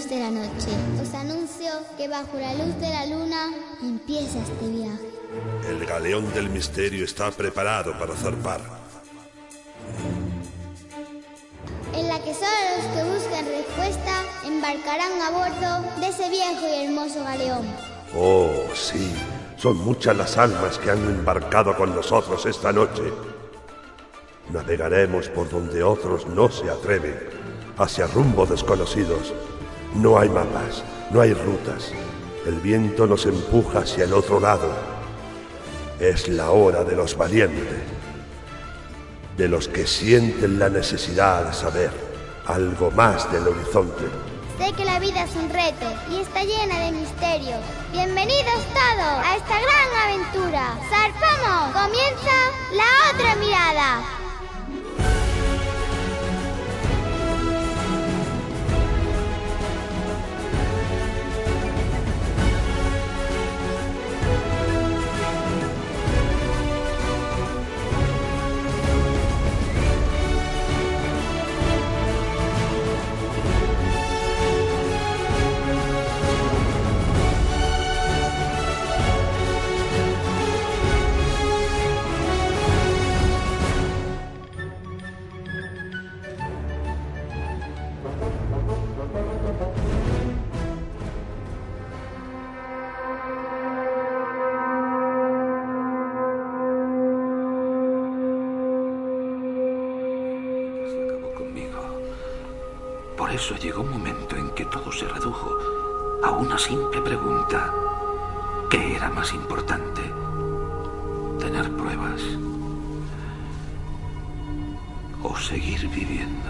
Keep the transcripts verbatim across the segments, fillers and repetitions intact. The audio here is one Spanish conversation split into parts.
luz de la noche, os anuncio que bajo la luz de la luna empieza este viaje. El galeón del misterio está preparado para zarpar. En la que solo los que buscan respuesta embarcarán a bordo de ese viejo y hermoso galeón. Oh, sí, son muchas las almas que han embarcado con nosotros esta noche. Navegaremos por donde otros no se atreven, hacia rumbos desconocidos. No hay mapas, no hay rutas. El viento nos empuja hacia el otro lado. Es la hora de los valientes, de los que sienten la necesidad de saber algo más del horizonte. Sé que la vida es un reto y está llena de misterios. Bienvenidos todos a esta gran aventura. ¡Zarpamos! Comienza La Otra Mirada. Por eso llegó un momento en que todo se redujo a una simple pregunta. ¿Qué era más importante? ¿Tener pruebas? ¿O seguir viviendo?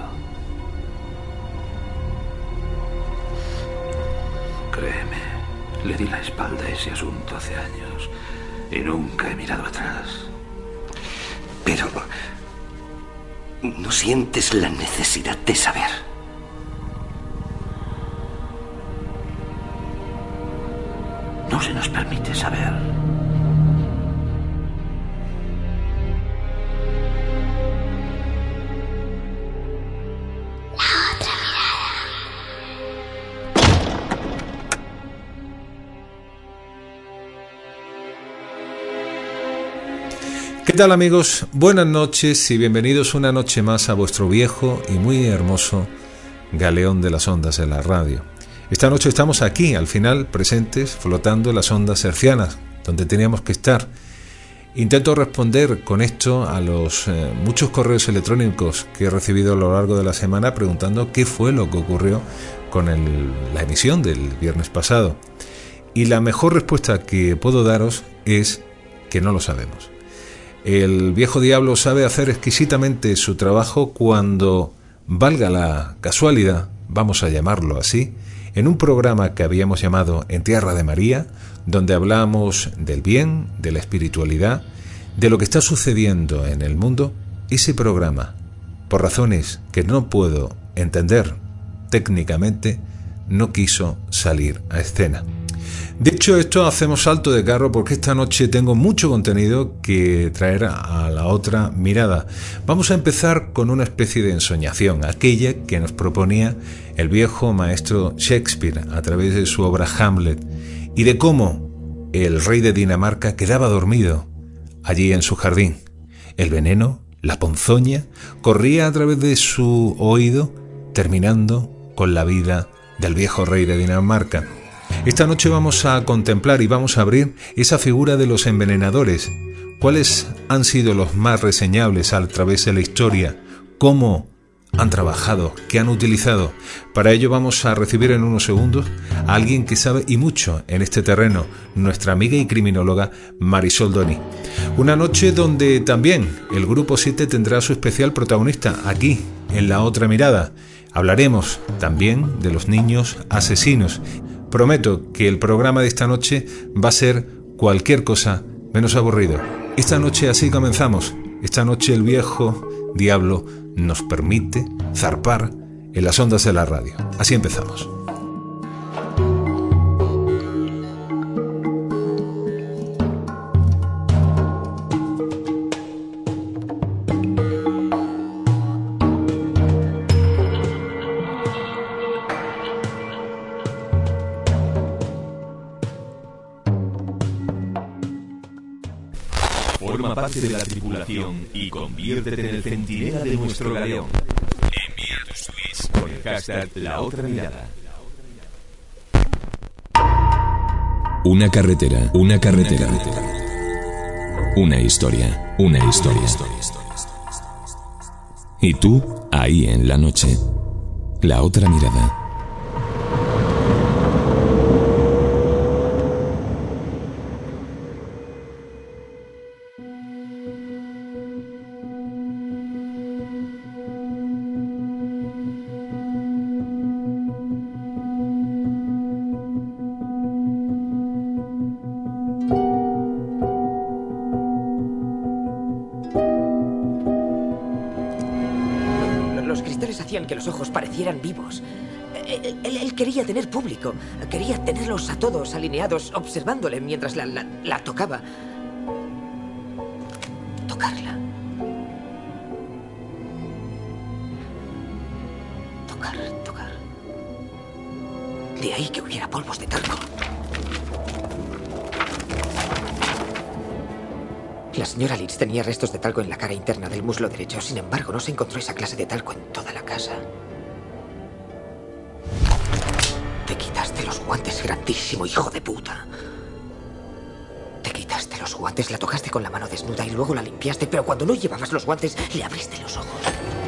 Créeme, le di la espalda a ese asunto hace años y nunca he mirado atrás. Pero ¿no sientes la necesidad de saber? No se nos permite saber. La Otra Mirada. ¿Qué tal, amigos? Buenas noches y bienvenidos una noche más a vuestro viejo y muy hermoso galeón de las ondas en la radio. Esta noche estamos aquí, al final, presentes, flotando en las ondas hercianas, donde teníamos que estar. Intento responder con esto a los eh, muchos correos electrónicos que he recibido a lo largo de la semana preguntando qué fue lo que ocurrió con el, la emisión del viernes pasado. Y la mejor respuesta que puedo daros es que no lo sabemos. El viejo diablo sabe hacer exquisitamente su trabajo cuando, valga la casualidad, vamos a llamarlo así, en un programa que habíamos llamado En Tierra de María, donde hablamos del bien, de la espiritualidad, de lo que está sucediendo en el mundo, ese programa, por razones que no puedo entender técnicamente, no quiso salir a escena. Dicho esto, hacemos salto de carro porque esta noche tengo mucho contenido que traer a La Otra Mirada. Vamos a empezar con una especie de ensoñación, aquella que nos proponía el viejo maestro Shakespeare a través de su obra Hamlet, y de cómo el rey de Dinamarca quedaba dormido allí en su jardín. El veneno, la ponzoña, corría a través de su oído, terminando con la vida del viejo rey de Dinamarca. Esta noche vamos a contemplar y vamos a abrir esa figura de los envenenadores. ¿Cuáles han sido los más reseñables a través de la historia? ¿Cómo han trabajado? ¿Qué han utilizado? Para ello vamos a recibir en unos segundos a alguien que sabe y mucho en este terreno, nuestra amiga y criminóloga Marisol Doni. Una noche donde también el Grupo siete tendrá su especial protagonista aquí, en La Otra Mirada. Hablaremos también de los niños asesinos. Prometo que el programa de esta noche va a ser cualquier cosa menos aburrido. Esta noche así comenzamos. Esta noche el viejo diablo nos permite zarpar en las ondas de la radio. Así empezamos. parte de la tripulación y conviértete en el centinela de nuestro galeón. Envía tus tweets con el hashtag La Otra Mirada. Una carretera, una carretera. Una historia, una historia. Y tú, ahí en la noche. La Otra Mirada. Que los ojos parecieran vivos. Él, él, él quería tener público. Quería tenerlos a todos alineados, observándole mientras la, la, la tocaba. Tocarla. Tocar, tocar. De ahí que hubiera polvos de talco. La señora Litz tenía restos de talco en la cara interna del muslo derecho. Sin embargo, no se encontró esa clase de talco en toda la casa. Te quitaste los guantes, grandísimo hijo de puta. Te quitaste los guantes, la tocaste con la mano desnuda y luego la limpiaste, pero cuando no llevabas los guantes, le abriste los ojos.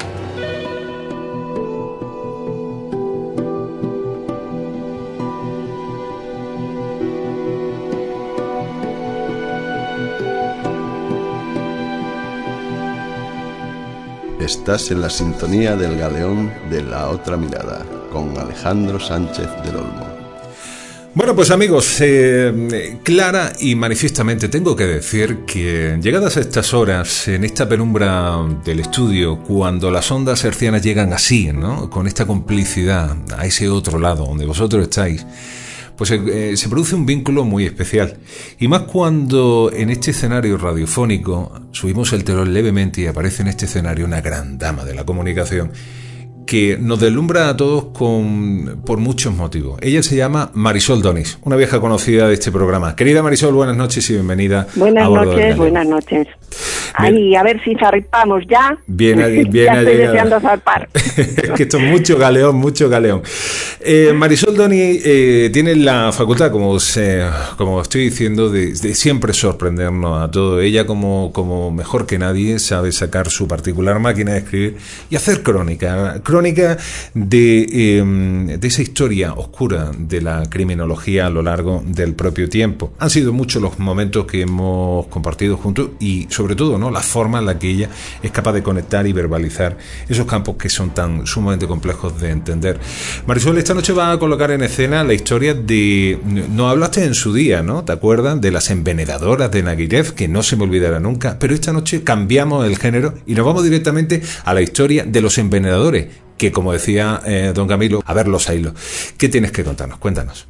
Estás en la sintonía del galeón de La Otra Mirada, con Alejandro Sánchez del Olmo. Bueno, pues amigos, eh, clara y manifiestamente tengo que decir que llegadas a estas horas, en esta penumbra del estudio, cuando las ondas hercianas llegan así, ¿no?, con esta complicidad a ese otro lado donde vosotros estáis, pues eh, se produce un vínculo muy especial. Y más cuando en este escenario radiofónico subimos el telón levemente y aparece en este escenario una gran dama de la comunicación que nos deslumbra a todos con, por muchos motivos. Ella se llama Marisol Donís, una vieja conocida de este programa. Querida Marisol, buenas noches y bienvenida. Buenas noches, buenas noches. Ahí, a ver si zarpamos ya. Bien, bien. Ya estoy deseando zarpar. Es que esto es mucho galeón, mucho galeón. Eh, Marisol Donís eh, tiene la facultad, como, se, como estoy diciendo, de, de siempre sorprendernos a todos. Ella, como, como mejor que nadie, sabe sacar su particular máquina de escribir y hacer crónica. Crónica de, eh, de esa historia oscura de la criminología a lo largo del propio tiempo. Han sido muchos los momentos que hemos compartido juntos y, sobre todo, ¿no?, la forma en la que ella es capaz de conectar y verbalizar esos campos que son tan sumamente complejos de entender. Marisol, esta noche va a colocar en escena la historia de... No hablaste en su día, ¿no?, ¿te acuerdas?, de las envenenadoras de Naguilef, que no se me olvidará nunca, pero esta noche cambiamos el género y nos vamos directamente a la historia de los envenenadores, que, como decía eh, don Camilo, a ver los hilos. ¿Qué tienes que contarnos? Cuéntanos.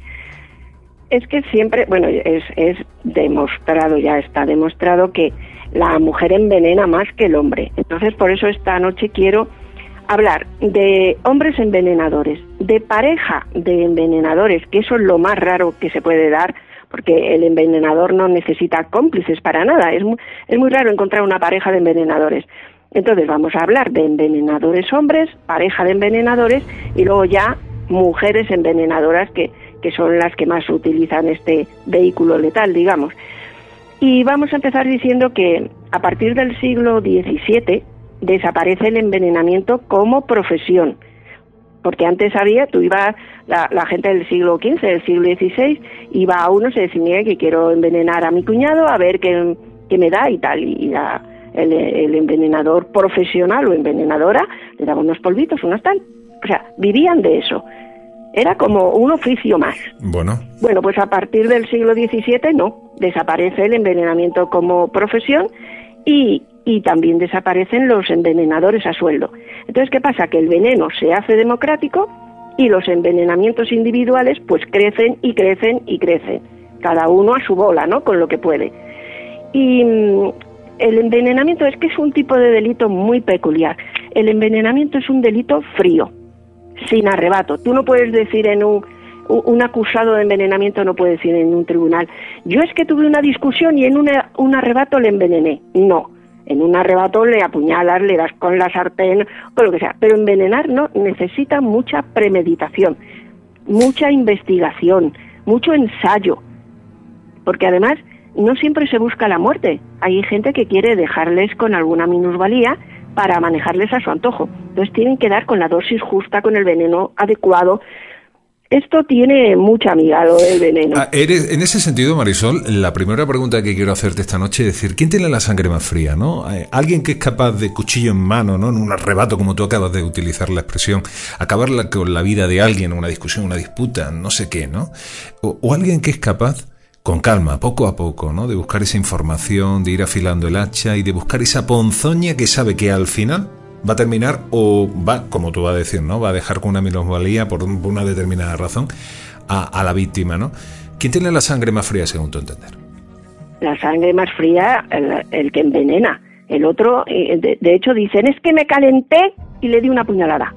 Es que siempre, bueno, es, es demostrado, ya está demostrado que la mujer envenena más que el hombre. Entonces, por eso esta noche quiero hablar de hombres envenenadores, de pareja de envenenadores, que eso es lo más raro que se puede dar, porque el envenenador no necesita cómplices para nada. Es muy, es muy raro encontrar una pareja de envenenadores. Entonces vamos a hablar de envenenadores hombres, pareja de envenenadores, y luego ya mujeres envenenadoras, que, que son las que más utilizan este vehículo letal, digamos. Y vamos a empezar diciendo que a partir del siglo diecisiete desaparece el envenenamiento como profesión, porque antes había, tú ibas, la, la gente del siglo quince, del siglo dieciséis, iba a uno, se decía, mira, que quiero envenenar a mi cuñado, a ver qué, qué me da y tal, y la, el, el envenenador profesional o envenenadora le daba unos polvitos, unos tal, o sea, vivían de eso. Era como un oficio más. Bueno. Bueno, pues a partir del siglo diecisiete no, desaparece el envenenamiento como profesión y, y también desaparecen los envenenadores a sueldo. Entonces, ¿qué pasa? Que el veneno se hace democrático y los envenenamientos individuales pues crecen y crecen y crecen, cada uno a su bola, ¿no?, con lo que puede. Y mmm, el envenenamiento es que es un tipo de delito muy peculiar. El envenenamiento es un delito frío, sin arrebato. Tú no puedes decir en un, un acusado de envenenamiento, no puede decir en un tribunal, yo es que tuve una discusión y en una un arrebato le envenené. No, en un arrebato le apuñalas, le das con la sartén, con lo que sea. Pero envenenar no, necesita mucha premeditación, mucha investigación, mucho ensayo. Porque además no siempre se busca la muerte. Hay gente que quiere dejarles con alguna minusvalía para manejarles a su antojo. Entonces tienen que dar con la dosis justa, con el veneno adecuado. Esto tiene mucha amiga, lo del veneno. Ah, eres, en ese sentido, Marisol, la primera pregunta que quiero hacerte esta noche es decir, ¿quién tiene la sangre más fría, no? Eh, alguien que es capaz de cuchillo en mano, ¿no? En un arrebato, como tú acabas de utilizar la expresión, acabar la, con la vida de alguien, una discusión, una disputa, no sé qué, ¿no? O, o alguien que es capaz, con calma, poco a poco, ¿no? De buscar esa información, de ir afilando el hacha y de buscar esa ponzoña que sabe que al final va a terminar o va, como tú vas a decir, ¿no? Va a dejar con una minusvalía por una determinada razón a, a la víctima, ¿no? ¿Quién tiene la sangre más fría, según tu entender? La sangre más fría, el, el que envenena. El otro, de, de hecho, dicen, es que me calenté y le di una puñalada.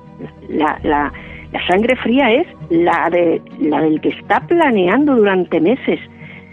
La, la, la sangre fría es la, de, la del que está planeando durante meses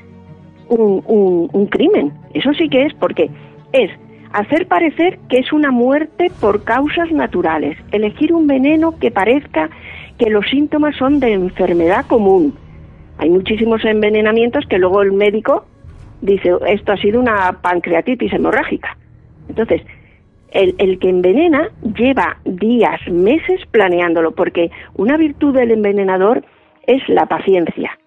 un, un, un crimen. Eso sí que es, porque es hacer parecer que es una muerte por causas naturales, elegir un veneno que parezca que los síntomas son de enfermedad común. Hay muchísimos envenenamientos que luego el médico dice, esto ha sido una pancreatitis hemorrágica. Entonces, el, el que envenena lleva días, meses planeándolo, porque una virtud del envenenador es la paciencia.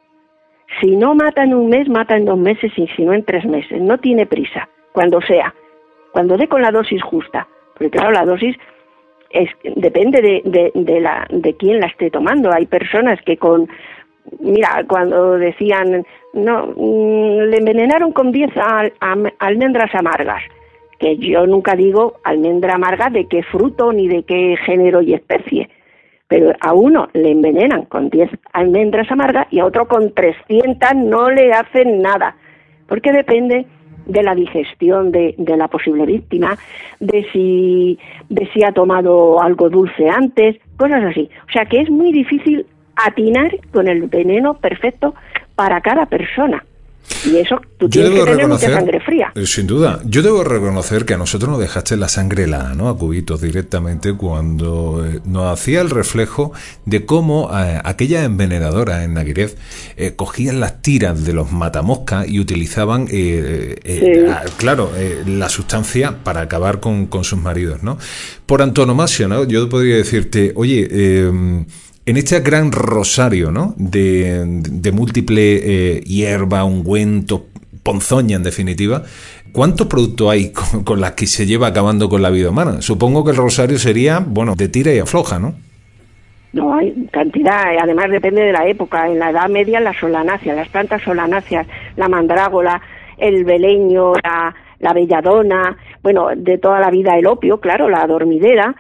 Si no mata en un mes, mata en dos meses y si no en tres meses. No tiene prisa, cuando sea. Cuando dé con la dosis justa, porque claro, la dosis es, depende de, de, de, la, de quién la esté tomando. Hay personas que con, mira, cuando decían, no, mmm, le envenenaron con diez al, al, almendras amargas, que yo nunca digo almendra amarga de qué fruto ni de qué género y especie, pero a uno le envenenan con diez almendras amargas y a otro con trescientas no le hacen nada, porque depende de la digestión de, de la posible víctima, de si, de si ha tomado algo dulce antes, cosas así. O sea que es muy difícil atinar con el veneno perfecto para cada persona. Y eso tú tienes que tener mucha sangre fría. Sin duda. Yo debo reconocer que a nosotros nos dejaste la sangre helada, ¿no? A cubitos directamente cuando eh, nos hacía el reflejo de cómo eh, aquellas envenenadoras en Naguirez eh, cogían las tiras de los matamoscas y utilizaban, eh, eh, sí. a, claro, eh, la sustancia para acabar con, con sus maridos, ¿no? Por antonomasia, ¿no? Yo podría decirte, oye, eh, en este gran rosario, ¿no? De, de múltiple eh, hierba, ungüento, ponzoña, en definitiva, ¿cuántos productos hay con, con las que se lleva acabando con la vida humana? Supongo que el rosario sería, bueno, de tira y afloja, ¿no? No, hay cantidad, además depende de la época. En la Edad Media, las solanáceas, las plantas solanáceas, la mandrágora, el beleño, la, la belladona, bueno, de toda la vida el opio, claro, la dormidera,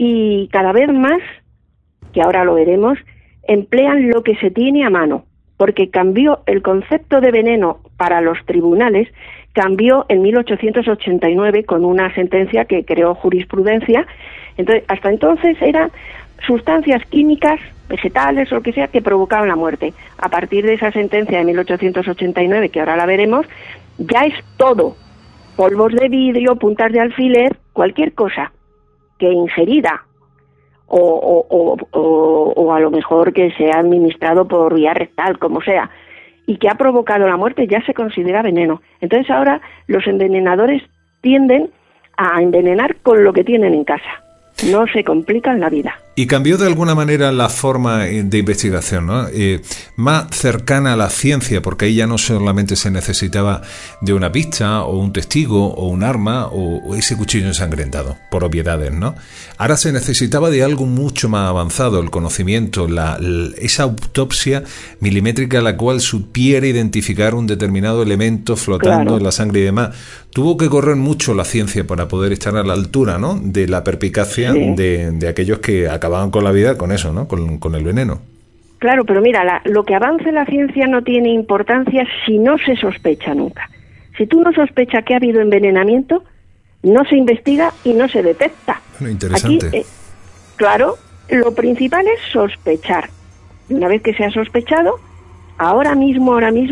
y cada vez más, que ahora lo veremos, emplean lo que se tiene a mano, porque cambió el concepto de veneno para los tribunales, cambió en mil ochocientos ochenta y nueve con una sentencia que creó jurisprudencia. Entonces, hasta entonces eran sustancias químicas, vegetales o lo que sea, que provocaban la muerte. A partir de esa sentencia de mil ochocientos ochenta y nueve, que ahora la veremos, ya es todo, polvos de vidrio, puntas de alfiler, cualquier cosa que ingerida O, o, o, o, o a lo mejor que sea administrado por vía rectal, como sea, y que ha provocado la muerte, ya se considera veneno. Entonces ahora los envenenadores tienden a envenenar con lo que tienen en casa. No se complican la vida. Y cambió de alguna manera la forma de investigación, ¿no? Eh, más cercana a la ciencia, porque ahí ya no solamente se necesitaba de una pista o un testigo o un arma o, o ese cuchillo ensangrentado, por obviedades, ¿no? Ahora se necesitaba de algo mucho más avanzado, el conocimiento, la, la, esa autopsia milimétrica la cual supiera identificar un determinado elemento flotando claro. en la sangre y demás. Tuvo que correr mucho la ciencia para poder estar a la altura, ¿no? De la perspicacia sí. de, de aquellos que acababan con la vida con eso, ¿no? Con, con el veneno. Claro, pero mira, la, lo que avance la ciencia no tiene importancia si no se sospecha nunca. Si tú no sospechas que ha habido envenenamiento, no se investiga y no se detecta. Bueno, interesante. Aquí, eh, claro, lo principal es sospechar. Y una vez que se ha sospechado, ahora mismo, ahora mismo,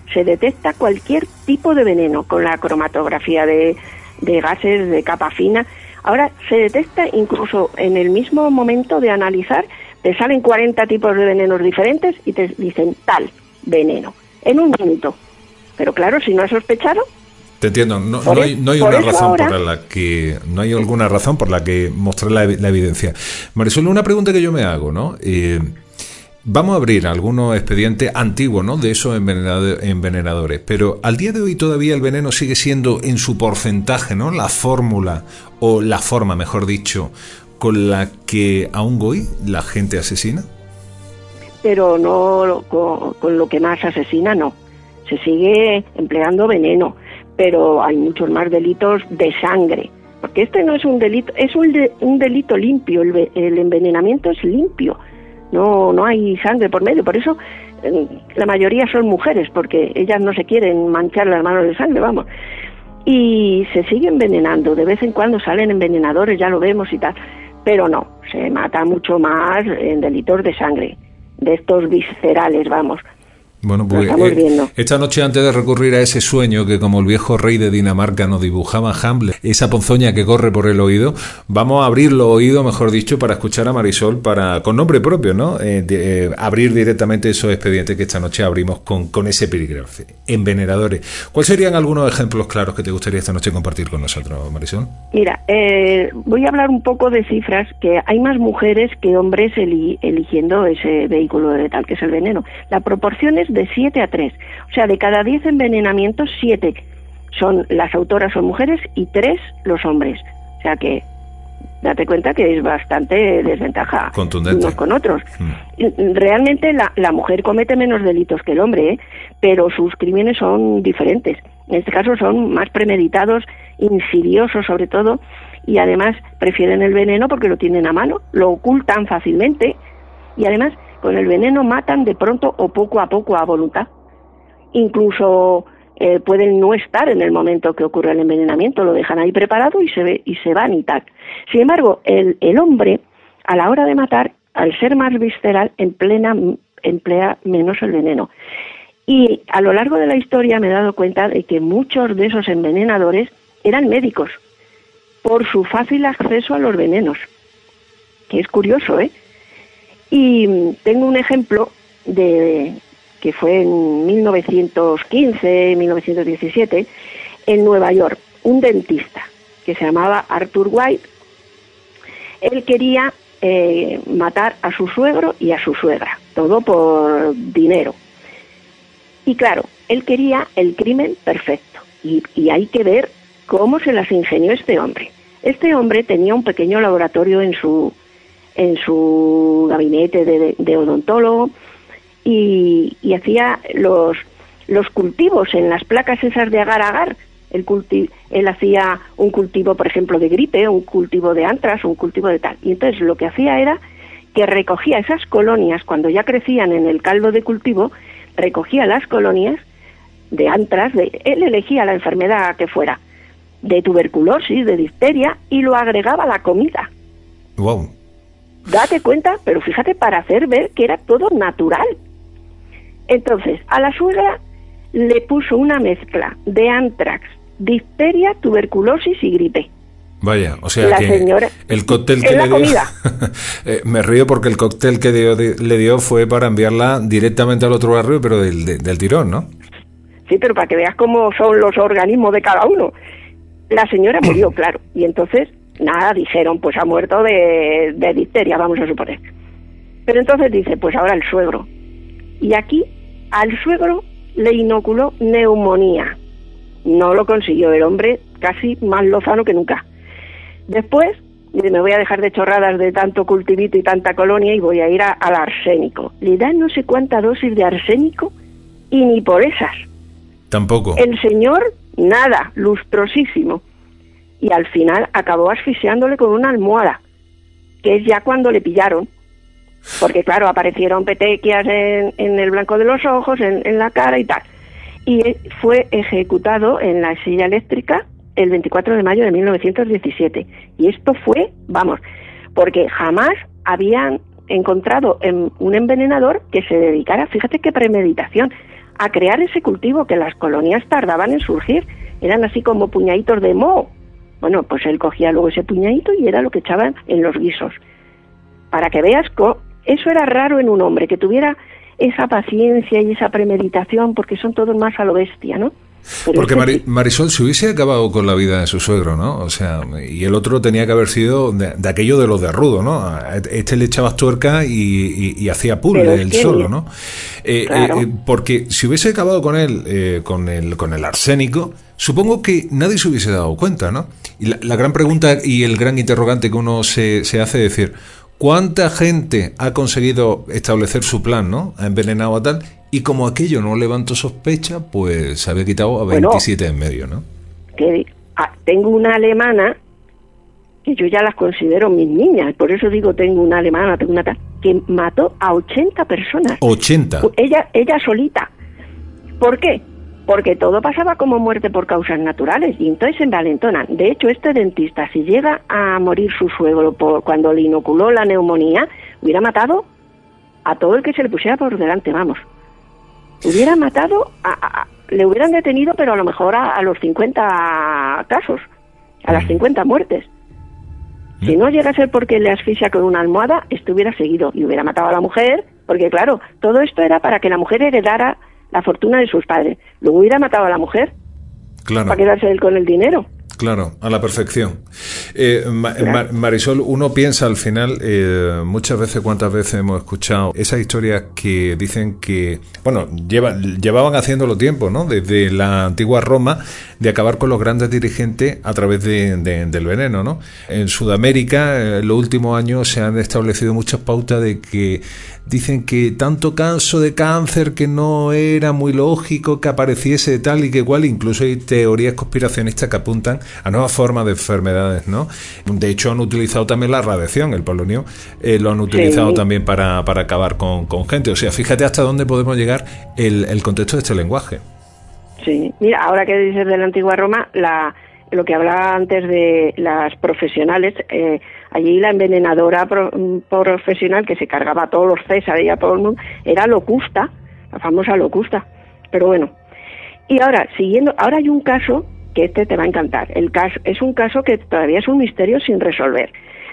se detecta cualquier tipo de veneno con la cromatografía de, de gases de capa fina. Ahora se detecta incluso en el mismo momento de analizar, te salen cuarenta tipos de venenos diferentes y te dicen tal veneno, en un minuto. Pero claro, si no has sospechado... Te entiendo, no, por no hay, no hay por una eso razón ahora, por la que no hay alguna razón por la que mostrar la, la evidencia. Marisol, una pregunta que yo me hago, ¿no? Eh, vamos a abrir algunos expedientes antiguos, ¿no? De esos envenenado, envenenadores, pero al día de hoy todavía el veneno sigue siendo en su porcentaje, ¿no? La fórmula o la forma, mejor dicho, con la que aún hoy la gente asesina. Pero no con, con lo que más asesina, no. Se sigue empleando veneno, pero hay muchos más delitos de sangre, porque este no es un delito, es un, de, un delito limpio, el, el envenenamiento es limpio, no no hay sangre por medio, por eso eh, la mayoría son mujeres, porque ellas no se quieren manchar las manos de sangre, vamos, y se sigue envenenando, de vez en cuando salen envenenadores, ya lo vemos y tal, pero no, se mata mucho más en delitos de sangre, de estos viscerales, vamos. Bueno, pues eh, esta noche, antes de recurrir a ese sueño que como el viejo rey de Dinamarca nos dibujaba Hamlet, esa ponzoña que corre por el oído, vamos a abrir los oídos, mejor dicho, para escuchar a Marisol, para con nombre propio, ¿no? Eh, de, eh, abrir directamente esos expedientes que esta noche abrimos con, con ese epígrafe. Envenenadores. ¿Cuáles serían algunos ejemplos claros que te gustaría esta noche compartir con nosotros, Marisol? Mira, eh, voy a hablar un poco de cifras, que hay más mujeres que hombres eli- eligiendo ese vehículo letal, que es el veneno. La proporción es de siete a tres, o sea, de cada diez envenenamientos, siete son las autoras son mujeres y tres los hombres, o sea que date cuenta que es bastante desventaja contundente unos con otros. Mm. Realmente la, la mujer comete menos delitos que el hombre, ¿eh? Pero sus crímenes son diferentes, en este caso son más premeditados, insidiosos sobre todo, y además prefieren el veneno porque lo tienen a mano, lo ocultan fácilmente, y además con el veneno matan de pronto o poco a poco a voluntad. Incluso eh, pueden no estar en el momento que ocurre el envenenamiento, lo dejan ahí preparado y se ve, y se van y tal. Sin embargo, el, el hombre, a la hora de matar, al ser más visceral, emplea, emplea menos el veneno. Y a lo largo de la historia me he dado cuenta de que muchos de esos envenenadores eran médicos, por su fácil acceso a los venenos. Que es curioso, ¿eh? Y tengo un ejemplo de que fue en mil novecientos quince, mil novecientos diecisiete, en Nueva York, un dentista que se llamaba Arthur White. Él quería eh, matar a su suegro y a su suegra, todo por dinero. Y claro, él quería el crimen perfecto, y, y hay que ver cómo se las ingenió este hombre. Este hombre tenía un pequeño laboratorio en su en su gabinete de, de odontólogo y, y hacía los los cultivos en las placas esas de agar-agar. Él, culti- él hacía un cultivo, por ejemplo, de gripe, un cultivo de antras, un cultivo de tal. Y entonces lo que hacía era que recogía esas colonias, cuando ya crecían en el caldo de cultivo, recogía las colonias de antras, de, él elegía la enfermedad que fuera, de tuberculosis, de difteria, y lo agregaba a la comida. Wow. Date cuenta, pero fíjate, para hacer ver que era todo natural. Entonces, a la suegra le puso una mezcla de antrax, difteria, tuberculosis y gripe. Vaya, o sea la que señora, el cóctel que en le la dio... comida. eh, me río porque el cóctel que dio, de, le dio fue para enviarla directamente al otro barrio, pero del, de, del tirón, ¿no? Sí, pero para que veas cómo son los organismos de cada uno. La señora murió, claro, y entonces... Nada, dijeron, pues ha muerto de, de difteria, vamos a suponer. Pero entonces dice, pues ahora el suegro. Y aquí al suegro le inoculó neumonía. No lo consiguió, el hombre casi más lozano que nunca. Después, dice, me voy a dejar de chorradas de tanto cultivito y tanta colonia y voy a ir a, al arsénico. Le dan no sé cuánta dosis de arsénico y ni por esas. Tampoco. El señor, nada, lustrosísimo. Y al final acabó asfixiándole con una almohada, que es ya cuando le pillaron, porque claro, aparecieron petequias en, en el blanco de los ojos, en, en la cara y tal, y fue ejecutado en la silla eléctrica el veinticuatro de mayo de mil novecientos diecisiete, y esto fue, vamos, porque jamás habían encontrado en un envenenador que se dedicara, fíjate qué premeditación, a crear ese cultivo, que las colonias tardaban en surgir, eran así como puñaditos de moho. Bueno, pues él cogía luego ese puñadito y era lo que echaban en los guisos. Para que veas que eso era raro en un hombre, que tuviera esa paciencia y esa premeditación, porque son todos más a lo bestia, ¿no? Pero Porque este Mari- sí. Marisol se hubiese acabado con la vida de su suegro, ¿no? O sea, y el otro tenía que haber sido de, de aquello de los de rudo, ¿no? A este le echabas tuerca y, y, y hacía puzzle Pero es él que solo, mira, ¿no? Eh, claro. eh, eh, porque si hubiese acabado con él, eh, con el con el arsénico, supongo que nadie se hubiese dado cuenta, ¿no? Y la, la gran pregunta y el gran interrogante que uno se, se hace es decir, ¿cuánta gente ha conseguido establecer su plan, ¿no? Ha envenenado a tal, y como aquello no levantó sospecha, pues se había quitado a Bueno, veintisiete en medio, ¿no? Que ah, tengo una alemana, que yo ya las considero mis niñas, por eso digo tengo una alemana, tengo una tal, que mató a ochenta personas. ochenta. Ella, ella solita. ¿Por qué? Porque todo pasaba como muerte por causas naturales y entonces se envalentonan. De hecho, este dentista, si llega a morir su suegro por cuando le inoculó la neumonía, hubiera matado a todo el que se le pusiera por delante, vamos. Hubiera matado, a, a- a- le hubieran detenido, pero a lo mejor a, a los cincuenta casos, a las cincuenta muertes. Si no llega a ser porque le asfixia con una almohada, esto hubiera seguido y hubiera matado a la mujer, porque claro, todo esto era para que la mujer heredara la fortuna de sus padres. Luego hubiera matado a la mujer Claro. para quedarse él con el dinero. Claro, a la perfección. Eh, Ma- Claro. Ma- Marisol, uno piensa al final, eh, muchas veces, cuántas veces hemos escuchado esas historias que dicen que, bueno, lleva, llevaban haciéndolo tiempo, ¿no? Desde la antigua Roma, de acabar con los grandes dirigentes a través de, de- del veneno, ¿no? En Sudamérica, eh, en los últimos años se han establecido muchas pautas de que dicen que tanto caso de cáncer que no era muy lógico que apareciese tal y que igual, incluso hay teorías conspiracionistas que apuntan a nuevas formas de enfermedades, ¿no? De hecho, han utilizado también la radiación, el polonio, eh, lo han utilizado Sí. también para, para acabar con, con gente. O sea, fíjate hasta dónde podemos llegar el, el contexto de este lenguaje. Sí, mira, ahora que dices de la antigua Roma, la, lo que hablaba antes de las profesionales, eh, allí la envenenadora pro- profesional que se cargaba a todos los César y a todo el mundo, era Locusta, la famosa Locusta. Pero bueno, y ahora, siguiendo, ahora hay un caso que este te va a encantar. El caso es un caso que todavía es un misterio sin resolver.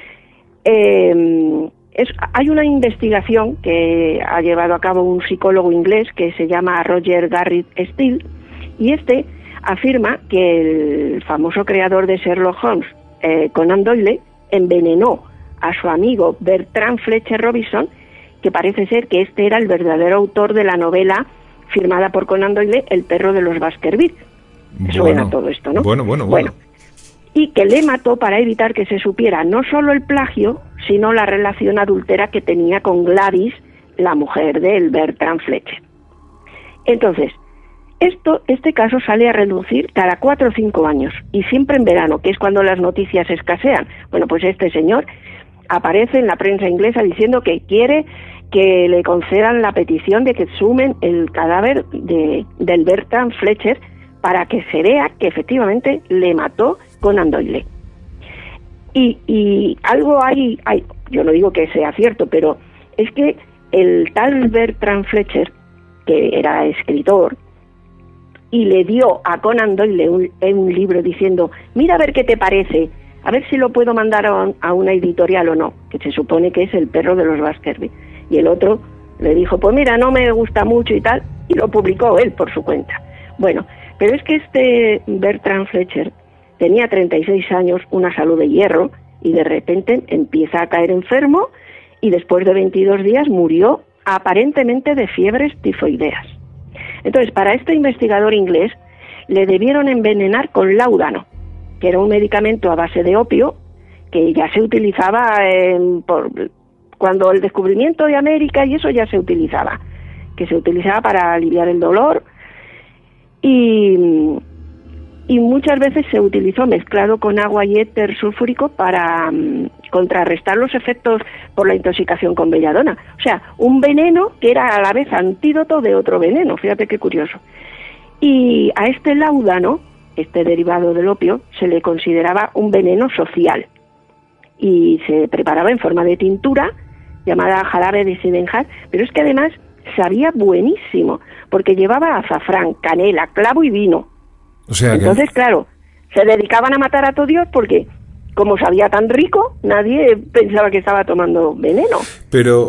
Eh, es, hay una investigación que ha llevado a cabo un psicólogo inglés que se llama Roger Garrett Steele, y este afirma que el famoso creador de Sherlock Holmes, eh, Conan Doyle, envenenó a su amigo Bertrand Fletcher Robinson, que parece ser que este era el verdadero autor de la novela firmada por Conan Doyle, El perro de los Baskerville. Suena todo esto, ¿no? Bueno, bueno, bueno. Y que le mató para evitar que se supiera no solo el plagio, sino la relación adúltera que tenía con Gladys, la mujer del Bertrand Fletcher. Entonces, esto, este caso sale a relucir cada cuatro o cinco años, y siempre en verano, que es cuando las noticias escasean. Bueno, pues este señor aparece en la prensa inglesa diciendo que quiere que le concedan la petición de que exhumen el cadáver de, del Bertrand Fletcher para que se vea que efectivamente le mató Conan Doyle. Y, y algo hay, hay, yo no digo que sea cierto, pero es que el tal Bertrand Fletcher, que era escritor, y le dio a Conan Doyle un, un libro diciendo, mira a ver qué te parece, a ver si lo puedo mandar a, a una editorial o no, que se supone que es El perro de los Baskerville. Y el otro le dijo, pues mira, no me gusta mucho y tal, y lo publicó él por su cuenta. Bueno, pero es que este Bertrand Fletcher tenía treinta y seis años, una salud de hierro, y de repente empieza a caer enfermo, y después de veintidós días murió aparentemente de fiebres tifoideas. Entonces, para este investigador inglés, le debieron envenenar con láudano, que era un medicamento a base de opio, que ya se utilizaba en, por, cuando el descubrimiento de América y eso ya se utilizaba, que se utilizaba para aliviar el dolor, y, y muchas veces se utilizó mezclado con agua y éter sulfúrico para um, contrarrestar los efectos por la intoxicación con belladona. O sea, un veneno que era a la vez antídoto de otro veneno, fíjate qué curioso. Y a este láudano, este derivado del opio, se le consideraba un veneno social y se preparaba en forma de tintura llamada jarabe de Sydenham, pero es que además sabía buenísimo, porque llevaba azafrán, canela, clavo y vino. O sea, entonces, que... claro, se dedicaban a matar a todo Dios porque, como sabía tan rico, nadie pensaba que estaba tomando veneno. Pero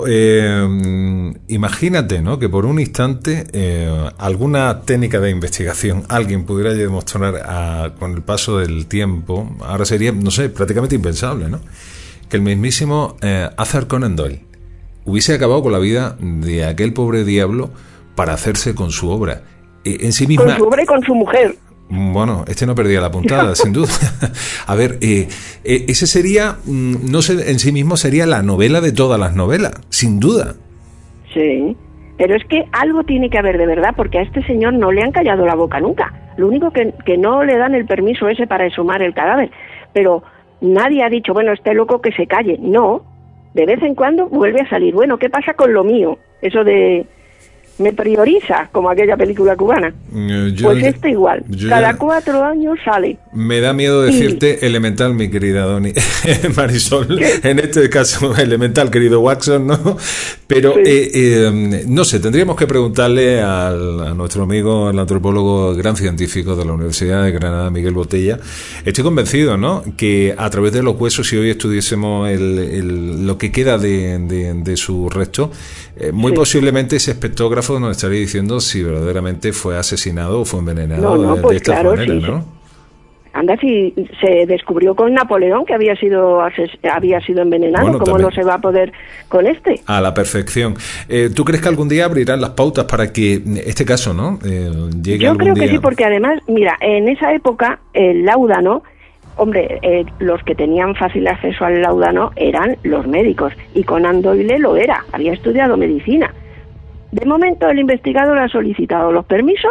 eh, imagínate, ¿no?, que por un instante eh, alguna técnica de investigación alguien pudiera demostrar a, con el paso del tiempo, ahora sería, no sé, prácticamente impensable, ¿no?, que el mismísimo eh, Arthur Conan Doyle hubiese acabado con la vida de aquel pobre diablo para hacerse con su obra. Eh, en sí misma... Con su obra y con su mujer. Bueno, este no perdía la puntada, sin duda. A ver, eh, eh, ese sería, no sé, en sí mismo sería la novela de todas las novelas, sin duda. Sí, pero es que algo tiene que haber de verdad, porque a este señor no le han callado la boca nunca. Lo único que, que no le dan el permiso ese para exhumar el cadáver. Pero nadie ha dicho, bueno, este loco que se calle. No, de vez en cuando vuelve a salir. Bueno, ¿qué pasa con lo mío? Eso de... me prioriza, como aquella película cubana. Yo, pues este igual, cada ya, cuatro años sale. Me da miedo decirte y... elemental, mi querida Doni Marisol, ¿qué? En este caso elemental, querido Watson, ¿no? Pero, sí. eh, eh, no sé, tendríamos que preguntarle al, a nuestro amigo, el antropólogo, gran científico de la Universidad de Granada, Miguel Botella. Estoy convencido, ¿no?, que a través de los huesos, si hoy estudiésemos el, el, lo que queda de, de, de su resto, eh, muy sí. posiblemente ese espectrógrafo nos estaría diciendo si verdaderamente fue asesinado o fue envenenado. No, no, de, pues de esta claro, manera, sí, ¿no? Sí. Anda, si se descubrió con Napoleón que había sido ases- había sido envenenado, bueno, ¿cómo también no se va a poder con este? A la perfección. Eh, ¿Tú crees que algún día abrirán las pautas para que este caso, no, eh, llegue Yo algún creo día? Que sí, porque además, mira, en esa época el láudano, hombre, eh, los que tenían fácil acceso al láudano eran los médicos, y Conan Doyle lo era, había estudiado medicina. De momento el investigador ha solicitado los permisos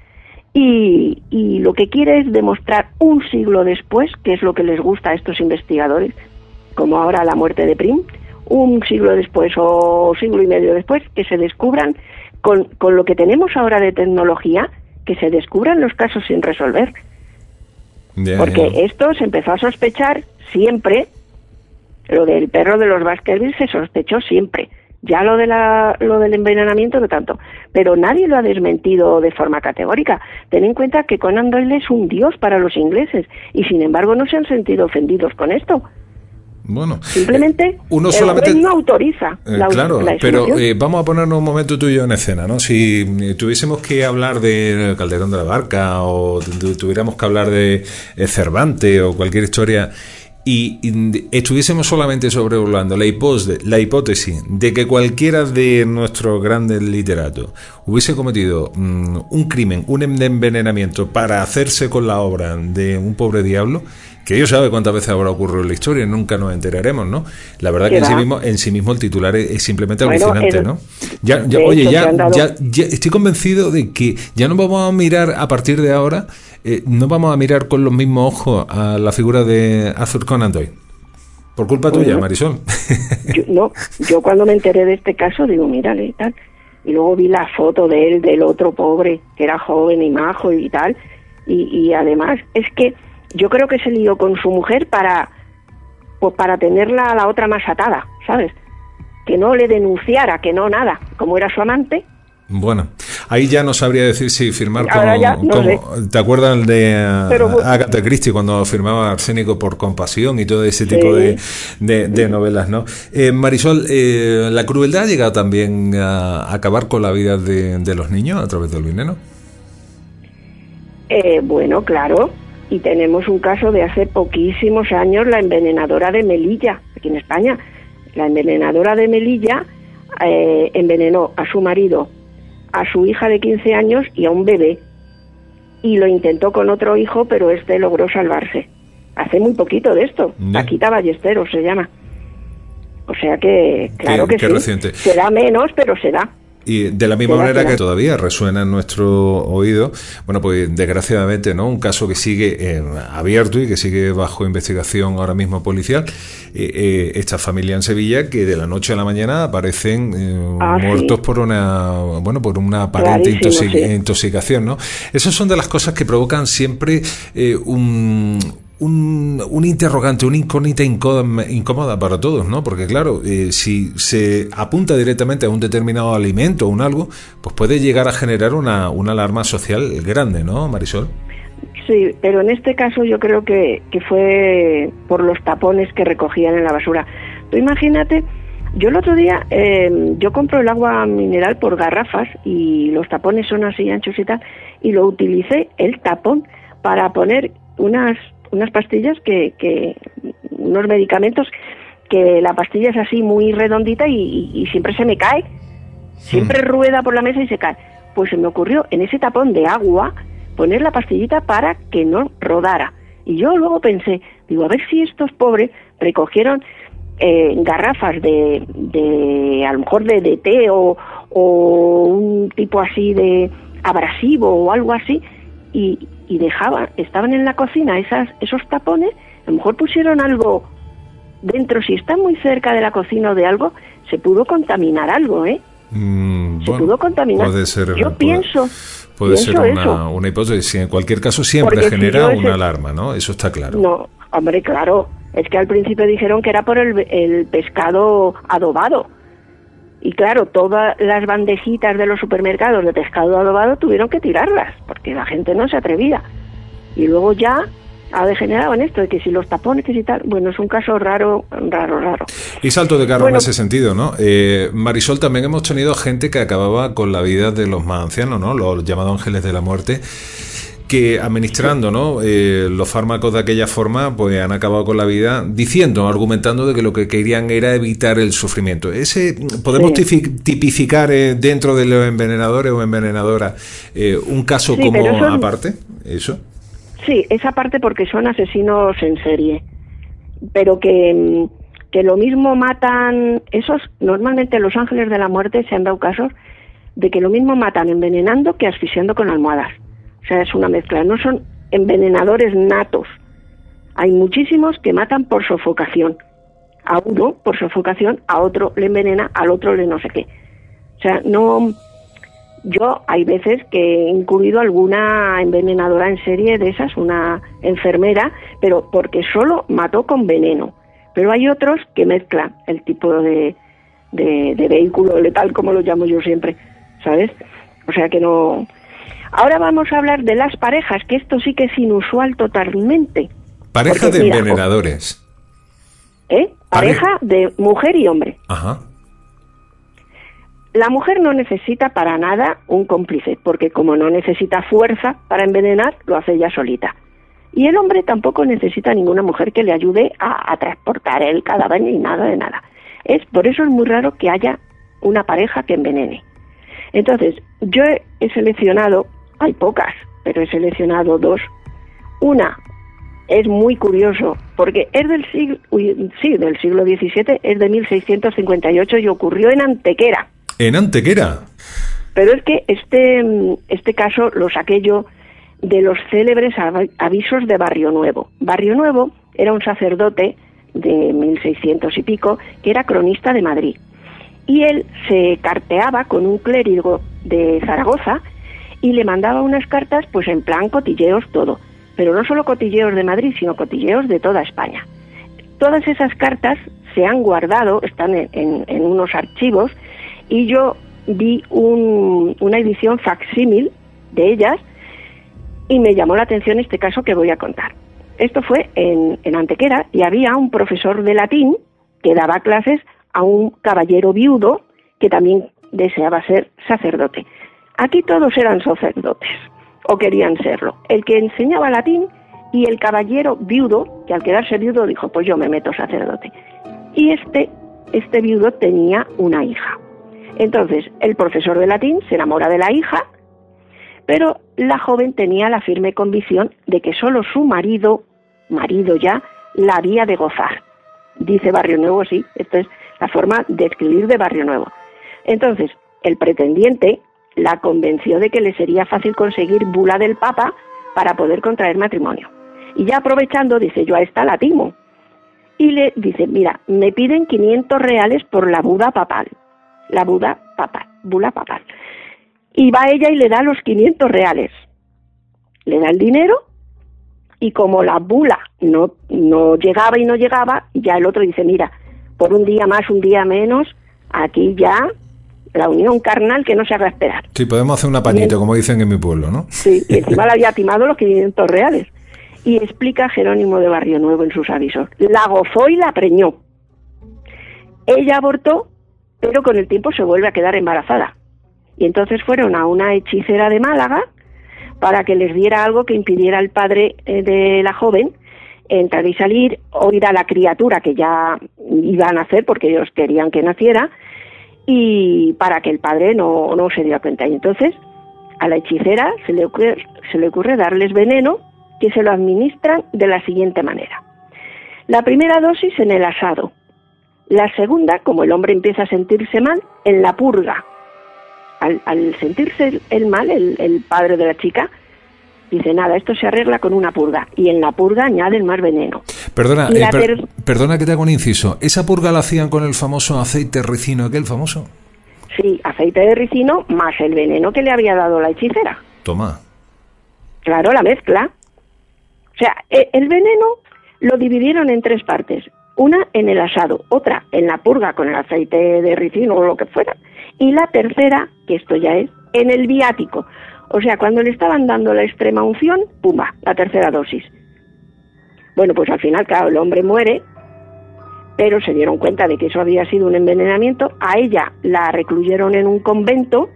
y, y lo que quiere es demostrar un siglo después, que es lo que les gusta a estos investigadores, como ahora la muerte de Prim, un siglo después o siglo y medio después, que se descubran, con, con lo que tenemos ahora de tecnología, que se descubran los casos sin resolver. Yeah, Porque yeah. esto se empezó a sospechar siempre, lo del perro de los Baskerville se sospechó siempre. Ya lo de la, lo del envenenamiento no tanto, pero nadie lo ha desmentido de forma categórica. Ten en cuenta que Conan Doyle es un dios para los ingleses y sin embargo no se han sentido ofendidos con esto. Bueno, simplemente eh, uno el solamente juez no autoriza eh, la, claro, la pero eh, vamos a ponernos un momento tú y yo en escena, ¿no? Si eh, tuviésemos que hablar de Calderón de la Barca o t- tuviéramos que hablar de eh, Cervantes o cualquier historia y, y estuviésemos solamente sobrevolando la hipótesis, la hipótesis de que cualquiera de nuestros grandes literatos hubiese cometido um, un crimen, un envenenamiento para hacerse con la obra de un pobre diablo, que Dios sabe cuántas veces habrá ocurrido en la historia, nunca nos enteraremos, ¿no? La verdad que en sí mismo, en sí mismo el titular es, es simplemente bueno, alucinante, el, ¿no? Ya, ya, oye, ya, ya, ya estoy convencido de que ya no vamos a mirar a partir de ahora, eh, no vamos a mirar con los mismos ojos a la figura de Arthur Conan Doyle. Por culpa bueno, tuya, Marisol. Yo, no, yo cuando me enteré de este caso digo, mírale y tal, y luego vi la foto de él, del otro pobre, que era joven y majo y tal, y, y además es que yo creo que se lió con su mujer para pues para tenerla a la otra más atada, ¿sabes? Que no le denunciara, que no nada, como era su amante. Bueno, ahí ya no sabría decir si firmar como, ya, no como sé. ¿te acuerdas de uh, Pero, Agatha Christie cuando firmaba Arsénico por compasión y todo ese tipo sí. de, de, de novelas, ¿no? Eh, Marisol, eh, ¿la crueldad ha llegado también a acabar con la vida de, de los niños a través del veneno? Eh, bueno, claro. Y tenemos un caso de hace poquísimos años, la envenenadora de Melilla, aquí en España. La envenenadora de Melilla eh, envenenó a su marido, a su hija de quince años y a un bebé. Y lo intentó con otro hijo, pero este logró salvarse. Hace muy poquito de esto. ¿Sí? Paquita Ballesteros se llama. O sea que, claro qué, que qué sí. Reciente. Será menos, pero será. Y de la misma será, manera será. que todavía resuena en nuestro oído, bueno, pues desgraciadamente, ¿no? Un caso que sigue eh, abierto y que sigue bajo investigación ahora mismo policial. Eh, eh, esta familia en Sevilla que de la noche a la mañana aparecen eh, ah, muertos sí. por una, bueno, por una aparente intoxic- sí. intoxicación, ¿no? Esas son de las cosas que provocan siempre eh, un un, un interrogante, una incógnita incómoda para todos, ¿no? Porque claro, eh, si se apunta directamente a un determinado alimento o un algo, pues puede llegar a generar una, una alarma social grande, ¿no, Marisol? Sí, pero en este caso yo creo que, que fue por los tapones que recogían en la basura. Tú imagínate, yo el otro día, eh, yo compro el agua mineral por garrafas y los tapones son así anchos y tal, y lo utilicé, el tapón, para poner unas unas pastillas que, que unos medicamentos que la pastilla es así muy redondita y, y, y siempre se me cae, siempre mm. rueda por la mesa y se cae. Pues se me ocurrió en ese tapón de agua poner la pastillita para que no rodara. Y yo luego pensé, digo, a ver si estos pobres recogieron eh, garrafas de, de, a lo mejor de, de té o, o un tipo así de abrasivo o algo así, y, y dejaban, estaban en la cocina esas, esos tapones, a lo mejor pusieron algo dentro. Si está muy cerca de la cocina o de algo, se pudo contaminar algo, ¿eh? Mm, se bueno, pudo contaminar. Puede ser, yo puede, pienso... Puede pienso ser una, eso. una hipótesis. En cualquier caso, siempre Porque genera si ese... una alarma, ¿no? Eso está claro. No, hombre, claro. Es que al principio dijeron que era por el, el pescado adobado. Y claro, todas las bandejitas de los supermercados de pescado adobado tuvieron que tirarlas, porque la gente no se atrevía. Y luego ya ha degenerado en esto de que si los tapones y tal, bueno, es un caso raro, raro, raro. Y salto de carro bueno, en ese sentido, ¿no? Eh, Marisol, también hemos tenido gente que acababa con la vida de los más ancianos, ¿no? Los llamados ángeles de la muerte, que administrando, ¿no? Eh, los fármacos de aquella forma, pues han acabado con la vida diciendo, argumentando de que lo que querían era evitar el sufrimiento. Ese podemos sí. tipificar eh, dentro de los envenenadores o envenenadoras eh, un caso sí, como son... aparte, eso. Sí, esa parte porque son asesinos en serie, pero que, que lo mismo matan, esos, normalmente los ángeles de la muerte se han dado casos de que lo mismo matan envenenando que asfixiando con almohadas. O sea, es una mezcla, no son envenenadores natos. Hay muchísimos que matan por sofocación. A uno por sofocación, a otro le envenena, al otro le no sé qué. O sea, no... Yo hay veces que he incluido alguna envenenadora en serie de esas, una enfermera, pero porque solo mató con veneno. Pero hay otros que mezclan el tipo de, de, de vehículo letal, como lo llamo yo siempre, ¿sabes? O sea que no... Ahora vamos a hablar de las parejas, que esto sí que es inusual totalmente. Pareja porque, de mira, envenenadores. ¿Eh? Pareja Pare... de mujer y hombre. Ajá. La mujer no necesita para nada un cómplice, porque como no necesita fuerza para envenenar, lo hace ella solita. Y el hombre tampoco necesita ninguna mujer que le ayude a, a transportar el cadáver ni nada de nada. Es, por eso es muy raro que haya una pareja que envenene. Entonces, yo he seleccionado, hay pocas, pero he seleccionado dos. Una es muy curioso, porque es del siglo, sí, del siglo diecisiete, es de mil seiscientos cincuenta y ocho y ocurrió en Antequera. ¿En Antequera? Pero es que este, este caso lo saqué yo de los célebres avisos de Barrio Nuevo. Barrio Nuevo era un sacerdote de mil seiscientos y pico que era cronista de Madrid. Y él se carteaba con un clérigo de Zaragoza y le mandaba unas cartas pues en plan cotilleos todo. Pero no solo cotilleos de Madrid, sino cotilleos de toda España. Todas esas cartas se han guardado, están en, en, en unos archivos, y yo vi un, una edición facsímil de ellas y me llamó la atención este caso que voy a contar. Esto fue en, en Antequera y había un profesor de latín que daba clases a un caballero viudo que también deseaba ser sacerdote. Aquí todos eran sacerdotes, o querían serlo. El que enseñaba latín y el caballero viudo, que al quedarse viudo dijo, pues yo me meto sacerdote. Y este, este viudo tenía una hija. Entonces, el profesor de latín se enamora de la hija, pero la joven tenía la firme convicción de que solo su marido, marido ya, la había de gozar. Dice Barrio Nuevo, sí, esto es la forma de escribir de Barrio Nuevo. Entonces, el pretendiente la convenció de que le sería fácil conseguir bula del Papa para poder contraer matrimonio. Y ya aprovechando, dice, yo a esta la timo. Y le dice, mira, me piden quinientos reales por la Buda papal. La Buda papal, bula papal. Y va ella y le da los quinientos reales. Le da el dinero Y como la bula no, no llegaba y no llegaba, ya el otro dice, mira, por un día más, un día menos, aquí ya la unión carnal que no se haga esperar. Sí, podemos hacer un apañito, como dicen en mi pueblo, ¿no? Sí, y encima le había timado los quinientos reales. Y explica Jerónimo de Barrio Nuevo en sus avisos. La gozó y la preñó. Ella abortó, pero con el tiempo se vuelve a quedar embarazada. Y entonces fueron a una hechicera de Málaga para que les diera algo que impidiera al padre eh, de la joven entrar y salir, oír a la criatura que ya iba a nacer, porque ellos querían que naciera, y para que el padre no, no se diera cuenta. Y entonces a la hechicera se le ocurre, se le ocurre darles veneno, que se lo administran de la siguiente manera. La primera dosis en el asado, la segunda, como el hombre empieza a sentirse mal, en la purga. Al, al sentirse el, el mal, el, el padre de la chica dice, nada, esto se arregla con una purga, y en la purga añaden más veneno. Perdona, Y eh, la per- ter- perdona que te haga un inciso. ¿Esa purga la hacían con el famoso aceite ricino, aquel famoso? Sí, aceite de ricino más el veneno que le había dado la hechicera. Toma. Claro, la mezcla. O sea, e- el veneno lo dividieron en tres partes. Una en el asado, otra en la purga con el aceite de ricino o lo que fuera, y la tercera, que esto ya es, en el viático. O sea, cuando le estaban dando la extrema unción, ¡pumba!, la tercera dosis. Bueno, pues al final, claro, el hombre muere, pero se dieron cuenta de que eso había sido un envenenamiento. A ella la recluyeron en un convento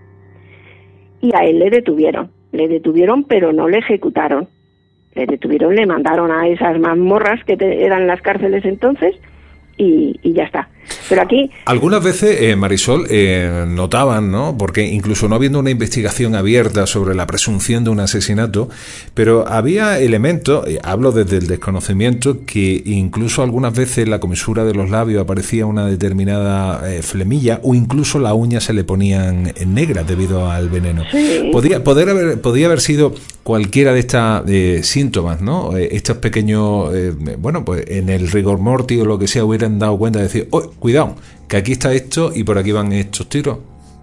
y a él le detuvieron. Le detuvieron, pero no le ejecutaron. Le detuvieron, le mandaron a esas mazmorras que te, eran las cárceles entonces, y, y ya está. Pero aquí... Algunas veces, eh, Marisol, eh, notaban, ¿no? Porque incluso no habiendo una investigación abierta sobre la presunción de un asesinato, pero había elementos, eh, hablo desde el desconocimiento, que incluso algunas veces en la comisura de los labios aparecía una determinada eh, flemilla, o incluso las uñas se le ponían negras debido al veneno. Sí. Podía, poder haber, podía haber sido cualquiera de estos eh, síntomas, ¿no? Eh, estos pequeños, eh, bueno, pues en el rigor mortis o lo que sea hubieran dado cuenta de decir, oh, cuidado, que aquí está esto y por aquí van estos tiros.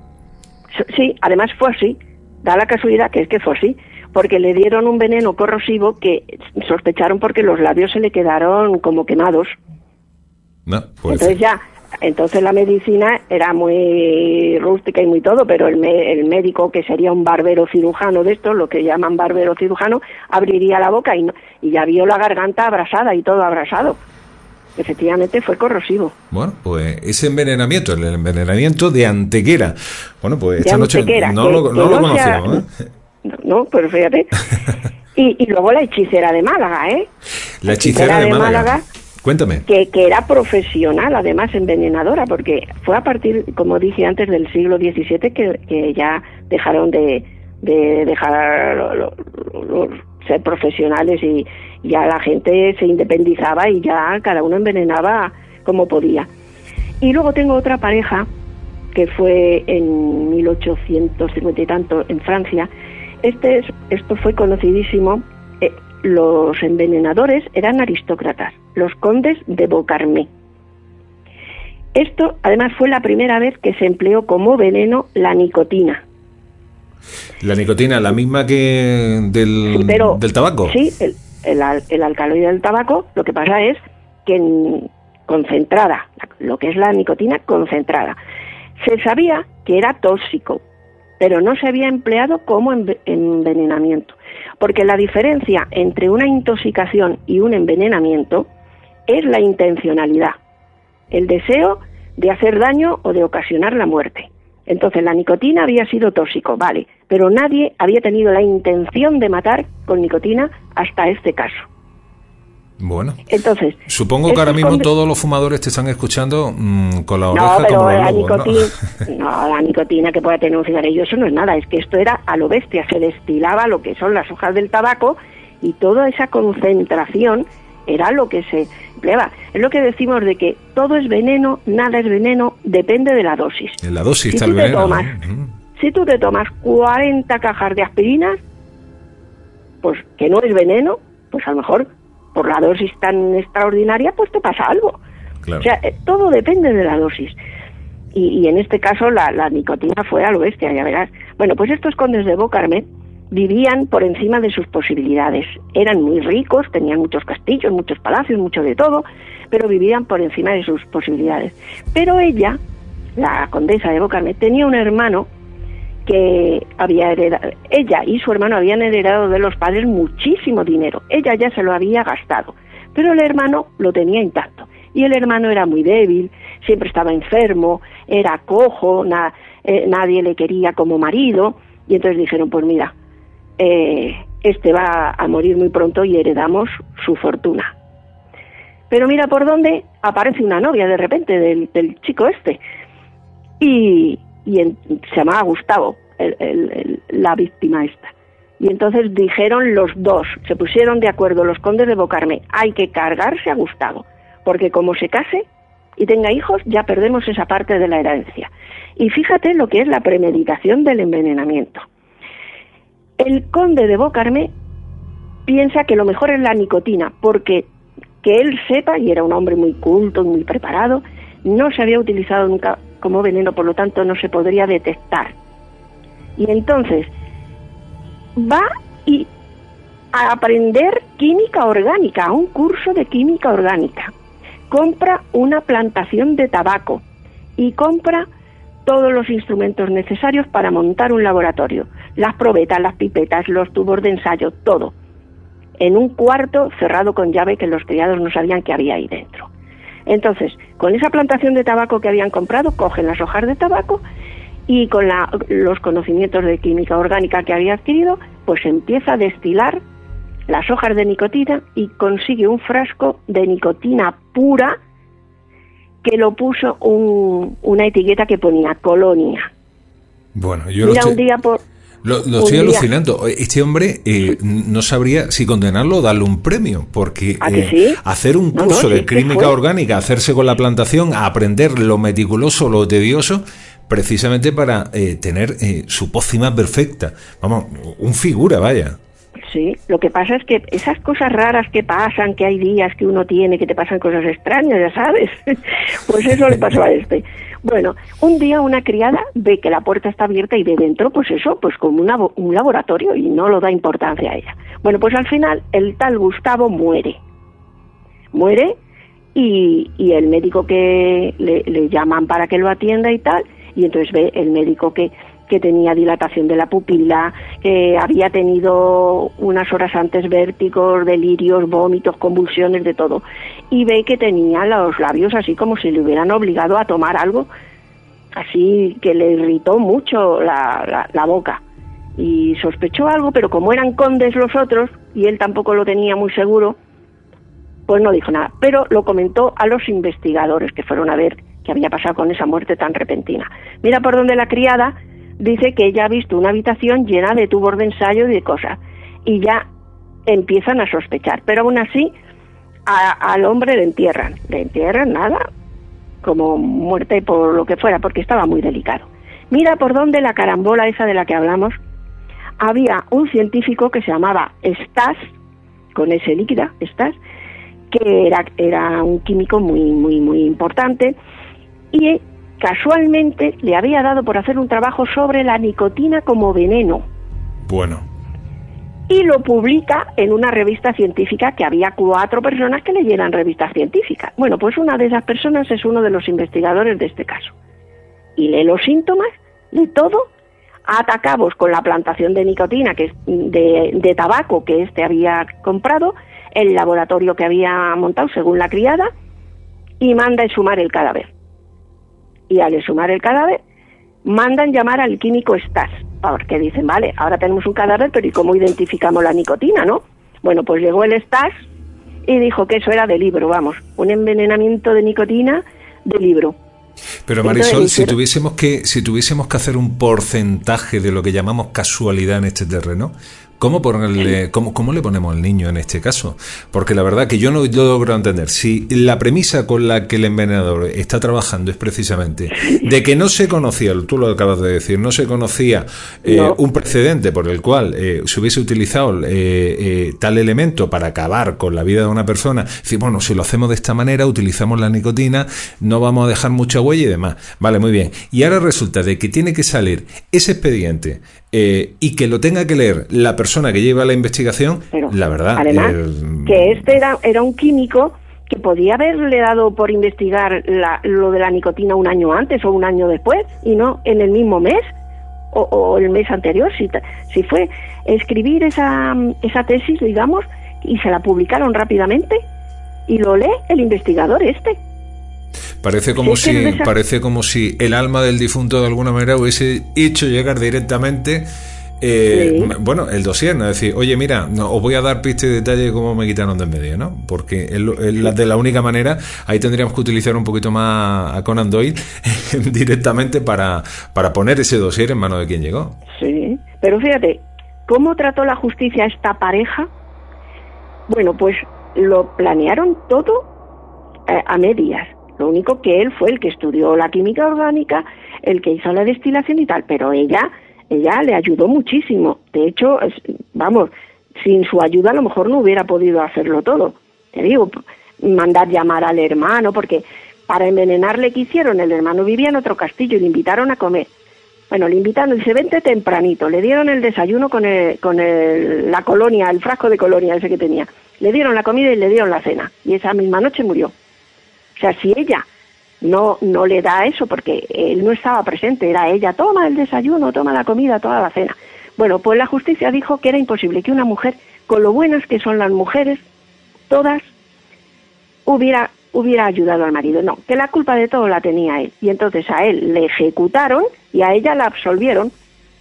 Sí, además fue así. Da la casualidad que es que fue así, porque le dieron un veneno corrosivo que sospecharon porque los labios se le quedaron como quemados. No, puede Entonces ser. ya, entonces la medicina era muy rústica y muy todo, pero el, me- el médico, que sería un barbero cirujano de estos, lo que llaman barbero cirujano, abriría la boca y, no- y ya vio la garganta abrasada y todo abrasado. Efectivamente fue corrosivo. Bueno, pues ese envenenamiento, el envenenamiento de Antequera. Bueno, pues esta De noche Antequera, no que- lo, que no lo no sea- conocíamos, ¿eh? No, no, pero fíjate. Y, y luego la hechicera de Málaga, ¿eh? La hechicera de Málaga. Cuéntame. que, que era profesional, además envenenadora, porque fue a partir, como dije antes, del siglo diecisiete que, que ya dejaron de, de dejar lo- lo- lo- ser profesionales y ya la gente se independizaba y ya cada uno envenenaba como podía. Y luego tengo otra pareja que fue en mil ochocientos cincuenta y tanto en Francia. Este es, esto fue conocidísimo. Eh, los envenenadores eran aristócratas, los condes de Beaucarmé. Esto, además, fue la primera vez que se empleó como veneno la nicotina. La nicotina, la misma que del, Sí, pero- del tabaco. Sí, el, el, al- el alcaloide del tabaco, lo que pasa es que en- concentrada, lo que es la nicotina concentrada. Se sabía que era tóxico, pero no se había empleado como enve- envenenamiento, porque la diferencia entre una intoxicación y un envenenamiento es la intencionalidad, el deseo de hacer daño o de ocasionar la muerte. Entonces la nicotina había sido tóxico, vale, pero nadie había tenido la intención de matar con nicotina hasta este caso. Bueno, Entonces, supongo que ahora estos mismo conde- todos los fumadores te están escuchando mm, con la No, oreja pero como los la lobos, ¿no? nicotina, no, la nicotina que pueda tener un cigarrillo, eso no es nada, es que esto era a lo bestia, se destilaba lo que son las hojas del tabaco y toda esa concentración era lo que se empleaba. Es lo que decimos de que todo es veneno, nada es veneno, depende de la dosis. En la dosis Si está tú el te veneno. tomas, ¿no? Ujú. si tú te tomas cuarenta cajas de aspirinas, pues que no es veneno, pues a lo mejor por la dosis tan extraordinaria, pues te pasa algo. Claro. O sea, eh, todo depende de la dosis. Y, y en este caso la, la nicotina fue a lo bestia, ya verás. Bueno, pues estos condes de Beaucarmé vivían por encima de sus posibilidades. Eran muy ricos, tenían muchos castillos, muchos palacios, mucho de todo, pero vivían por encima de sus posibilidades. Pero ella, la condesa de Beaucarmé, tenía un hermano que había heredado, ella y su hermano habían heredado de los padres muchísimo dinero. Ella ya se lo había gastado, pero el hermano lo tenía intacto. Y el hermano era muy débil, siempre estaba enfermo, era cojo, na, eh, nadie le quería como marido, y entonces dijeron, pues mira, eh, este va a morir muy pronto y heredamos su fortuna. Pero mira por dónde aparece una novia de repente del, del chico este, y, y en, se llamaba Gustavo, el, el, el, la víctima esta. Y entonces dijeron los dos, se pusieron de acuerdo los condes de Beaucarmé, hay que cargarse a Gustavo, porque como se case y tenga hijos, ya perdemos esa parte de la herencia. Y fíjate lo que es la premeditación del envenenamiento. El conde de Beaucarmé piensa que lo mejor es la nicotina, porque que él sepa, y era un hombre muy culto, muy preparado, no se había utilizado nunca como veneno, por lo tanto no se podría detectar. Y entonces va y a aprender química orgánica, a un curso de química orgánica. Compra una plantación de tabaco y compra todos los instrumentos necesarios para montar un laboratorio. Las probetas, las pipetas, los tubos de ensayo, todo. En un cuarto cerrado con llave que los criados no sabían que había ahí dentro. Entonces, con esa plantación de tabaco que habían comprado, cogen las hojas de tabaco y con la, los conocimientos de química orgánica que había adquirido, pues empieza a destilar las hojas de nicotina y consigue un frasco de nicotina pura que lo puso un, una etiqueta que ponía Colonia. Bueno, yo Mira, lo un día por... Lo, lo estoy día. alucinando. Este hombre eh, no sabría si condenarlo o darle un premio, porque eh, sí? hacer un no, curso no, de sí, química orgánica, hacerse con la plantación, a aprender lo meticuloso, lo tedioso, precisamente para eh, tener eh, su pócima perfecta. Vamos, un figura, vaya. Sí, lo que pasa es que esas cosas raras que pasan, que hay días que uno tiene, que te pasan cosas extrañas, ya sabes, pues eso le pasó a este. Bueno, un día una criada ve que la puerta está abierta y ve dentro, pues eso, pues como una, un laboratorio, y no lo da importancia a ella. Bueno, pues al final el tal Gustavo muere. Muere y, y el médico que le, le llaman para que lo atienda y tal, y entonces ve el médico que... que tenía dilatación de la pupila, que había tenido unas horas antes vértigos, delirios, vómitos, convulsiones, de todo. Y ve que tenía los labios así como si le hubieran obligado a tomar algo, así que le irritó mucho la, la, la boca. Y sospechó algo, pero como eran condes los otros, y él tampoco lo tenía muy seguro, pues no dijo nada. Pero lo comentó a los investigadores que fueron a ver qué había pasado con esa muerte tan repentina. Mira por donde la criada dice que ella ha visto una habitación llena de tubos de ensayo y de cosas, y ya empiezan a sospechar, pero aún así a, al hombre le entierran, le entierran nada, como muerte por lo que fuera, porque estaba muy delicado. Mira por dónde la carambola esa de la que hablamos, había un científico que se llamaba Stas, con ese líquida, Stas, que era, era un químico muy, muy, muy importante, y casualmente le había dado por hacer un trabajo sobre la nicotina como veneno. Bueno. Y lo publica en una revista científica, que había cuatro personas que leyeran revistas científicas. Bueno, pues una de esas personas es uno de los investigadores de este caso. Y lee los síntomas de todo, ata cabos con la plantación de nicotina, que es de, de tabaco que éste había comprado, el laboratorio que había montado según la criada, y manda exhumar el cadáver. Y al exhumar el cadáver, mandan llamar al químico Stas, porque dicen, vale, ahora tenemos un cadáver, pero ¿y cómo identificamos la nicotina, no? Bueno, pues llegó el Stas y dijo que eso era de libro, vamos, un envenenamiento de nicotina de libro. Pero Marisol, Entonces, si tuviésemos que si tuviésemos que hacer un porcentaje de lo que llamamos casualidad en este terreno, ¿Cómo, ponerle, cómo, ¿Cómo le ponemos al niño en este caso? Porque la verdad que yo no logro entender. Si la premisa con la que el envenenador está trabajando es precisamente de que no se conocía, tú lo acabas de decir, no se conocía eh, no. un precedente por el cual eh, se hubiese utilizado eh, eh, tal elemento para acabar con la vida de una persona, decir, bueno, si lo hacemos de esta manera, utilizamos la nicotina, no vamos a dejar mucha huella y demás. Vale, muy bien. Y ahora resulta de que tiene que salir ese expediente eh, y que lo tenga que leer la persona que lleva la investigación, pero, la verdad... Además, eh, que este era, era un químico que podía haberle dado por investigar la, lo de la nicotina un año antes o un año después, y no en el mismo mes o, o el mes anterior, si, si fue escribir esa, esa tesis, digamos, y se la publicaron rápidamente, y lo lee el investigador este. Parece como sí, si esa... parece como si el alma del difunto de alguna manera hubiese hecho llegar directamente eh, sí. bueno, el dossier, ¿no? Es decir, oye, mira, no, os voy a dar pista y detalle de cómo me quitaron de en medio, ¿no? Porque el, el, sí. de la única manera, ahí tendríamos que utilizar un poquito más a Conan Doyle directamente para, para poner ese dossier en manos de quien llegó. Sí, pero fíjate, ¿cómo trató la justicia a esta pareja? Bueno, pues lo planearon todo eh, a medias. Lo único que él fue el que estudió la química orgánica, el que hizo la destilación y tal, pero ella, ella le ayudó muchísimo. De hecho, es, vamos, sin su ayuda a lo mejor no hubiera podido hacerlo todo. Te digo, mandar llamar al hermano, porque para envenenarle, ¿qué hicieron? El hermano vivía en otro castillo y le invitaron a comer. Bueno, le invitaron, dice, vente tempranito. Le dieron el desayuno con el, con el, la colonia, el frasco de colonia ese que tenía. Le dieron la comida y le dieron la cena. Y esa misma noche murió. O sea, si ella no no le da eso, porque él no estaba presente, era ella, toma el desayuno, toma la comida, toda la cena. Bueno, pues la justicia dijo que era imposible que una mujer, con lo buenas que son las mujeres, todas, hubiera hubiera ayudado al marido. No, que la culpa de todo la tenía él. Y entonces a él le ejecutaron y a ella la absolvieron.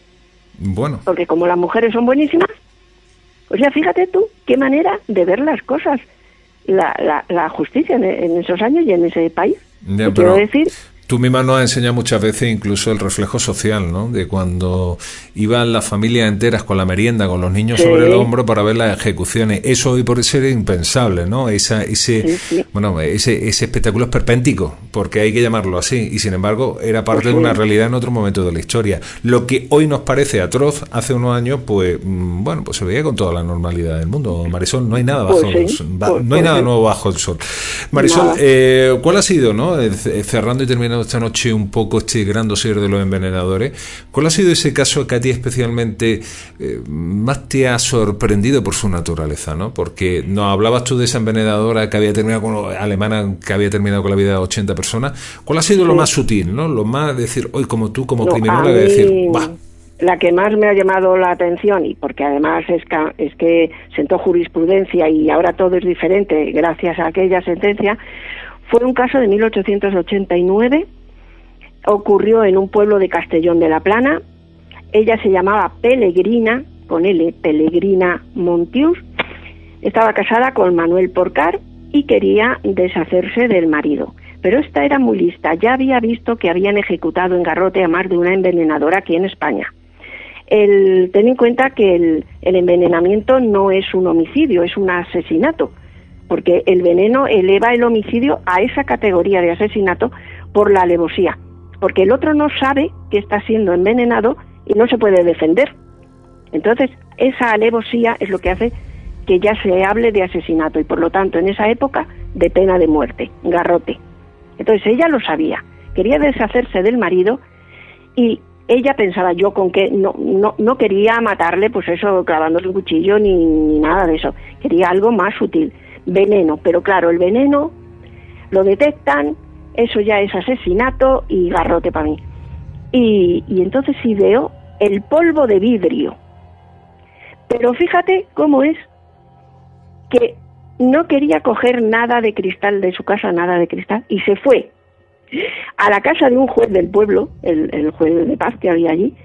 Bueno. Porque como las mujeres son buenísimas, o sea, fíjate tú, qué manera de ver las cosas. La, la, la justicia en, en esos años y en ese país. Ya, quiero decir, tú misma nos has enseñado muchas veces incluso el reflejo social, ¿no? De cuando iban las familias enteras con la merienda, con los niños sí. sobre el hombro para ver las ejecuciones. Eso hoy por ser impensable, ¿no? Esa, ese, sí, sí. bueno, ese, ese espectáculo es perpéntico, porque hay que llamarlo así. Y sin embargo, era parte pues sí. de una realidad en otro momento de la historia. Lo que hoy nos parece atroz, hace unos años, pues, bueno, pues se veía con toda la normalidad del mundo. Marisol, no hay nada bajo pues sí. el sol, pues, no hay pues nada sí. nuevo bajo el sol. Marisol, eh, ¿cuál ha sido, no? Cerrando y terminando esta noche un poco este gran dossier de los envenenadores, ¿cuál ha sido ese caso que a ti especialmente eh, más te ha sorprendido por su naturaleza, ¿no? Porque nos hablabas tú de esa envenenadora que había terminado con alemana que había terminado con la vida de ochenta personas. ¿Cuál ha sido sí. lo más sutil, no? Lo más decir, hoy como tú como no, criminóloga de decir, va. La que más me ha llamado la atención, y porque además es que, es que sentó jurisprudencia y ahora todo es diferente gracias a aquella sentencia, fue un caso de mil ochocientos ochenta y nueve, ocurrió en un pueblo de Castellón de la Plana. Ella se llamaba Pelegrina, con L, Pelegrina Montius, estaba casada con Manuel Porcar y quería deshacerse del marido. Pero esta era muy lista, ya había visto que habían ejecutado en Garrote a más de una envenenadora aquí en España. El, ten en cuenta que el, el envenenamiento no es un homicidio, es un asesinato, porque el veneno eleva el homicidio a esa categoría de asesinato por la alevosía, porque el otro no sabe que está siendo envenenado y no se puede defender. Entonces, esa alevosía es lo que hace que ya se hable de asesinato y, por lo tanto, en esa época, de pena de muerte, garrote. Entonces, ella lo sabía, quería deshacerse del marido y ella pensaba, yo con que no no no quería matarle, pues eso, clavándole un cuchillo ni, ni nada de eso, quería algo más sutil. Veneno, pero claro, el veneno lo detectan, eso ya es asesinato y garrote para mí. Y, y entonces ideó el polvo de vidrio. Pero fíjate cómo es que no quería coger nada de cristal de su casa, nada de cristal, y se fue a la casa de un juez del pueblo, el, el juez de paz que había allí,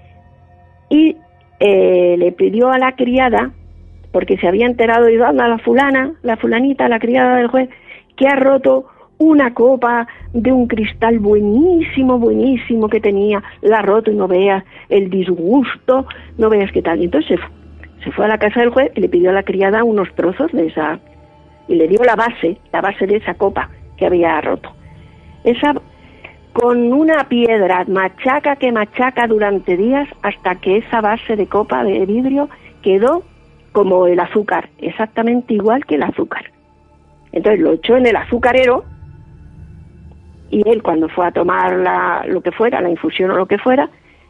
y eh, le pidió a la criada, porque se había enterado y dando a la fulana, la fulanita, la criada del juez, que ha roto una copa de un cristal buenísimo, buenísimo que tenía, la ha roto y no veas el disgusto, no veas qué tal. Y entonces se fue, se fue a la casa del juez y le pidió a la criada unos trozos de esa, y le dio la base, la base de esa copa que había roto. Esa, con una piedra, machaca que machaca durante días hasta que esa base de copa de vidrio quedó como el azúcar, exactamente igual que el azúcar. Entonces lo echó en el azucarero y él, cuando fue a tomar la, lo que fuera, la infusión o lo que fuera,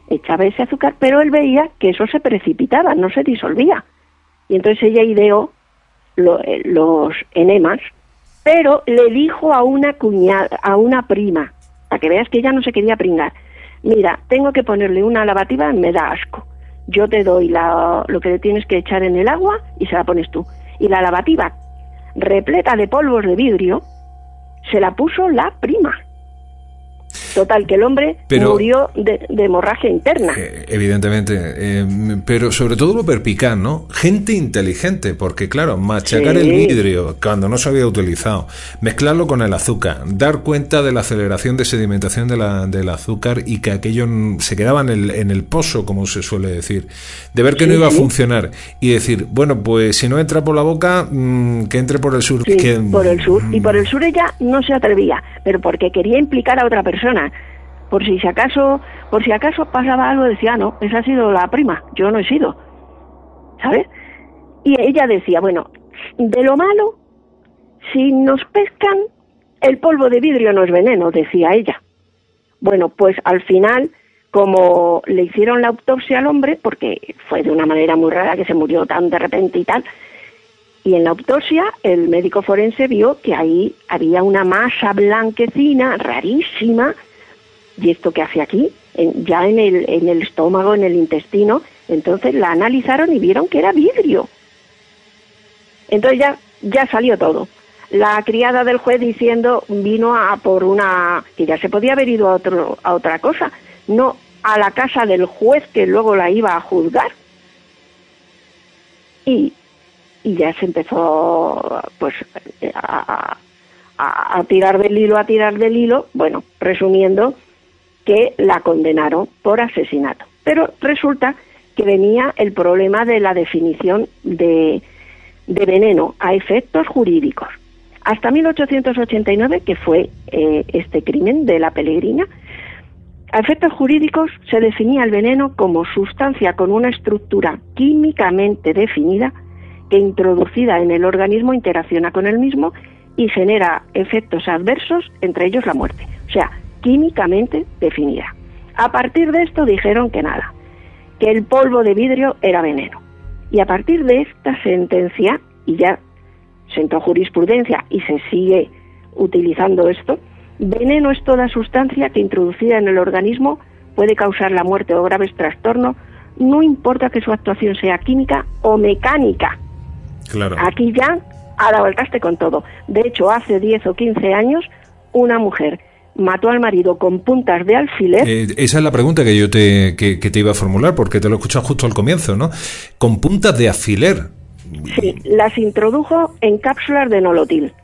echaba ese azúcar, pero él veía que eso se precipitaba, no se disolvía. Y entonces ella ideó lo, eh, los enemas, pero le dijo a una cuñada, a una prima, para que veas que ella no se quería pringar, mira, tengo que ponerle una lavativa, me da asco. Yo te doy la, lo que le tienes que echar en el agua y se la pones tú. Y la lavativa, repleta de polvos de vidrio, se la puso la prima. Total, que el hombre pero, murió de, de hemorragia interna. Eh, evidentemente, eh, pero sobre todo lo perpicaz, ¿no? Gente inteligente, porque claro, machacar sí. el vidrio cuando no se había utilizado, mezclarlo con el azúcar, dar cuenta de la aceleración de sedimentación de la, del azúcar y que aquello se quedaba en el, en el pozo, como se suele decir, de ver que sí, no iba sí. a funcionar y decir, bueno, pues si no entra por la boca, mmm, que entre por el sur. Sí, que, por el sur, y por el sur ella no se atrevía, pero porque quería implicar a otra persona. Por si, si acaso, por si acaso pasaba algo, decía, no, esa ha sido la prima, yo no he sido, ¿sabes? Y ella decía, bueno, de lo malo, si nos pescan, el polvo de vidrio no es veneno, decía ella. Bueno, pues al final, como le hicieron la autopsia al hombre, porque fue de una manera muy rara que se murió tan de repente y tal, y en la autopsia el médico forense vio que ahí había una masa blanquecina, rarísima. ¿Y esto qué hace aquí? En, ya en el, en el estómago, en el intestino. Entonces la analizaron y vieron que era vidrio. Entonces ya, ya salió todo. La criada del juez diciendo, vino a por una... que ya se podía haber ido a, otro, a otra cosa, no a la casa del juez que luego la iba a juzgar. Y, y ya se empezó pues a, a, a tirar del hilo, a tirar del hilo, bueno, resumiendo, que la condenaron por asesinato. Pero resulta que venía el problema de la definición de, de veneno a efectos jurídicos. Hasta mil ochocientos ochenta y nueve, que fue eh, este crimen de la Pellegrina, a efectos jurídicos se definía el veneno como sustancia con una estructura químicamente definida que introducida en el organismo interacciona con el mismo y genera efectos adversos, entre ellos la muerte. O sea, químicamente definida. A partir de esto dijeron que nada, que el polvo de vidrio era veneno. Y a partir de esta sentencia, y ya sentó jurisprudencia y se sigue utilizando esto, veneno es toda sustancia que introducida en el organismo puede causar la muerte o graves trastornos, no importa que su actuación sea química o mecánica. Claro. Aquí ya a la voltaste con todo. De hecho, hace diez o quince años, una mujer mató al marido con puntas de alfiler. Eh, esa es la pregunta que yo te, que, que te iba a formular, porque te lo he escuchado justo al comienzo, ¿no? Con puntas de alfiler. Sí, las introdujo en cápsulas de nolotil.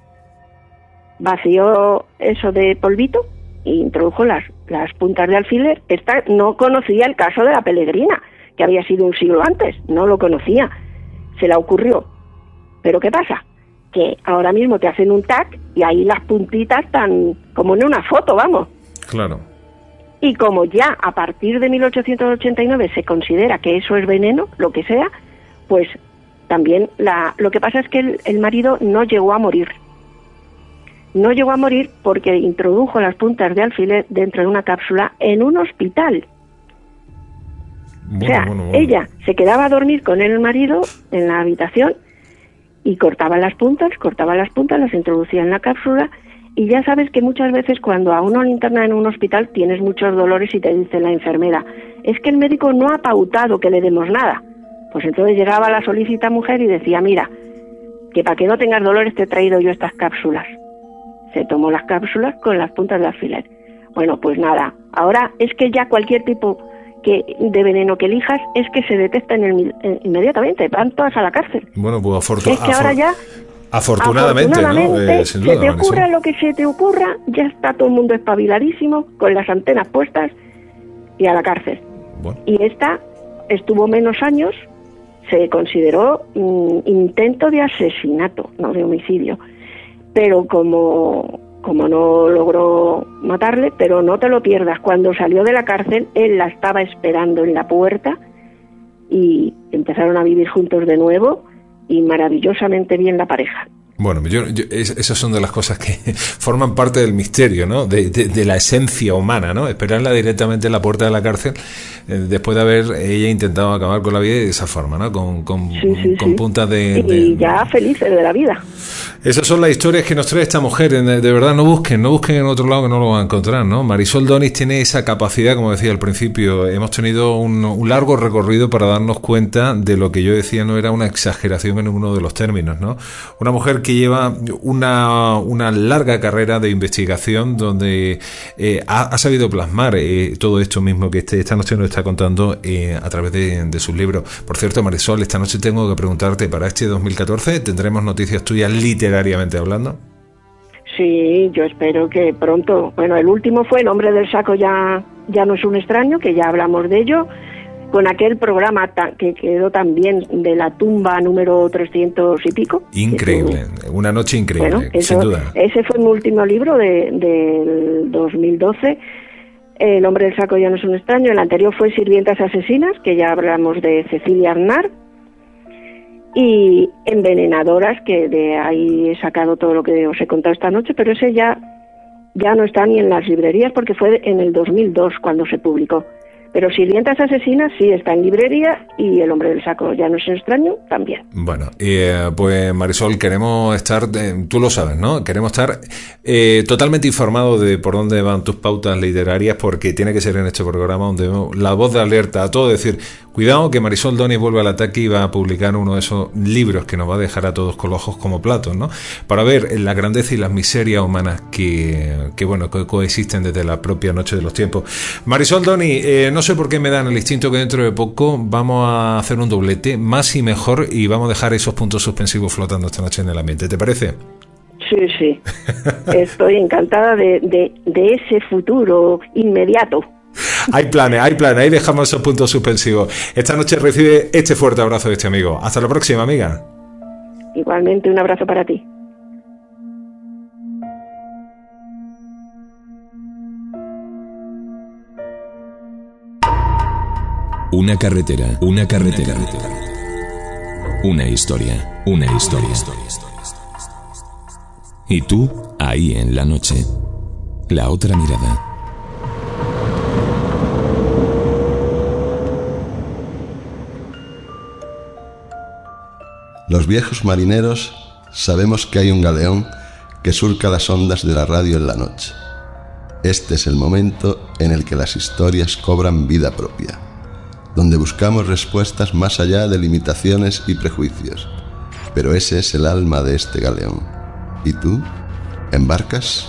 Vació eso de polvito e introdujo las, las puntas de alfiler. Esta no conocía el caso de la Pellegrina, que había sido un siglo antes, no lo conocía. Se le ocurrió. ¿Pero qué pasa? Que ahora mismo te hacen un tac y ahí las puntitas están como en una foto, vamos. Claro. Y como ya a partir de mil ochocientos ochenta y nueve se considera que eso es veneno, lo que sea, pues también la, lo que pasa es que el, el marido no llegó a morir. No llegó a morir porque introdujo las puntas de alfiler dentro de una cápsula en un hospital. Bueno, o sea, bueno, bueno. Ella se quedaba a dormir con el marido en la habitación y cortaba las puntas, cortaba las puntas, las introducía en la cápsula, y ya sabes que muchas veces cuando a uno le internan en un hospital tienes muchos dolores y te dice la enfermera, es que el médico no ha pautado que le demos nada. Pues entonces llegaba la solícita mujer y decía, mira, que para que no tengas dolores te he traído yo estas cápsulas. Se tomó las cápsulas con las puntas de alfiler. Bueno, pues nada, ahora es que ya cualquier tipo que de veneno que elijas es que se detecta en el, en, inmediatamente, van todas a la cárcel. Bueno, pues afortun- es que ahora ya afortunadamente, afortunadamente ¿no? Eh, se duda, te ocurra sí. Lo que se te ocurra, ya está todo el mundo espabiladísimo, con las antenas puestas y a la cárcel. Bueno. Y esta estuvo menos años, se consideró mm, intento de asesinato, no de homicidio, pero como... como no logró matarle, pero no te lo pierdas, cuando salió de la cárcel, él la estaba esperando en la puerta y empezaron a vivir juntos de nuevo y maravillosamente bien la pareja. Bueno, yo, yo, es, esas son de las cosas que forman parte del misterio, ¿no? De, de, de la esencia humana, ¿no? Esperarla directamente en la puerta de la cárcel eh, después de haber ella intentado acabar con la vida de esa forma, ¿no? Con, con, sí, sí, con sí. puntas de, de... Y ya felices de la vida. Esas son las historias que nos trae esta mujer. De verdad, no busquen, no busquen en otro lado que no lo van a encontrar, ¿no? Marisol Donis tiene esa capacidad, como decía al principio. Hemos tenido un, un largo recorrido para darnos cuenta de lo que yo decía no era una exageración en ninguno de los términos, ¿no? Una mujer que lleva una, una larga carrera de investigación donde eh, ha, ha sabido plasmar eh, todo esto mismo que este, esta noche nos está contando eh, a través de, de sus libros. Por cierto, Marisol, esta noche tengo que preguntarte, para este dos mil catorce, ¿tendremos noticias tuyas literariamente hablando? Sí, yo espero que pronto. Bueno, el último fue El hombre del saco ya, ya no es un extraño, que ya hablamos de ello, con aquel programa ta, que quedó también de la tumba número trescientos y pico. Increíble, que, una noche increíble, bueno, eso, sin duda. Ese fue mi último libro de, del dos mil doce. El hombre del saco ya no es un extraño. El anterior fue Sirvientas asesinas, que ya hablamos de Cecilia Arnar. Y Envenenadoras, que de ahí he sacado todo lo que os he contado esta noche, pero ese ya, ya no está ni en las librerías porque fue en el dos mil dos cuando se publicó. Pero Sirvientas asesinas sí está en librería y El hombre del saco ya no es extraño también. Bueno, eh, pues Marisol, queremos estar, eh, tú lo sabes, ¿no? Queremos estar eh, totalmente informados de por dónde van tus pautas literarias, porque tiene que ser en este programa donde la voz de alerta a todo, decir, cuidado que Marisol Donis vuelve al ataque y va a publicar uno de esos libros que nos va a dejar a todos con los ojos como platos, ¿no? Para ver la grandeza y las miserias humanas que, que bueno, que coexisten desde la propia noche de los tiempos. Marisol Donis, eh, no sé por qué me dan el instinto que dentro de poco vamos a hacer un doblete, más y mejor, y vamos a dejar esos puntos suspensivos flotando esta noche en el ambiente. ¿Te parece? Sí, sí. Estoy encantada de, de, de ese futuro inmediato. Hay planes, hay planes, ahí dejamos esos puntos suspensivos. Esta noche recibe este fuerte abrazo de este amigo. Hasta la próxima, amiga. Igualmente, un abrazo para ti. Una carretera, una carretera, una historia, una historia. Y tú, ahí en la noche, la otra mirada. Los viejos marineros sabemos que hay un galeón que surca las ondas de la radio en la noche. Este es el momento en el que las historias cobran vida propia, donde buscamos respuestas más allá de limitaciones y prejuicios. Pero ese es el alma de este galeón. ¿Y tú? ¿Embarcas?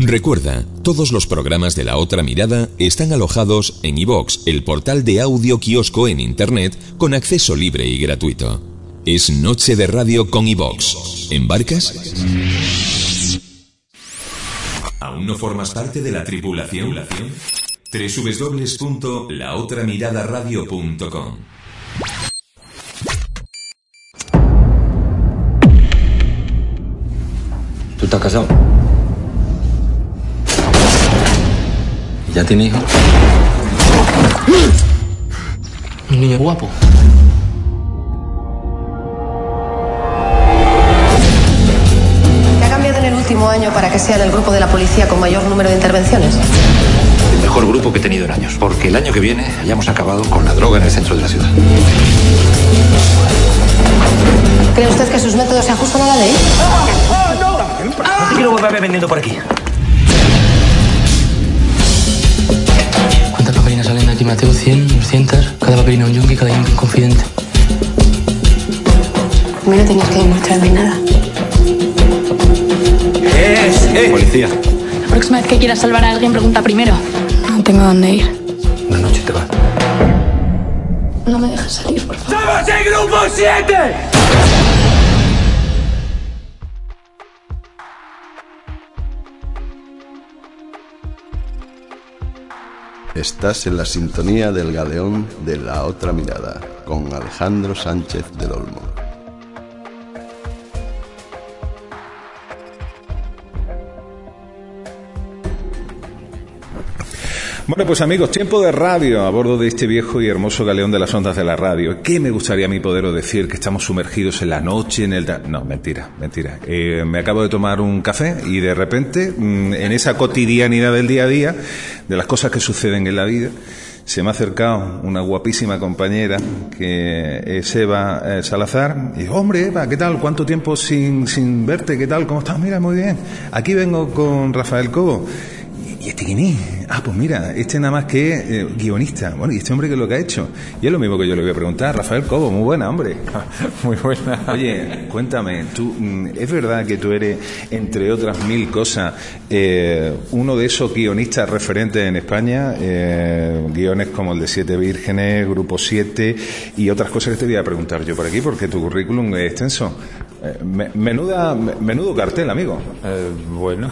Recuerda, todos los programas de La Otra Mirada están alojados en iVox, el portal de audio kiosco en Internet con acceso libre y gratuito. Es Noche de Radio con iVox. ¿Embarcas? ¿Aún no formas parte de la tripulación? doble u doble u doble u punto la otra mirada radio punto com. ¿Tú estás casado? ¿Ya tienes hijos? Un niño guapo. ¿Qué ha cambiado en el último año para que sea el grupo de la policía con mayor número de intervenciones? El mejor grupo que he tenido en años, porque el año que viene hayamos acabado con la droga en el centro de la ciudad. ¿Cree usted que sus métodos se ajustan a la ley? ¡Oh, no! No te quiero volver a ver vendiendo por aquí. ¿Cuántas papelinas salen de aquí, Mateo? ¿cien? ¿doscientas? Cada papelina un yunque, cada yunque un confidente. A mí no tenías que demostrarme nada. ¿Qué es? ¡Eh! Policía. La próxima vez que quieras salvar a alguien, pregunta primero. No tengo dónde ir. Una noche te vas. No me dejes salir, por favor. ¡Somos el grupo siete! Estás en la sintonía del galeón de La Otra Mirada, con Alejandro Sánchez del Olmo. Bueno, pues amigos, tiempo de radio a bordo de este viejo y hermoso galeón de las ondas de la radio. ¿Qué me gustaría a mí poderos decir? Que estamos sumergidos en la noche, en el... No, mentira, mentira. Eh, me acabo de tomar un café y de repente, en esa cotidianidad del día a día, de las cosas que suceden en la vida, se me ha acercado una guapísima compañera que es Eva eh, Salazar. Y digo, hombre, Eva, ¿qué tal? ¿Cuánto tiempo sin, sin verte? ¿Qué tal? ¿Cómo estás? Mira, muy bien. Aquí vengo con Rafael Cobo. ¿Y este quién es? Ah, pues mira, este nada más que eh, guionista. Bueno, ¿y este hombre qué es lo que ha hecho? Y es lo mismo que yo le voy a preguntar. Rafael Cobo, muy buena, hombre. Muy buena. Oye, cuéntame, tú, ¿es verdad que tú eres, entre otras mil cosas, eh, uno de esos guionistas referentes en España? Eh, guiones como el de Siete Vírgenes, Grupo siete y otras cosas que te voy a preguntar yo por aquí, porque tu currículum es extenso. Eh, me, menuda, menudo cartel, amigo. Eh, bueno,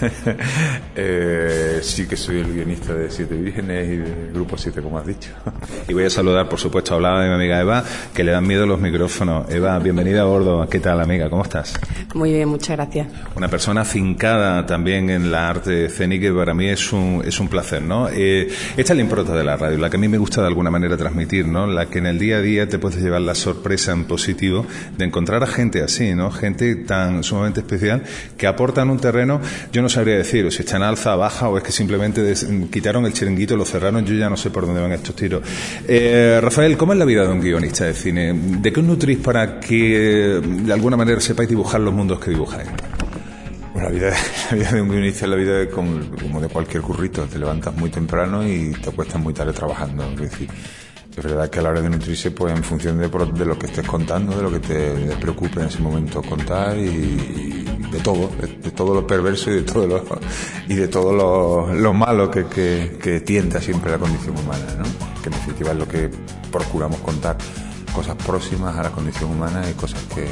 eh, sí que soy el guionista de Siete Vírgenes y del Grupo siete, como has dicho. Y voy a saludar, por supuesto, hablaba de mi amiga Eva, que le dan miedo los micrófonos. Eva, bienvenida a bordo. ¿Qué tal, amiga? ¿Cómo estás? Muy bien, muchas gracias. Una persona afincada también en la arte escénica, que para mí es un, es un placer, ¿no? Eh, esta es la impronta de la radio, la que a mí me gusta de alguna manera transmitir, ¿no? La que en el día a día te puedes llevar la sorpresa en positivo de encontrar a gente así, ¿no? Gente tan sumamente especial que aportan un terreno, yo no sabría decir, o si está en alza, baja, o es que simplemente des, quitaron el chiringuito, lo cerraron, yo ya no sé por dónde van estos tiros. Eh, Rafael, ¿cómo es la vida de un guionista de cine? ¿De qué os nutrís para que de alguna manera sepáis dibujar los mundos que dibujáis? Bueno, la vida, la vida de un guionista es la vida de, como, como de cualquier currito. Te levantas muy temprano y te acuestas muy tarde trabajando. Es decir, es verdad que a la hora de nutrirse, pues en función de, de lo que estés contando, de lo que te preocupe en ese momento contar y, y de todo, de, de todo lo perverso y de todo lo, y de todo lo, lo malo que, que, que tienta siempre la condición humana, ¿no? Que en definitiva es lo que procuramos contar, cosas próximas a la condición humana y cosas que...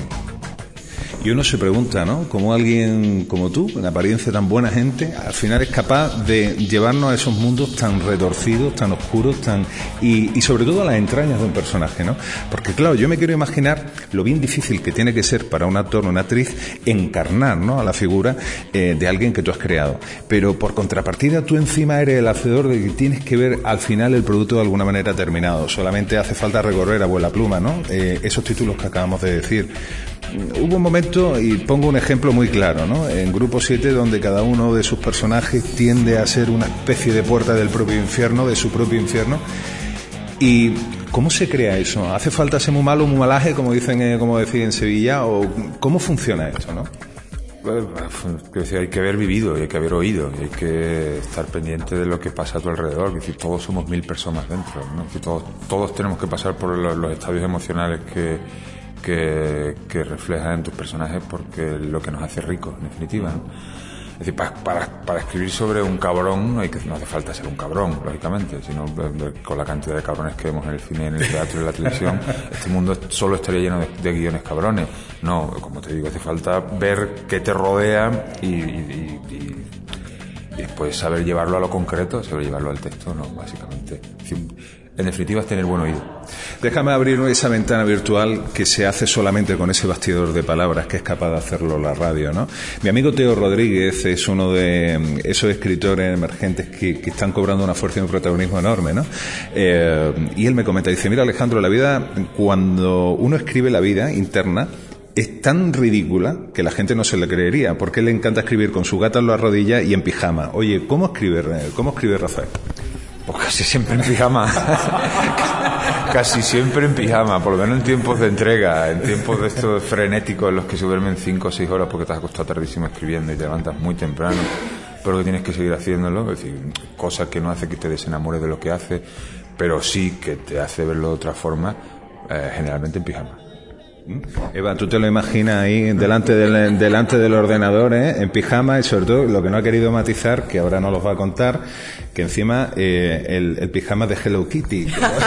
Y uno se pregunta, ¿no? ¿Cómo alguien como tú, en apariencia tan buena gente, al final es capaz de llevarnos a esos mundos tan retorcidos, tan oscuros, tan y, y sobre todo a las entrañas de un personaje, ¿no? Porque claro, yo me quiero imaginar lo bien difícil que tiene que ser para un actor o una actriz encarnar, ¿no?, a la figura eh, de alguien que tú has creado. Pero por contrapartida, tú encima eres el hacedor de que tienes que ver al final el producto de alguna manera terminado. Solamente hace falta recorrer a vuela pluma, ¿no? Eh, esos títulos que acabamos de decir. Hubo un momento, y pongo un ejemplo muy claro, ¿no?, en Grupo siete, donde cada uno de sus personajes tiende a ser una especie de puerta del propio infierno, de su propio infierno. ¿Y cómo se crea eso? ¿Hace falta ser muy malo, muy malaje, como dicen, eh, como decía en Sevilla? ¿O cómo funciona esto, no? Bueno, hay que haber vivido y hay que haber oído y hay que estar pendiente de lo que pasa a tu alrededor. Es decir, todos somos mil personas dentro, ¿no? Es decir, todos, todos tenemos que pasar por los, los estadios emocionales que Que, que refleja en tus personajes, porque es lo que nos hace ricos, en definitiva, ¿no? decir, para, para, para escribir sobre un cabrón no, hay que, no hace falta ser un cabrón, lógicamente, sino con la cantidad de cabrones que vemos en el cine, en el teatro y en la televisión, este mundo solo estaría lleno de, de guiones cabrones. No, como te digo, hace falta ver qué te rodea y, y, y, y, y después saber llevarlo a lo concreto, saber llevarlo al texto, no, básicamente. Es decir, en definitiva es tener buen oído. Déjame abrir esa ventana virtual que se hace solamente con ese bastidor de palabras que es capaz de hacerlo la radio, ¿no? Mi amigo Teo Rodríguez es uno de esos escritores emergentes que, que están cobrando una fuerza y un protagonismo enorme, ¿no? Eh, y él me comenta, dice, mira Alejandro, la vida, cuando uno escribe la vida interna, es tan ridícula que la gente no se le creería, porque le encanta escribir con su gata en las rodillas y en pijama. Oye, ¿cómo escribe, cómo escribe Rafael? Pues casi siempre en pijama. Casi siempre en pijama, por lo menos en tiempos de entrega, en tiempos de estos frenéticos en los que se duermen cinco o seis horas porque te has acostado tardísimo escribiendo y te levantas muy temprano, pero que tienes que seguir haciéndolo, es decir, cosas que no hace que te desenamores de lo que haces, pero sí que te hace verlo de otra forma, eh, generalmente en pijama. Eva, tú te lo imaginas ahí delante del, delante del ordenador, ¿eh? En pijama, y sobre todo lo que no ha querido matizar, que ahora nos los va a contar, que encima eh, el, el pijama de Hello Kitty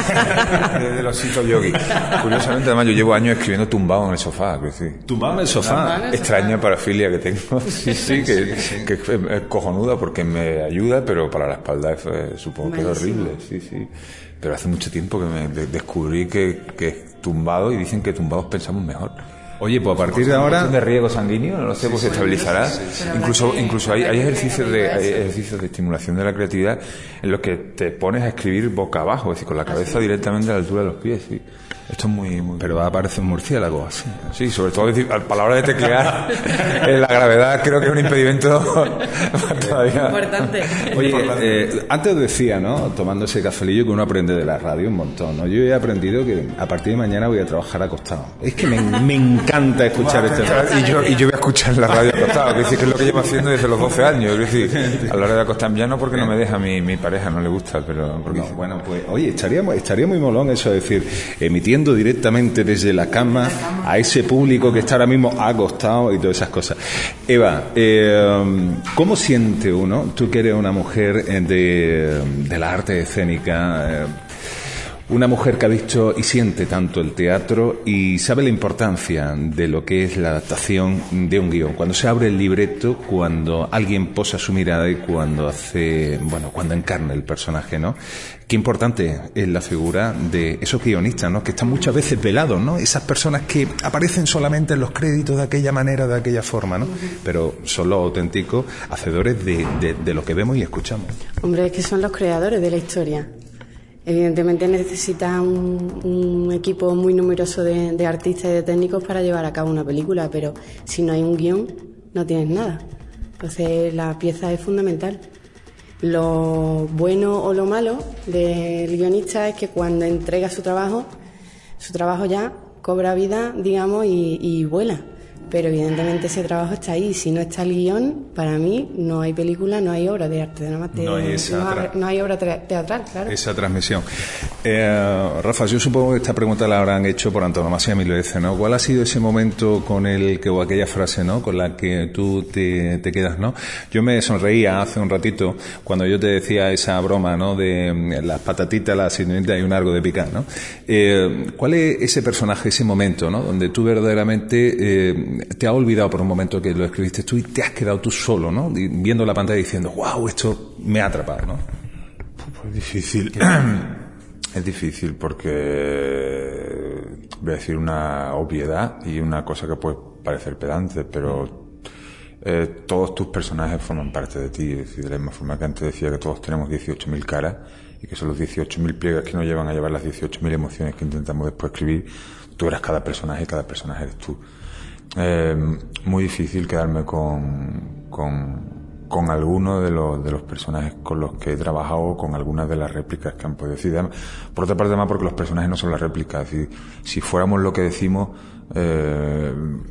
del osito yogi. Curiosamente, además, yo llevo años escribiendo tumbado en el sofá. ¿Tumbado en el sofá? Extraña parafilia que tengo. Sí, sí, que, que es cojonuda porque me ayuda, pero para la espalda es, eh, supongo que es horrible. Sí, sí. Pero hace mucho tiempo que me de- descubrí que, que es tumbado, y dicen que tumbados pensamos mejor. Oye, pues a partir de ahora... de riego sanguíneo, no lo sé, pues se estabilizará. Incluso, incluso hay, hay ejercicios de, hay ejercicios de estimulación de la creatividad en los que te pones a escribir boca abajo, es decir, con la cabeza directamente a la altura de los pies, sí. Esto es muy, muy... Pero aparece un murciélago así. Sí, sobre todo decir, a la hora de teclear, eh, la gravedad creo que es un impedimento todavía importante. Oye, eh, antes decía, ¿no? Tomando ese cafelillo, que uno aprende de la radio un montón, ¿no? Yo he aprendido que a partir de mañana voy a trabajar acostado. Es que me, me encanta escuchar este radio. Y yo, y yo voy a escuchar la radio acostado, que es decir, que es lo que llevo haciendo desde los doce años. Es decir, a la hora de acostarme, ya no porque no me deja mi, mi pareja, no le gusta, pero... Porque no, bueno, pues, oye, estaría, estaría muy molón eso, es decir, emitiendo directamente desde la cama a ese público que está ahora mismo acostado y todas esas cosas. Eva, eh, ¿cómo siente uno, tú que eres una mujer de, de la arte escénica, eh, una mujer que ha visto y siente tanto el teatro y sabe la importancia de lo que es la adaptación de un guión, cuando se abre el libreto, cuando alguien posa su mirada y cuando hace, bueno, cuando encarna el personaje, ¿no? Qué importante es la figura de esos guionistas, ¿no? Que están muchas veces velados, ¿no? Esas personas que aparecen solamente en los créditos de aquella manera, de aquella forma, ¿no? Pero son los auténticos hacedores de, de, de lo que vemos y escuchamos. Hombre, es que son los creadores de la historia. Evidentemente necesitas un, un equipo muy numeroso de, de artistas y de técnicos para llevar a cabo una película, pero si no hay un guión, no tienes nada. Entonces la pieza es fundamental. Lo bueno o lo malo del guionista es que cuando entrega su trabajo, su trabajo ya cobra vida, digamos, y, y vuela. Pero evidentemente ese trabajo está ahí. Si no está el guión, para mí no hay película, no hay obra de arte. Nada más te, no, hay esa no, tra- no hay obra teatral, claro. Esa transmisión. Eh, Rafa, yo supongo que esta pregunta la habrán hecho por antonomasia mil veces, ¿no? ¿Cuál ha sido ese momento con el que, o aquella frase, ¿no? Con la que tú te, te quedas, ¿no? Yo me sonreía hace un ratito cuando yo te decía esa broma, ¿no? De las patatitas, las sirenita y un algo de picar, ¿no? Eh, ¿Cuál es ese personaje, ese momento, ¿no? Donde tú verdaderamente eh, te has olvidado por un momento que lo escribiste tú y te has quedado tú solo, ¿no? Viendo la pantalla diciendo, wow, esto me ha atrapado, ¿no? Pues difícil. Es difícil porque voy a decir una obviedad y una cosa que puede parecer pedante, pero eh, todos tus personajes forman parte de ti. Es decir, de la misma forma que antes decía que todos tenemos dieciocho mil caras y que son los dieciocho mil pliegues que nos llevan a llevar las dieciocho mil emociones que intentamos después escribir, tú eres cada personaje y cada personaje eres tú. Eh, muy difícil quedarme con, con con alguno de los de los personajes con los que he trabajado, con algunas de las réplicas que han podido decir. Además, por otra parte, más porque los personajes no son las réplicas. Es decir, si fuéramos lo que decimos, eh,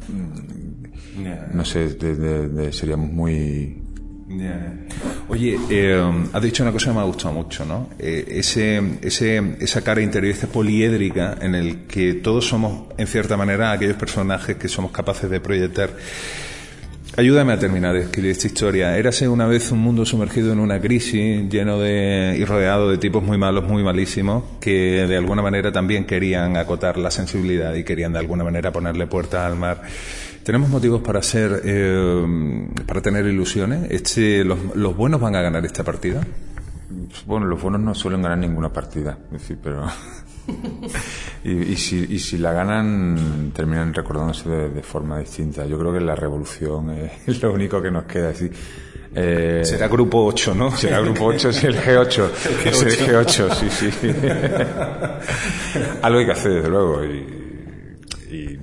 no sé, de, de, de, seríamos muy... Yeah. Oye, eh, has dicho una cosa que me ha gustado mucho, ¿no? Eh, ese, ese, esa cara interiorista poliédrica en el que todos somos, en cierta manera, aquellos personajes que somos capaces de proyectar. Ayúdame a terminar de escribir esta historia. Érase una vez un mundo sumergido en una crisis, lleno de y rodeado de tipos muy malos, muy malísimos, que de alguna manera también querían acotar la sensibilidad y querían de alguna manera ponerle puertas al mar. ¿Tenemos motivos para ser, eh, para tener ilusiones? Este, los, ¿Los buenos van a ganar esta partida? Bueno, los buenos no suelen ganar ninguna partida, es decir, pero... y, y, si, y si la ganan terminan recordándose de, de forma distinta. Yo creo que la revolución es lo único que nos queda. Es decir, eh, será grupo ocho, ¿no? Será grupo ocho, sí, el G ocho. El G ocho, el G ocho, sí, sí. Algo hay que hacer, desde luego, y, y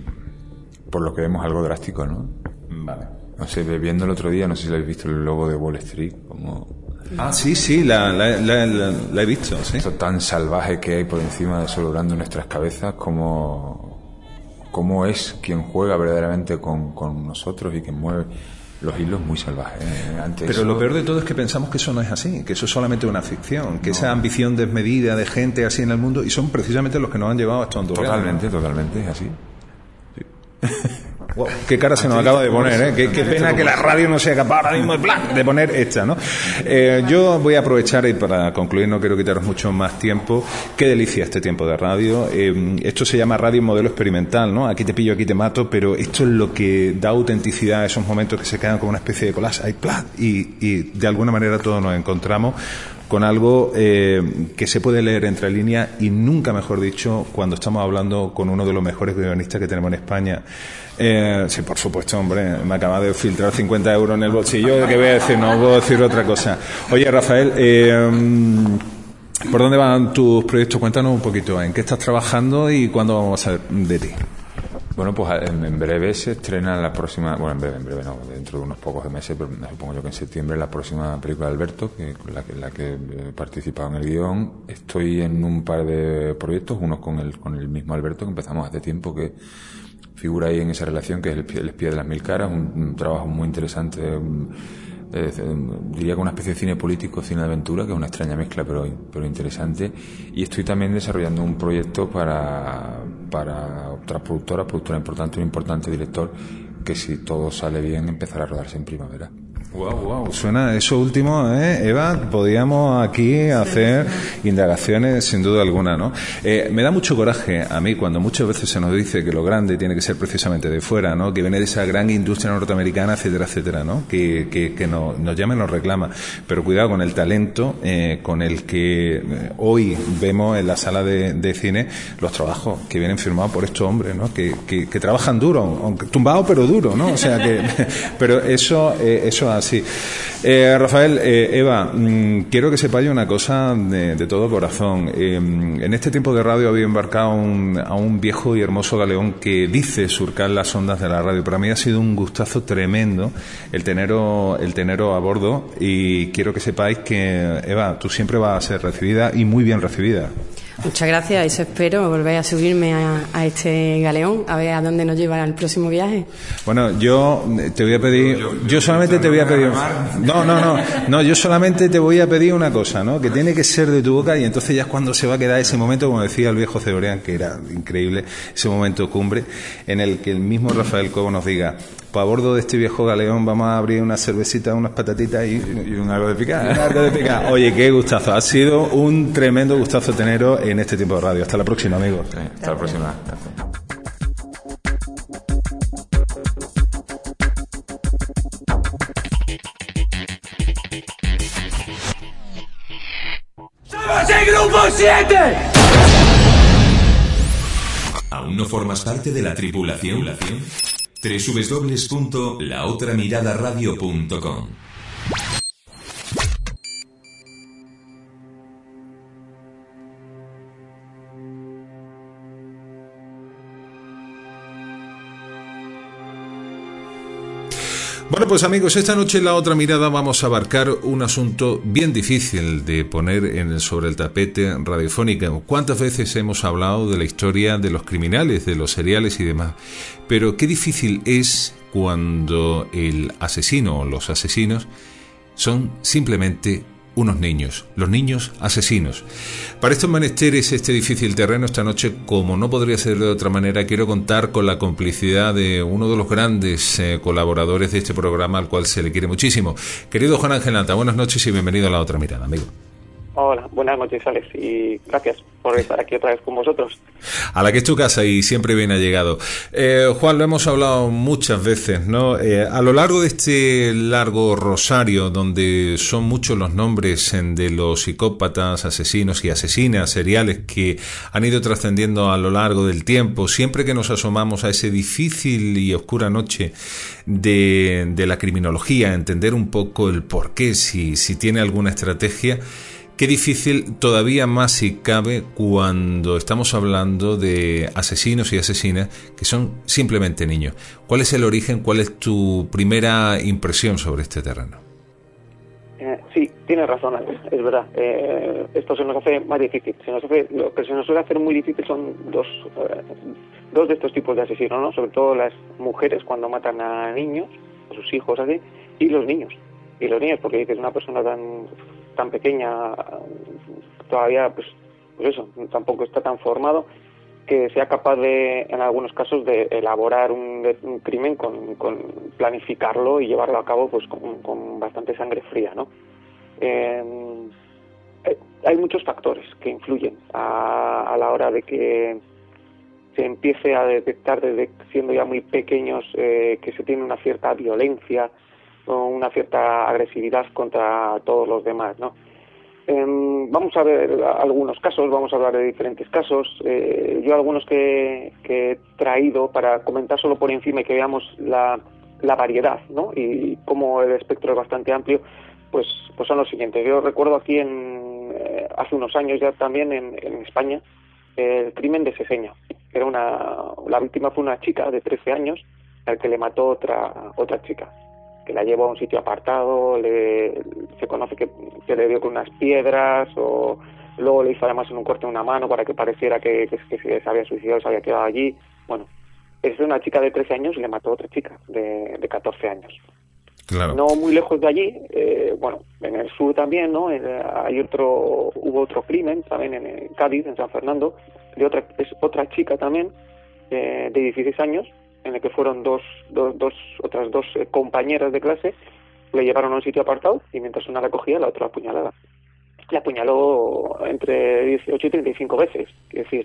por lo que vemos algo drástico, ¿no? Vale. No sé, viendo el otro día, no sé si lo habéis visto, el logo de Wall Street, como... Ah, sí, sí, la, la, la, la, la he visto, sí. Esto tan salvaje que hay por encima de sobrando nuestras cabezas, como, como es quien juega verdaderamente con, con nosotros y quien mueve los hilos muy salvajes. ¿eh? Antes Pero eso... lo peor de todo es que pensamos que eso no es así, que eso es solamente una ficción, que no. Esa ambición desmedida de gente así en el mundo, y son precisamente los que nos han llevado a esto Andorra. Totalmente, ¿no? Totalmente, es así. Sí. Wow, qué cara se nos acaba de poner, ¿eh? Qué, qué pena que la radio no sea capaz ahora mismo de poner esta, ¿no? Eh, yo voy a aprovechar, y para concluir no quiero quitaros mucho más tiempo. Qué delicia este tiempo de radio. Eh, esto se llama radio modelo experimental, ¿no? Aquí te pillo, aquí te mato, pero esto es lo que da autenticidad a esos momentos que se quedan como una especie de collage, ahí, ¡plá! y, y de alguna manera todos nos encontramos con algo eh, que se puede leer entre líneas, y nunca mejor dicho cuando estamos hablando con uno de los mejores guionistas que tenemos en España. Eh, sí, por supuesto, hombre, me acaba de filtrar cincuenta euros en el bolsillo, ¿qué voy a decir? No puedo decir otra cosa. Oye, Rafael, eh, ¿por dónde van tus proyectos? Cuéntanos un poquito, ¿en qué estás trabajando y cuándo vamos a saber de ti? Bueno, pues en, en breve se estrena la próxima, bueno, en breve, en breve no, dentro de unos pocos meses, pero supongo yo que en septiembre, la próxima película de Alberto, que la que, la que he participado en el guión. Estoy en un par de proyectos, uno con el, con el mismo Alberto, que empezamos hace tiempo, que figura ahí en esa relación, que es El, el espía de las mil caras, un, un trabajo muy interesante, un, eh, diría que una especie de cine político, cine de aventura, que es una extraña mezcla, pero, pero interesante. Y estoy también desarrollando un proyecto para, para otra productora, productora importante, un importante director, que si todo sale bien empezará a rodarse en primavera. Wow, wow, suena eso último, ¿eh, Eva? Podríamos aquí hacer indagaciones sin duda alguna, ¿no? Eh, me da mucho coraje a mí cuando muchas veces se nos dice que lo grande tiene que ser precisamente de fuera, ¿no? Que viene de esa gran industria norteamericana, etcétera, etcétera, ¿no? Que, que, que nos, nos llama y nos reclama. Pero cuidado con el talento eh, con el que eh, hoy vemos en la sala de, de cine los trabajos que vienen firmados por estos hombres, ¿no? Que, que, que trabajan duro, aunque tumbado pero duro, ¿no? O sea que, pero eso, eh, eso así. Eh, Rafael, eh, Eva, mmm, quiero que sepáis una cosa de, de todo corazón. Eh, en este tiempo de radio había embarcado un, a un viejo y hermoso galeón que dice surcar las ondas de la radio. Para mí ha sido un gustazo tremendo el teneros, el teneros a bordo, y quiero que sepáis que, Eva, tú siempre vas a ser recibida, y muy bien recibida. Muchas gracias, eso espero, volver a subirme a, a este galeón, a ver a dónde nos lleva el próximo viaje. Bueno, yo te voy a pedir, yo solamente te voy a pedir, no, no, no, no, yo solamente te voy a pedir una cosa, ¿no? Que tiene que ser de tu boca, y entonces ya es cuando se va a quedar ese momento, como decía el viejo Cebrián, que era increíble, ese momento cumbre, en el que el mismo Rafael Cobo nos diga: pues a bordo de este viejo galeón vamos a abrir una cervecita, unas patatitas y, y un algo de picada. Un algo de picada. Oye, qué gustazo. Ha sido un tremendo gustazo teneros en este tiempo de radio. Hasta la próxima, amigos. Sí, hasta la próxima. ¡Somos el grupo siete! ¿Aún no formas parte de la tripulación? doble u doble u doble u punto la otra mirada radio punto com. Bueno, pues amigos, esta noche en La Otra Mirada vamos a abarcar un asunto bien difícil de poner en el, sobre el tapete radiofónico. ¿Cuántas veces hemos hablado de la historia de los criminales, de los seriales y demás? Pero qué difícil es cuando el asesino o los asesinos son simplemente unos niños, los niños asesinos. Para estos menesteres, este difícil terreno, esta noche, como no podría ser de otra manera, quiero contar con la complicidad de uno de los grandes eh, colaboradores de este programa, al cual se le quiere muchísimo. Querido Juan Ángel Nata, buenas noches y bienvenido a La Otra Mirada, amigo. Hola, buenas noches, Alex, y gracias por estar aquí otra vez con vosotros. A la que es tu casa y siempre bien allegado. Eh, Juan, lo hemos hablado muchas veces, ¿no? Eh, a lo largo de este largo rosario, donde son muchos los nombres de los psicópatas, asesinos y asesinas seriales que han ido trascendiendo a lo largo del tiempo, siempre que nos asomamos a ese difícil y oscura noche de, de la criminología, entender un poco el porqué, si, si tiene alguna estrategia. Qué difícil, todavía más si cabe, cuando estamos hablando de asesinos y asesinas que son simplemente niños. ¿Cuál es el origen? ¿Cuál es tu primera impresión sobre este terreno? Eh, sí, tienes razón, Alex, es verdad. Eh, esto se nos hace más difícil. Se nos hace, lo que se nos suele hacer muy difícil son dos, eh, dos de estos tipos de asesinos, ¿no? Sobre todo las mujeres cuando matan a niños, a sus hijos, así, y los niños. Y los niños, porque dices, una persona tan tan pequeña, todavía, pues, pues eso, tampoco está tan formado, que sea capaz de, en algunos casos, de elaborar un, un crimen con, con planificarlo y llevarlo a cabo, pues, con, con bastante sangre fría, ¿no? Eh, hay muchos factores que influyen a, a la hora de que se empiece a detectar desde siendo ya muy pequeños eh, que se tiene una cierta violencia o una cierta agresividad contra todos los demás, ¿no? Eh, vamos a ver algunos casos, vamos a hablar de diferentes casos. Eh, yo algunos que, que he traído para comentar solo por encima y que veamos la, la variedad, ¿no? Y cómo el espectro es bastante amplio, pues, pues son los siguientes. Yo recuerdo aquí en eh, hace unos años ya también en, en España el crimen de Seseña. Era una, la víctima fue una chica de trece años al que le mató otra otra chica, que la llevó a un sitio apartado, le, se conoce que, que le dio con unas piedras, o luego le hizo además en un corte en una mano para que pareciera que, que, que se había suicidado, se había quedado allí. Bueno, es una chica de trece años y le mató a otra chica de, de catorce años. Claro. No muy lejos de allí, eh, bueno, en el sur también, ¿no? En, hay otro, hubo otro crimen también en, en Cádiz, en San Fernando, de otra, es otra chica también, eh, de dieciséis años, en el que fueron dos, dos, dos otras dos eh, compañeras de clase, le llevaron a un sitio apartado y mientras una la cogía, la otra apuñalada. Le apuñaló entre dieciocho y treinta y cinco veces, es decir,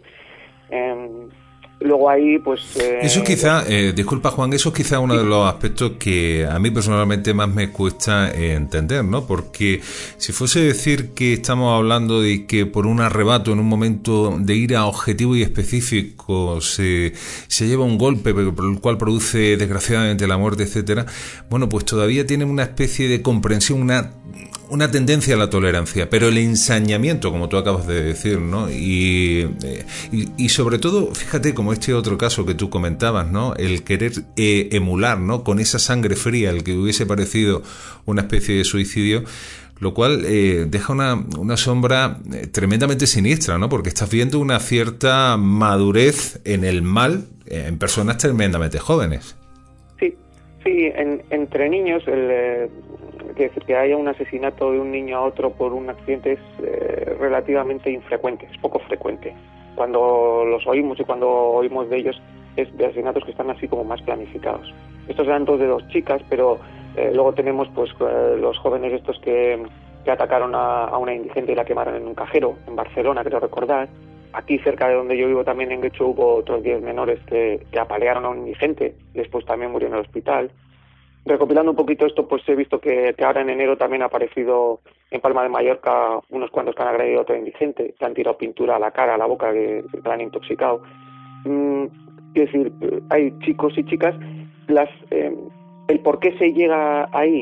eh, luego ahí pues... Eh, eso quizá, eh, disculpa Juan, eso es quizá uno de los aspectos que a mí personalmente más me cuesta eh, entender, ¿no? Porque si fuese decir que estamos hablando de que por un arrebato, en un momento de ira objetivo y específico, se, se lleva un golpe por el cual produce desgraciadamente la muerte, etcétera, bueno, pues todavía tiene una especie de comprensión, una... una tendencia a la tolerancia, pero el ensañamiento, como tú acabas de decir, ¿no? Y, y, y sobre todo, fíjate, como este otro caso que tú comentabas, ¿no? El querer eh, emular, ¿no? Con esa sangre fría, el que hubiese parecido una especie de suicidio, lo cual eh, deja una, una sombra eh, tremendamente siniestra, ¿no? Porque estás viendo una cierta madurez en el mal eh, en personas tremendamente jóvenes. Sí, sí, en, entre niños, el... Eh... que decir que haya un asesinato de un niño a otro por un accidente es eh, relativamente infrecuente, es poco frecuente. Cuando los oímos y cuando oímos de ellos es de asesinatos que están así como más planificados. Estos eran dos de dos chicas, pero eh, luego tenemos pues eh, los jóvenes estos que, que atacaron a, a una indigente y la quemaron en un cajero en Barcelona, creo recordar. Aquí cerca de donde yo vivo también en Guecho hubo otros diez menores que, que apalearon a un indigente y después también murió en el hospital. Recopilando un poquito esto, pues he visto que, que ahora en enero también ha aparecido en Palma de Mallorca unos cuantos que han agredido a otro indigente, que han tirado pintura a la cara, a la boca, que se han intoxicado. Mm, es decir, hay chicos y chicas, las eh, el por qué se llega ahí,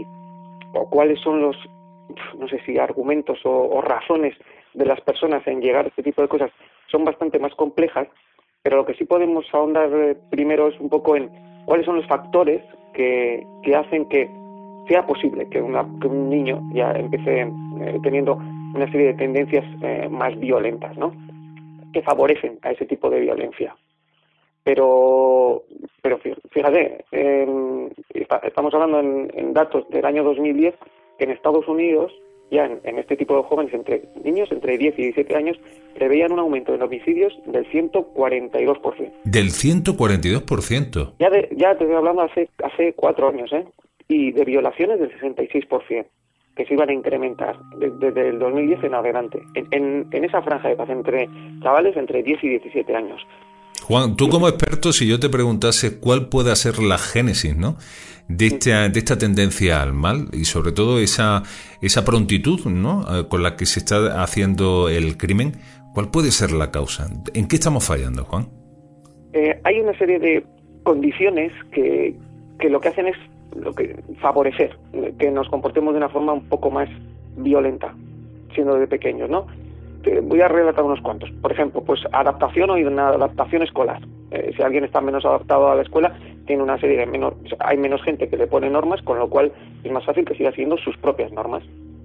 o cuáles son los, no sé si argumentos o, o razones de las personas en llegar a este tipo de cosas, son bastante más complejas, pero lo que sí podemos ahondar eh, primero es un poco en cuáles son los factores que, que hacen que sea posible que, una, que un niño ya empiece eh, teniendo una serie de tendencias eh, más violentas, ¿no? Que favorecen a ese tipo de violencia. Pero, pero fíjate, eh, está, estamos hablando en, en datos del año dos mil diez, que en Estados Unidos ya en, en este tipo de jóvenes, entre niños entre diez y diecisiete años, preveían un aumento en homicidios del ciento cuarenta y dos por ciento. Del ciento cuarenta y dos por ciento. Ya, de, ya te estoy hablando hace, hace cuatro años, ¿eh? Y de violaciones del sesenta y seis por ciento, que se iban a incrementar desde, desde el dos mil diez en adelante, en, en, en esa franja de paz entre chavales entre diez y diecisiete años. Juan, tú como experto, si yo te preguntase cuál puede ser la génesis, ¿no?, de esta, de esta tendencia al mal y sobre todo esa, esa prontitud, ¿no?, con la que se está haciendo el crimen, ¿cuál puede ser la causa? ¿En qué estamos fallando, Juan? Eh, hay una serie de condiciones que, que lo que hacen es lo que favorecer que nos comportemos de una forma un poco más violenta, siendo de pequeños, ¿no? Te voy a relatar unos cuantos. Por ejemplo, pues adaptación o inadaptación escolar. Eh, si alguien está menos adaptado a la escuela, tiene una serie de menos, hay menos gente que le pone normas, con lo cual es más fácil que siga siguiendo sus propias normas.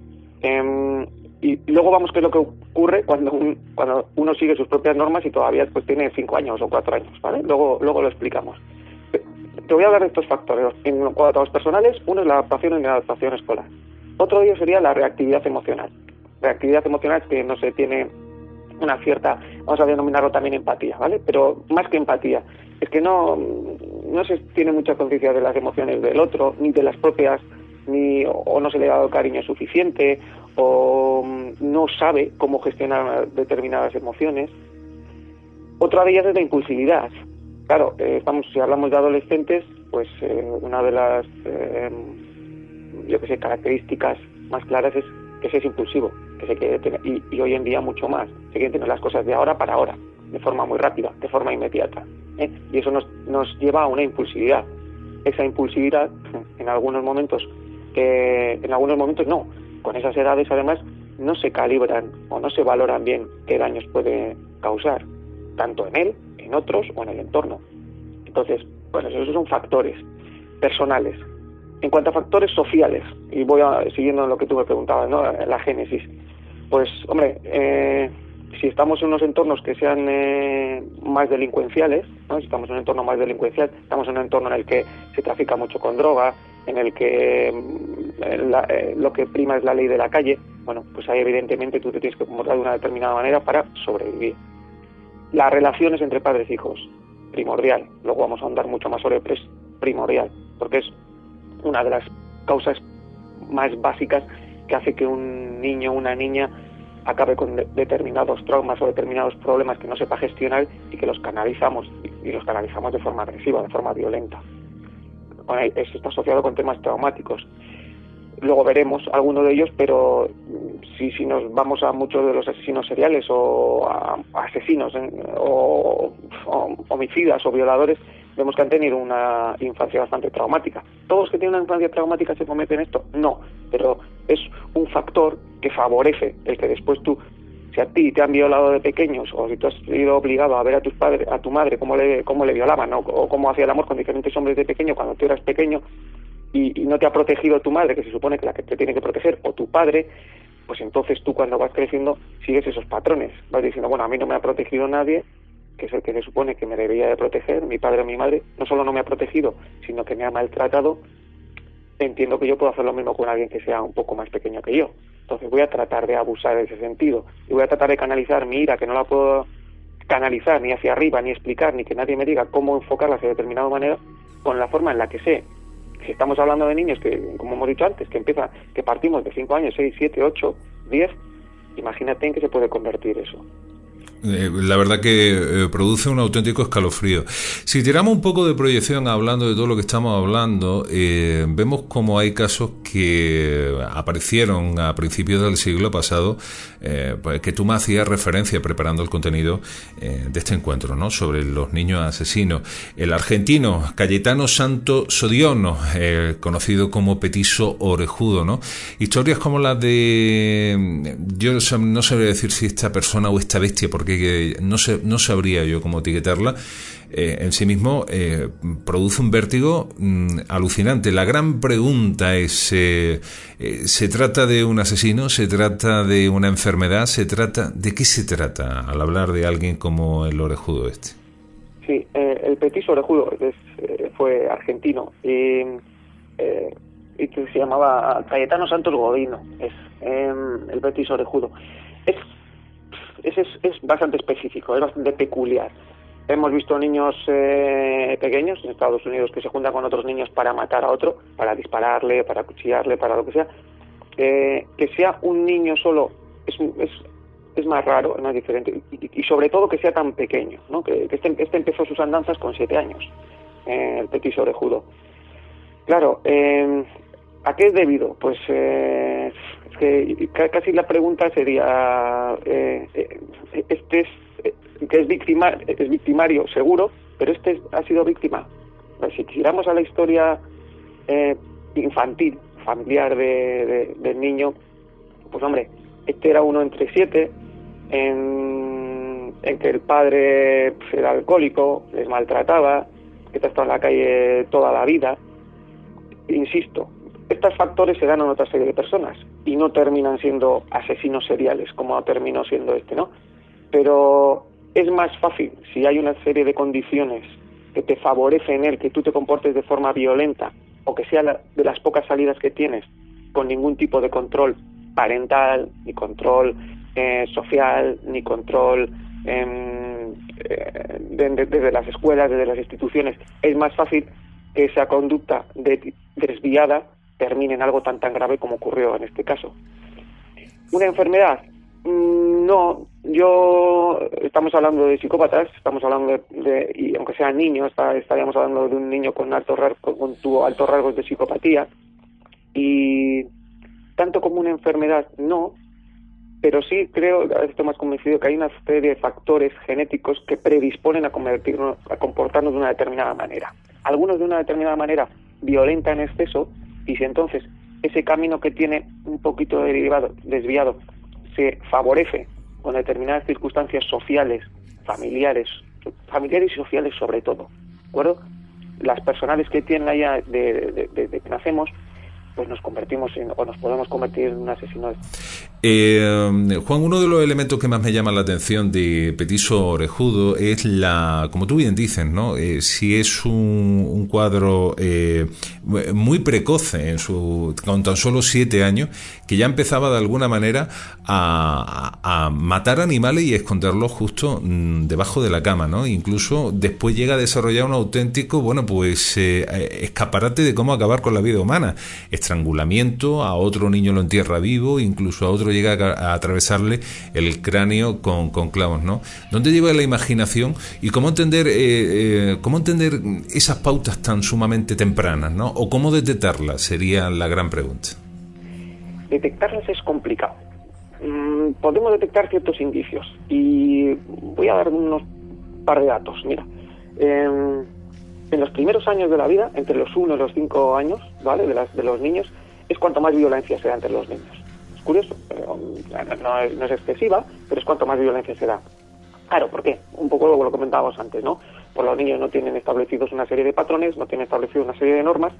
Eh, y luego vamos qué es lo que ocurre cuando, un, cuando uno sigue sus propias normas y todavía pues tiene cinco años o cuatro años, ¿vale? Luego, luego lo explicamos. Te voy a hablar de estos factores. En cuanto a los personales, uno es la adaptación y la adaptación escolar. Otro de ellos sería la reactividad emocional. Reactividad emocional es que no se tiene una cierta, vamos a denominarlo también empatía, ¿vale? Pero más que empatía, es que no, no se tiene mucha conciencia de las emociones del otro, ni de las propias, ni o no se le ha dado cariño suficiente, o no sabe cómo gestionar determinadas emociones. Otra de ellas es la impulsividad. Claro, eh, estamos, si hablamos de adolescentes, pues eh, una de las, eh, yo que sé, características más claras es que se es impulsivo, que se quiere tener, y, y hoy en día mucho más, se quieren tener las cosas de ahora para ahora, de forma muy rápida, de forma inmediata, ¿eh? Y eso nos, nos lleva a una impulsividad. Esa impulsividad, en algunos momentos, que en algunos momentos no, con esas edades además no se calibran o no se valoran bien qué daños puede causar, tanto en él, en otros o en el entorno. Entonces, bueno, esos son factores personales. En cuanto a factores sociales, y voy a, siguiendo lo que tú me preguntabas, ¿no?, la génesis, pues, hombre, eh, si estamos en unos entornos que sean eh, más delincuenciales, ¿no?, si estamos en un entorno más delincuencial, estamos en un entorno en el que se trafica mucho con droga, en el que eh, la, eh, lo que prima es la ley de la calle, bueno, pues ahí evidentemente tú te tienes que comportar de una determinada manera para sobrevivir. Las relaciones entre padres e hijos, primordial. Luego vamos a ahondar mucho más sobre es primordial, porque es una de las causas más básicas que hace que un niño o una niña acabe con de determinados traumas o determinados problemas que no sepa gestionar y que los canalizamos, y, y los canalizamos de forma agresiva, de forma violenta. Bueno, eso está asociado con temas traumáticos. Luego veremos algunos de ellos, pero si, si nos vamos a muchos de los asesinos seriales o a, a asesinos ¿eh? o, o homicidas o violadores, vemos que han tenido una infancia bastante traumática. ¿Todos los que tienen una infancia traumática se cometen esto? No, pero es un factor que favorece el que después tú, si a ti te han violado de pequeños o si tú has sido obligado a ver a tus padres, a tu madre cómo le, cómo le violaban, ¿no?, o cómo hacía el amor con diferentes hombres de pequeño cuando tú eras pequeño, Y, y no te ha protegido tu madre, que se supone que la que te tiene que proteger, o tu padre, pues entonces tú cuando vas creciendo sigues esos patrones. Vas diciendo, bueno, a mí no me ha protegido nadie, que es el que se supone que me debería de proteger, mi padre o mi madre, no solo no me ha protegido, sino que me ha maltratado. Entiendo que yo puedo hacer lo mismo con alguien que sea un poco más pequeño que yo. Entonces voy a tratar de abusar de ese sentido, y voy a tratar de canalizar mi ira, que no la puedo canalizar ni hacia arriba, ni explicar, ni que nadie me diga cómo enfocarla de determinada manera, con la forma en la que sé. Si estamos hablando de niños que, como hemos dicho antes, que empieza, que partimos de cinco años, seis, siete, ocho, diez, imagínate en qué se puede convertir eso. Eh, la verdad que eh, produce un auténtico escalofrío. Si tiramos un poco de proyección hablando de todo lo que estamos hablando, eh, vemos como hay casos que aparecieron a principios del siglo pasado, eh, pues que tú me hacías referencia preparando el contenido eh, de este encuentro, ¿no?, sobre los niños asesinos. El argentino Cayetano Santo Sodiono, eh, conocido como Petiso Orejudo, ¿no? Historias como las de, yo no sabría decir si esta persona o esta bestia, porque que no, sé, no sabría yo cómo etiquetarla, eh, en sí mismo eh, produce un vértigo mmm, alucinante. La gran pregunta es, eh, eh, ¿se trata de un asesino? ¿Se trata de una enfermedad? ¿Se trata de qué se trata al hablar de alguien como el orejudo este? Sí, eh, el Petiso Orejudo es, eh, fue argentino y eh, y que se llamaba Cayetano Santos Godino, es eh, el Betis orejudo. Es, es, es, es bastante específico, es bastante peculiar. Hemos visto niños eh, pequeños en Estados Unidos que se juntan con otros niños para matar a otro, para dispararle, para cuchillarle, para lo que sea. Eh, que sea un niño solo es, es, es más raro, es más diferente, y, y sobre todo que sea tan pequeño, ¿no? Que, que este, este empezó sus andanzas con siete años, eh, el Betis orejudo. Claro, eh, ¿a qué es debido? Pues eh, es que casi la pregunta sería, eh, este es, que es, victima, es victimario seguro, pero este ha sido víctima. Pues si quisiéramos a la historia eh, infantil, familiar de, de, del niño, pues hombre, este era uno entre siete, en, en que el padre pues, era alcohólico, les maltrataba, que está en la calle toda la vida. Insisto, estos factores se dan a otra serie de personas y no terminan siendo asesinos seriales como terminó siendo este, ¿no? Pero es más fácil si hay una serie de condiciones que te favorecen el que tú te comportes de forma violenta o que sea la, de las pocas salidas que tienes con ningún tipo de control parental, ni control eh, social, ni control eh, eh, desde de, de las escuelas, desde las instituciones. Es más fácil que esa conducta de, desviada termine en algo tan tan grave como ocurrió en este caso. ¿Una enfermedad? Mm, no, yo estamos hablando de psicópatas, estamos hablando de, de y aunque sea niño, está, estaríamos hablando de un niño con altos con, con tuvo altos rasgos de psicopatía, y tanto como una enfermedad no, pero sí creo, estoy más convencido que hay una serie de factores genéticos que predisponen a convertirnos, a comportarnos de una determinada manera. Algunos de una determinada manera violenta en exceso, y si entonces ese camino que tiene un poquito derivado, desviado, se favorece con determinadas circunstancias sociales, familiares, familiares y sociales sobre todo, ¿de acuerdo? Las personales que tienen allá de, de, de, de que nacemos, pues nos convertimos en, o nos podemos convertir en un asesino. Eh, Juan, uno de los elementos que más me llama la atención de Petiso Orejudo es la, como tú bien dices, ¿no? Eh, si es un, un cuadro eh, muy precoce en su, con tan solo siete años, que ya empezaba de alguna manera a, a, a matar animales y esconderlos justo mm, debajo de la cama, ¿no? Incluso después llega a desarrollar un auténtico, bueno, pues eh, escaparate de cómo acabar con la vida humana. Estrangulamiento, a otro niño lo entierra vivo, incluso a otro llega a, a atravesarle el cráneo con, con clavos, ¿no? ¿Dónde lleva la imaginación y cómo entender eh, eh, cómo entender esas pautas tan sumamente tempranas, ¿no? O cómo detectarlas sería la gran pregunta. Detectarlas es complicado. Mm, podemos detectar ciertos indicios y voy a dar unos par de datos. Mira, eh, en los primeros años de la vida, entre los uno y los cinco años, ¿vale?, de, las, de los niños, es cuanto más violencia se da entre los niños. Es curioso, pero no es, no es excesiva, pero es cuanto más violencia se da. Claro, ¿por qué? Un poco lo, lo comentábamos antes, ¿no? Pues los niños no tienen establecidos una serie de patrones, no tienen establecido una serie de normas,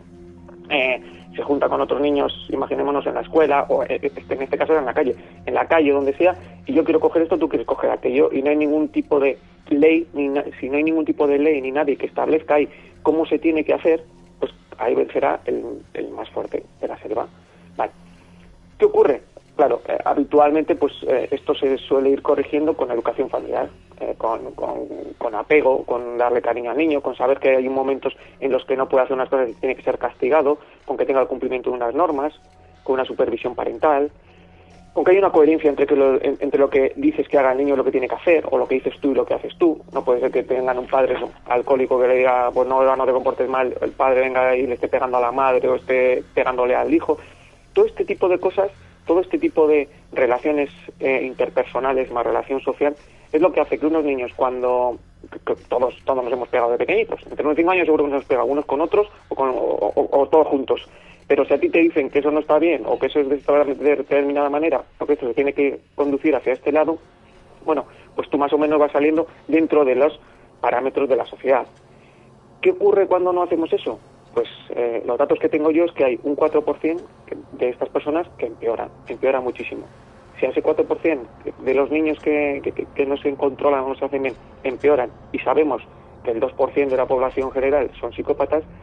eh, se junta con otros niños, imaginémonos en la escuela, o en este caso en la calle, en la calle, donde sea, y yo quiero coger esto, tú quieres coger aquello, y no hay ningún tipo de ley, ni na- si no hay ningún tipo de ley ni nadie que establezca ahí cómo se tiene que hacer, pues ahí vencerá el, el más fuerte de la selva. Vale. ¿Qué ocurre? Claro, eh, habitualmente pues eh, esto se suele ir corrigiendo con educación familiar, eh, con, con, con apego, con darle cariño al niño, con saber que hay momentos en los que no puede hacer unas cosas y tiene que ser castigado, con que tenga el cumplimiento de unas normas, con una supervisión parental, con que haya una coherencia entre, que lo, entre lo que dices que haga el niño y lo que tiene que hacer, o lo que dices tú y lo que haces tú. No puede ser que tengan un padre alcohólico que le diga, pues no, no te comportes mal, el padre venga y le esté pegando a la madre o esté pegándole al hijo. Todo este tipo de cosas, todo este tipo de relaciones eh, interpersonales más relación social, es lo que hace que unos niños, cuando que todos todos nos hemos pegado de pequeñitos, entre unos cinco años seguro que nos hemos pegado unos con otros o, con, o, o, o todos juntos, pero si a ti te dicen que eso no está bien o que eso es de esta de determinada manera o que eso se tiene que conducir hacia este lado, bueno, pues tú más o menos vas saliendo dentro de los parámetros de la sociedad. ¿Qué ocurre cuando no hacemos eso? Pues eh, los datos que tengo yo es que hay un cuatro por ciento de estas personas que empeoran, empeoran muchísimo. Si a ese cuatro por ciento de los niños que, que, que no se controlan o no se hacen bien empeoran, y sabemos que el dos por ciento de la población general son psicópatas,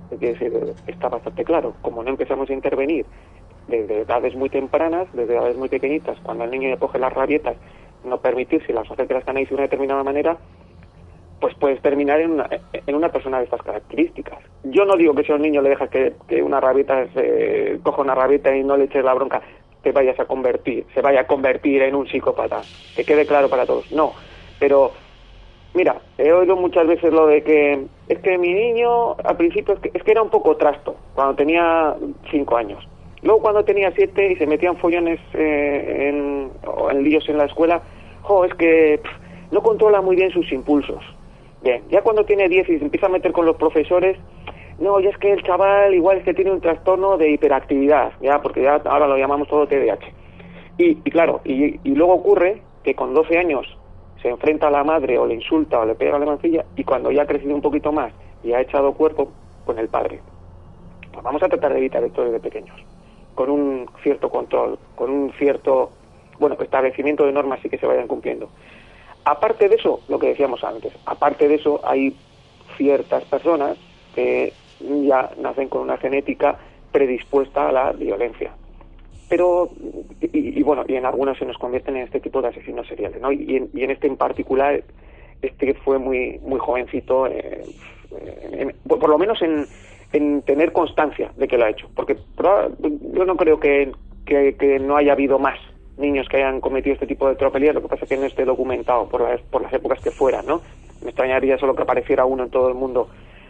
Es decir, está bastante claro. Como no empezamos a intervenir desde edades muy tempranas, desde edades muy pequeñitas, cuando el niño le coge las rabietas, no permitírselas o hacer que las canalice de una determinada manera, pues puedes terminar en una, en una persona de estas características. Yo no digo que si a un niño le dejas que, que una rabieta se coja una rabieta y no le eches la bronca, te vayas a convertir, se vaya a convertir en un psicópata, que quede claro para todos. No, pero mira, he oído muchas veces lo de que es que mi niño al principio es que, es que era un poco trasto cuando tenía cinco años. Luego cuando tenía siete y se metían follones eh, en, o en líos en la escuela, jo, es que pff, no controla muy bien sus impulsos. Bien, ya cuando tiene diez y se empieza a meter con los profesores, no, ya es que el chaval igual es que tiene un trastorno de hiperactividad, ya, porque ya ahora lo llamamos todo T D A H. Y, y claro, y, y luego ocurre que con doce años se enfrenta a la madre o le insulta o le pega la mancilla, y cuando ya ha crecido un poquito más y ha echado cuerpo, con el padre. Pues vamos a tratar de evitar esto desde pequeños, con un cierto control, con un cierto, bueno, establecimiento de normas y que se vayan cumpliendo. Aparte de eso, lo que decíamos antes, aparte de eso hay ciertas personas que ya nacen con una genética predispuesta a la violencia. Pero, y, y bueno, y en algunos se nos convierten en este tipo de asesinos seriales, ¿no? Y en, y en este en particular, este fue muy muy jovencito, eh, en, por, por lo menos en, en tener constancia de que lo ha hecho. Porque yo no creo que, que, que no haya habido más niños que hayan cometido este tipo de tropelías, lo que pasa es que no esté documentado por las, por las épocas que fueran, ¿no? Me extrañaría solo que apareciera uno en todo el mundo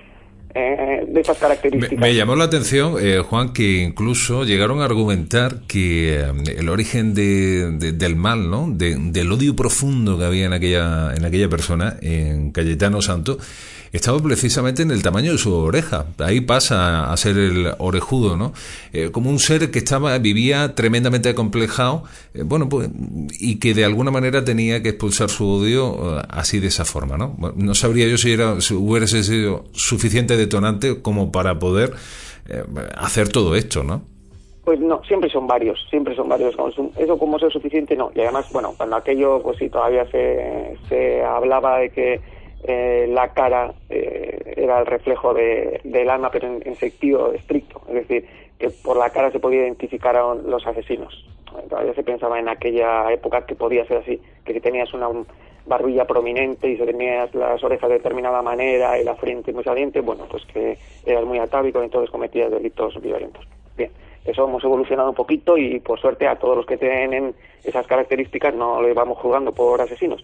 eh, de estas características. Me, me llamó la atención, eh, Juan, que incluso llegaron a argumentar que eh, el origen de, de, del mal, ¿no? De, del odio profundo que había en aquella, en aquella persona, en Cayetano Santos, estaba precisamente en el tamaño de su oreja. Ahí pasa a ser el orejudo, ¿no? Eh, como un ser que estaba, vivía tremendamente acomplejado, eh, bueno, pues, y que de alguna manera tenía que expulsar su odio eh, así de esa forma, ¿no? Bueno, no sabría yo si era, si hubiese sido suficiente detonante como para poder eh, hacer todo esto, ¿no? Pues no, siempre son varios, siempre son varios. Eso como ser suficiente, no. Y además, bueno, cuando aquello, pues sí, todavía se, se hablaba de que Eh, la cara eh, era el reflejo de, del alma, pero en, en sentido estricto, es decir, que por la cara se podía identificar a los asesinos. Todavía se pensaba en aquella época que podía ser así, que si tenías una barbilla prominente y si tenías las orejas de determinada manera y la frente muy saliente, bueno, pues que eras muy atávico y entonces cometías delitos violentos. Bien, eso hemos evolucionado un poquito y por suerte a todos los que tienen esas características no les vamos juzgando por asesinos.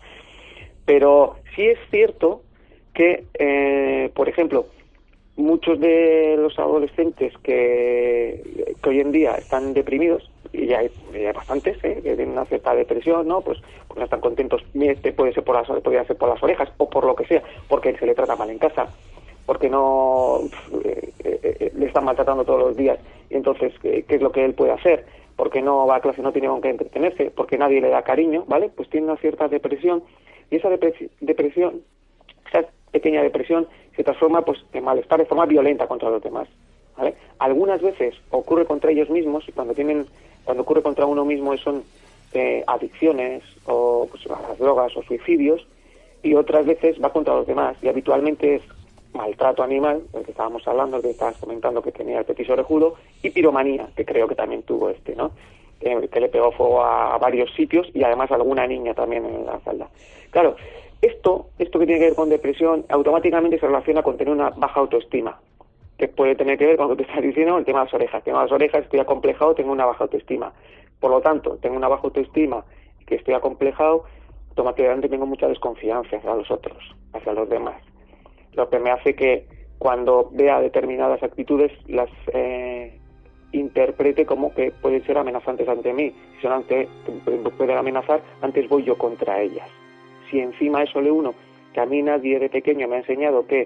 Pero sí es cierto que, eh, por ejemplo, muchos de los adolescentes que, que hoy en día están deprimidos, y ya hay, ya hay bastantes, ¿eh? Que tienen una cierta depresión, ¿no? Pues, pues no están contentos, este puede ser por las, podría ser por las orejas o por lo que sea, porque se le trata mal en casa, porque no eh, eh, le están maltratando todos los días, y entonces, ¿qué, qué es lo que él puede hacer? Porque no va a clase, no tiene con qué entretenerse, porque nadie le da cariño, ¿vale? Pues tiene una cierta depresión. Y esa depresión, esa pequeña depresión, se transforma pues en malestar de forma violenta contra los demás, ¿vale? Algunas veces ocurre contra ellos mismos, y cuando tienen, cuando ocurre contra uno mismo son eh, adicciones o pues, a las drogas o suicidios, y otras veces va contra los demás, y habitualmente es maltrato animal, del que estábamos hablando, el que estabas comentando que tenía el petiso orejudo, y piromanía, que creo que también tuvo este, ¿no? Que, que le pegó fuego a, a varios sitios y además a alguna niña también en la falda. Claro, esto, esto que tiene que ver con depresión, automáticamente se relaciona con tener una baja autoestima, que puede tener que ver con lo que te estás diciendo, el tema de las orejas. El tema de las orejas, estoy acomplejado, tengo una baja autoestima. Por lo tanto, tengo una baja autoestima y que estoy acomplejado, automáticamente tengo mucha desconfianza hacia los otros, hacia los demás. Lo que me hace que cuando vea determinadas actitudes las eh, interprete como que pueden ser amenazantes ante mí. Si son ante, pueden amenazar, antes voy yo contra ellas. Si encima a eso le uno, que a mí nadie de pequeño me ha enseñado que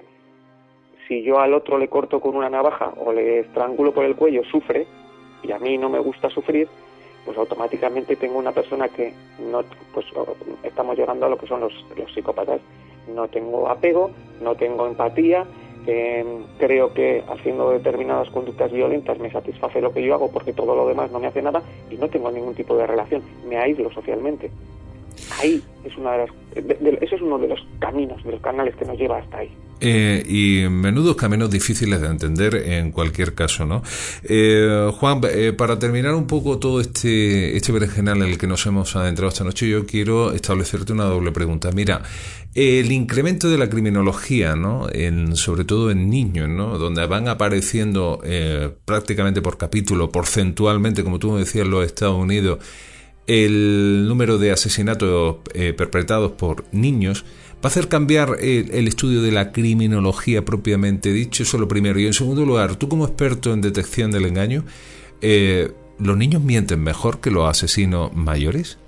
si yo al otro le corto con una navaja o le estrangulo por el cuello, sufre, y a mí no me gusta sufrir, pues automáticamente tengo una persona que no, pues estamos llegando a lo que son los, los psicópatas. No tengo apego, no tengo empatía, eh, creo que haciendo determinadas conductas violentas me satisface lo que yo hago porque todo lo demás no me hace nada y no tengo ningún tipo de relación, me aíslo socialmente. ahí es una de las, de, de, ese es uno de los caminos, de los canales que nos lleva hasta ahí. Eh, y menudos caminos difíciles de entender en cualquier caso, ¿no? Eh, Juan, eh, para terminar un poco todo este este berenjenal en el que nos hemos adentrado esta noche, yo quiero establecerte una doble pregunta. Mira, el incremento de la criminología, ¿no? En, sobre todo en niños, ¿no? Donde van apareciendo eh, prácticamente por capítulo, porcentualmente, como tú me decías, los Estados Unidos, el número de asesinatos eh, perpetrados por niños, ¿va a hacer cambiar el, el estudio de la criminología propiamente dicho? Eso es lo primero. Y en segundo lugar, tú como experto en detección del engaño, eh, ¿los niños mienten mejor que los asesinos mayores?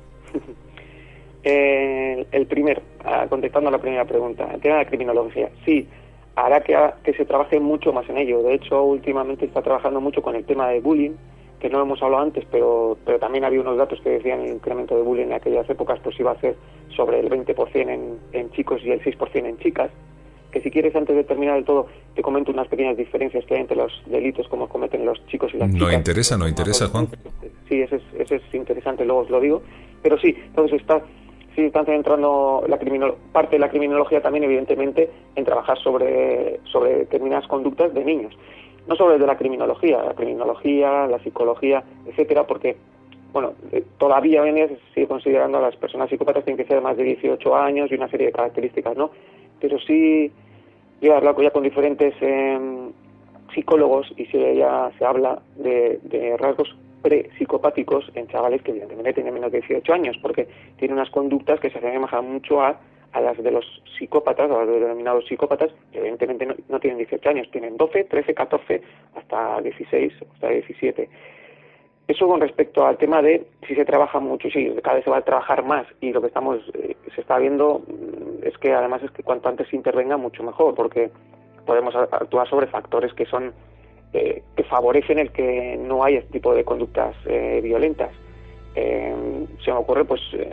Eh, el primero, contestando a la primera pregunta, el tema de la criminología, sí, hará que, que se trabaje mucho más en ello. De hecho, últimamente está trabajando mucho con el tema de bullying, que no lo hemos hablado antes, pero, pero también había unos datos que decían el incremento de bullying en aquellas épocas pues iba a ser sobre el veinte por ciento en, en chicos y el seis por ciento en chicas. Que si quieres, antes de terminar del todo, te comento unas pequeñas diferencias que hay entre los delitos como cometen los chicos y las chicas. No interesa, no interesa, Juan. Sí, eso es, eso es interesante, luego os lo digo. Pero sí, entonces está, sí están centrando la criminolo- parte de la criminología también, evidentemente, en trabajar sobre, sobre determinadas conductas de niños. No solo de la criminología, la criminología, la psicología, etcétera, porque, bueno, todavía hoy en día se sigue considerando a las personas psicópatas tienen que ser más de dieciocho años y una serie de características, ¿no? Pero sí, yo he hablado ya con diferentes eh, psicólogos y sí, ya se habla de, de rasgos pre-psicopáticos en chavales que evidentemente tienen menos de dieciocho años, porque tienen unas conductas que se asemejan mucho a a las de los psicópatas, a los denominados psicópatas, que evidentemente no, no tienen dieciocho años, tienen doce, trece, catorce, hasta dieciséis, hasta diecisiete. Eso con respecto al tema de si se trabaja mucho, sí, cada vez se va a trabajar más, y lo que estamos eh, se está viendo es que además es que cuanto antes se intervenga, mucho mejor, porque podemos actuar sobre factores que son eh, que favorecen el que no haya este tipo de conductas eh, violentas. Eh, se me ocurre pues eh,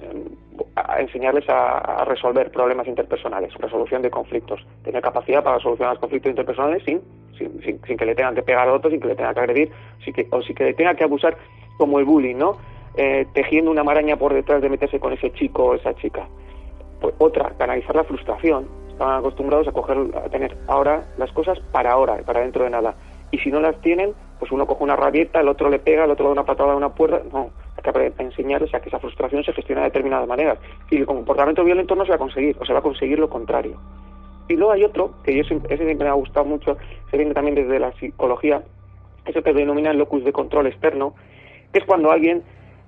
a enseñarles a, a resolver problemas interpersonales, resolución de conflictos, tener capacidad para solucionar los conflictos interpersonales sin, sin, sin, sin que le tengan que pegar a otros, sin que le tengan que agredir, sin que, o sin que le tengan que abusar, como el bullying, ¿no? Eh, tejiendo una maraña por detrás de meterse con ese chico o esa chica. Pues otra, canalizar la frustración. Están acostumbrados a coger, a tener ahora las cosas para ahora, para dentro de nada. Y si no las tienen, pues uno coge una rabieta, el otro le pega, el otro da una patada a una puerta. No, hay que enseñarles a que esa frustración se gestiona de determinadas maneras. Y el comportamiento violento no se va a conseguir, o se va a conseguir lo contrario. Y luego hay otro, que yo siempre, ese siempre me ha gustado mucho, se viene también desde la psicología, eso que denomina el locus de control externo, que es cuando alguien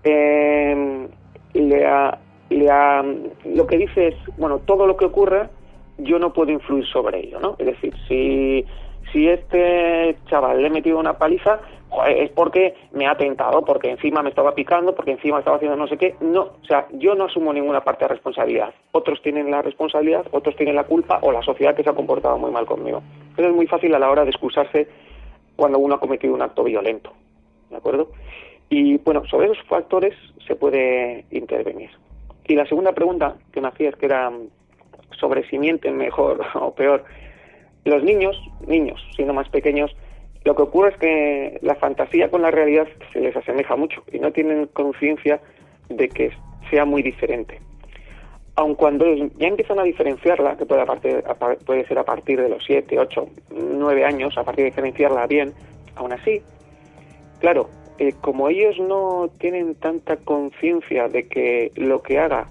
eh, le ha, le ha, lo que dice es, bueno, todo lo que ocurra, yo no puedo influir sobre ello, ¿no? Es decir, si... si este chaval le he metido una paliza, joder, es porque me ha tentado, porque encima me estaba picando, porque encima estaba haciendo no sé qué. No, o sea, yo no asumo ninguna parte de responsabilidad. Otros tienen la responsabilidad, otros tienen la culpa, o la sociedad que se ha comportado muy mal conmigo. Eso es muy fácil a la hora de excusarse cuando uno ha cometido un acto violento, ¿de acuerdo? Y bueno, sobre esos factores se puede intervenir. Y la segunda pregunta que me hacías, que era sobre si mienten mejor o peor. Los niños, niños, siendo más pequeños, lo que ocurre es que la fantasía con la realidad se les asemeja mucho y no tienen conciencia de que sea muy diferente. Aun cuando ya empiezan a diferenciarla, que puede, a partir, a, puede ser a partir de los siete, ocho, nueve años, a partir de diferenciarla bien, aún así, claro, eh, como ellos no tienen tanta conciencia de que lo que haga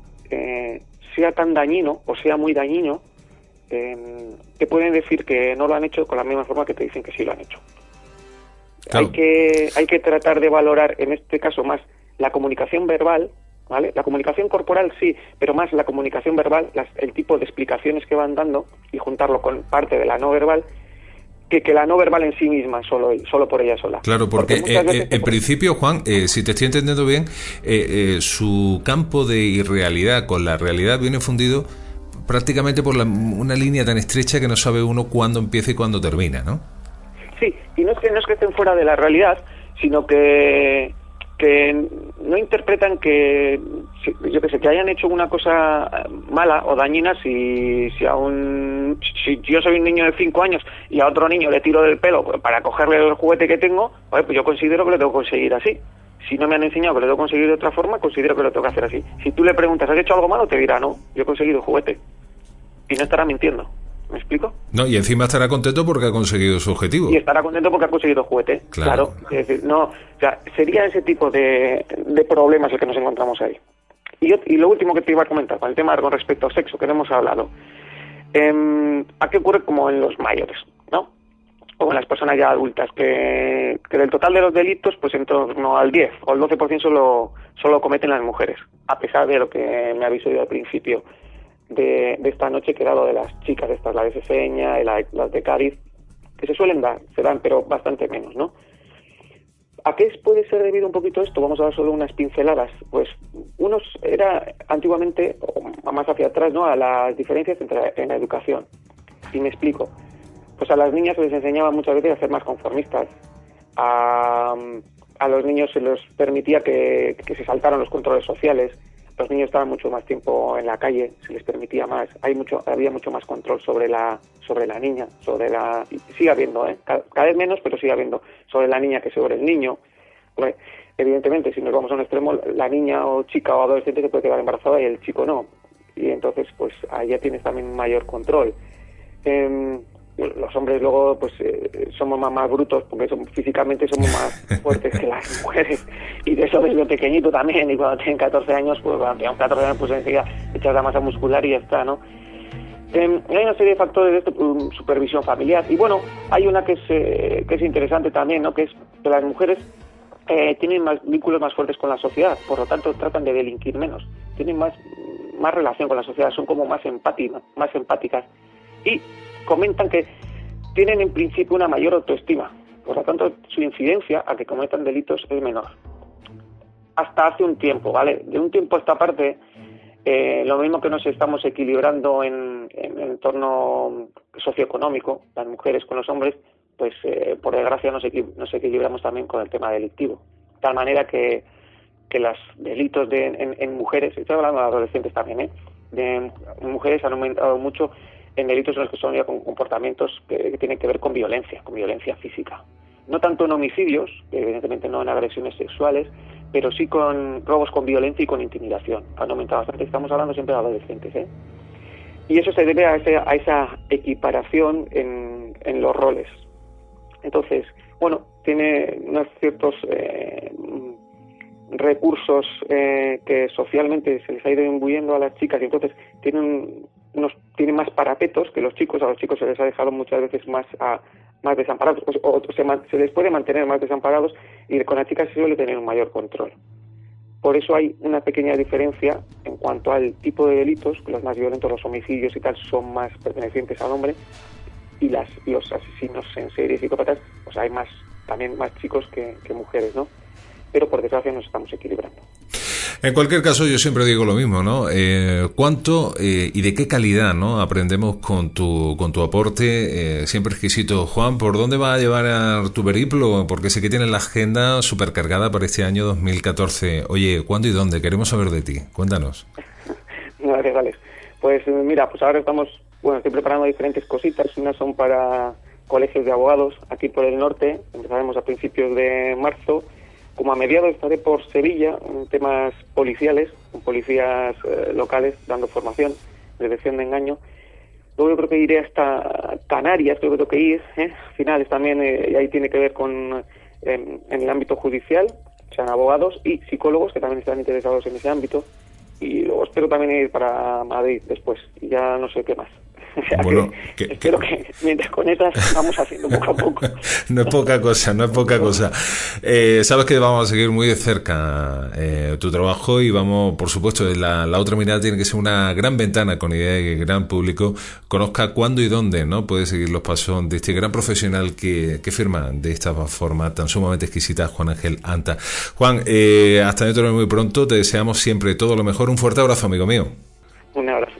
eh, sea tan dañino o sea muy dañino, Eh, te pueden decir que no lo han hecho con la misma forma que te dicen que sí lo han hecho. Claro. Hay que hay que tratar de valorar en este caso más la comunicación verbal, ¿vale? La comunicación corporal sí, pero más la comunicación verbal, las, el tipo de explicaciones que van dando y juntarlo con parte de la no verbal, que, que la no verbal en sí misma, solo solo por ella sola. Claro, porque, porque eh, eh, en principio, Juan, eh, si te estoy entendiendo bien, eh, eh, su campo de irrealidad con la realidad viene fundido prácticamente por la, una línea tan estrecha que no sabe uno cuándo empieza y cuándo termina, ¿no? Sí, y no es que no es que estén fuera de la realidad, sino que que no interpretan que, yo que sé, que hayan hecho una cosa mala o dañina si, si a un si yo soy un niño de cinco años y a otro niño le tiro del pelo para cogerle el juguete que tengo, pues yo considero que lo tengo que conseguir así. Si no me han enseñado que lo tengo que conseguir de otra forma, considero que lo tengo que hacer así. Si tú le preguntas, ¿has hecho algo malo?, te dirá, no, yo he conseguido el juguete. Y no estará mintiendo. ¿Me explico? No, y encima estará contento porque ha conseguido su objetivo. Y estará contento porque ha conseguido el juguete. Claro. claro. Es decir, no, o sea, sería ese tipo de, de problemas el que nos encontramos ahí. Y, yo, y lo último que te iba a comentar, con el tema con respecto al sexo que no hemos hablado. Eh, ¿A qué ocurre como en los mayores, no? O en las personas ya adultas, que, que del total de los delitos, pues en torno al diez o al doce por ciento solo, solo cometen las mujeres, a pesar de lo que me aviso yo al principio de, de esta noche, que era lo de las chicas, estas, la de Cefeña y la, las de Cádiz, que se suelen dar, se dan, pero bastante menos, ¿no? ¿A qué puede ser debido un poquito esto? Vamos a dar solo unas pinceladas. Pues unos era antiguamente, o más hacia atrás, ¿no?, a las diferencias entre en la educación. Y me explico. Pues a las niñas se les enseñaba muchas veces a ser más conformistas. A, a los niños se les permitía que, que se saltaran los controles sociales. Los niños estaban mucho más tiempo en la calle, se les permitía más. Hay mucho, había mucho más control sobre la sobre la niña, sobre la sigue habiendo, ¿eh? cada, cada vez menos, pero sigue habiendo sobre la niña que sobre el niño. Pues, evidentemente, si nos vamos a un extremo, la niña o chica o adolescente se puede quedar embarazada y el chico no. Y entonces, pues ahí ya tienes también un mayor control. Eh, los hombres luego pues eh, somos más, más brutos porque somos, físicamente somos más fuertes que las mujeres, y de eso desde pequeñito también, y cuando tienen catorce años, pues cuando tienen catorce años, pues enseguida echas la masa muscular y ya está, ¿no? Eh, hay una serie de factores de esto, um, supervisión familiar, y bueno, hay una que es, eh, que es interesante también, ¿no?, que es que las mujeres eh, tienen más vínculos más fuertes con la sociedad, por lo tanto tratan de delinquir menos, tienen más, más relación con la sociedad, son como más empáticas, más empáticas, y comentan que tienen en principio una mayor autoestima, por lo tanto su incidencia a que cometan delitos es menor. Hasta hace un tiempo, ¿vale? De un tiempo a esta parte, eh, lo mismo que nos estamos equilibrando en, en el entorno socioeconómico, las mujeres con los hombres, pues eh, por desgracia nos, equi- nos equilibramos también con el tema delictivo. De tal manera que, que los delitos de, en, en mujeres, estoy hablando de adolescentes también, ¿eh? De mujeres han aumentado mucho en delitos en los que son ya con comportamientos que, que tienen que ver con violencia, con violencia física. No tanto en homicidios, evidentemente no en agresiones sexuales, pero sí con robos con violencia y con intimidación. Han aumentado bastante, estamos hablando siempre de adolescentes, ¿eh? Y eso se debe a, ese, a esa equiparación en, en los roles. Entonces, bueno, tiene unos ciertos eh, recursos eh, que socialmente se les ha ido imbuyendo a las chicas, y entonces tienen unos tienen más parapetos que los chicos. A los chicos se les ha dejado muchas veces más a, más desamparados, o, o se, se les puede mantener más desamparados, y con las chicas se suele tener un mayor control. Por eso hay una pequeña diferencia en cuanto al tipo de delitos, que los más violentos, los homicidios y tal, son más pertenecientes al hombre, y las los asesinos en serie, psicópatas, pues hay más también más chicos que, que mujeres, ¿no? Pero por desgracia nos estamos equilibrando. En cualquier caso, yo siempre digo lo mismo, ¿no? Eh, ¿Cuánto eh, y de qué calidad, ¿no?, aprendemos con tu con tu aporte eh, siempre exquisito? Juan, ¿por dónde va a llevar a tu periplo? Porque sé que tienes la agenda supercargada para este año dos mil catorce. Oye, ¿cuándo y dónde? Queremos saber de ti. Cuéntanos. Gracias, Alex. Pues mira, pues ahora estamos, bueno, estoy preparando diferentes cositas. Unas son para colegios de abogados aquí por el norte. Empezaremos a principios de marzo. Como a mediados estaré por Sevilla en temas policiales, con policías eh, locales dando formación, detección de engaño. Luego yo creo que iré hasta Canarias, creo que tengo que ir, ¿eh? Finales también, eh, y ahí tiene que ver con eh, en el ámbito judicial, sean abogados y psicólogos que también están interesados en ese ámbito. Y luego espero también ir para Madrid después, y ya no sé qué más. O sea, bueno, que que, espero que... que mientras con esas vamos haciendo poco a poco. No es poca cosa, no es poca cosa. Eh, sabes que vamos a seguir muy de cerca eh, tu trabajo, y vamos, por supuesto, la, la otra mirada tiene que ser una gran ventana con idea de que el gran público conozca cuándo y dónde, ¿no?, puede seguir los pasos de este gran profesional que, que firma de esta forma tan sumamente exquisita, Juan Ángel Anta. Juan, eh, hasta dentro de muy pronto, te deseamos siempre todo lo mejor. Un fuerte abrazo, amigo mío. Un abrazo.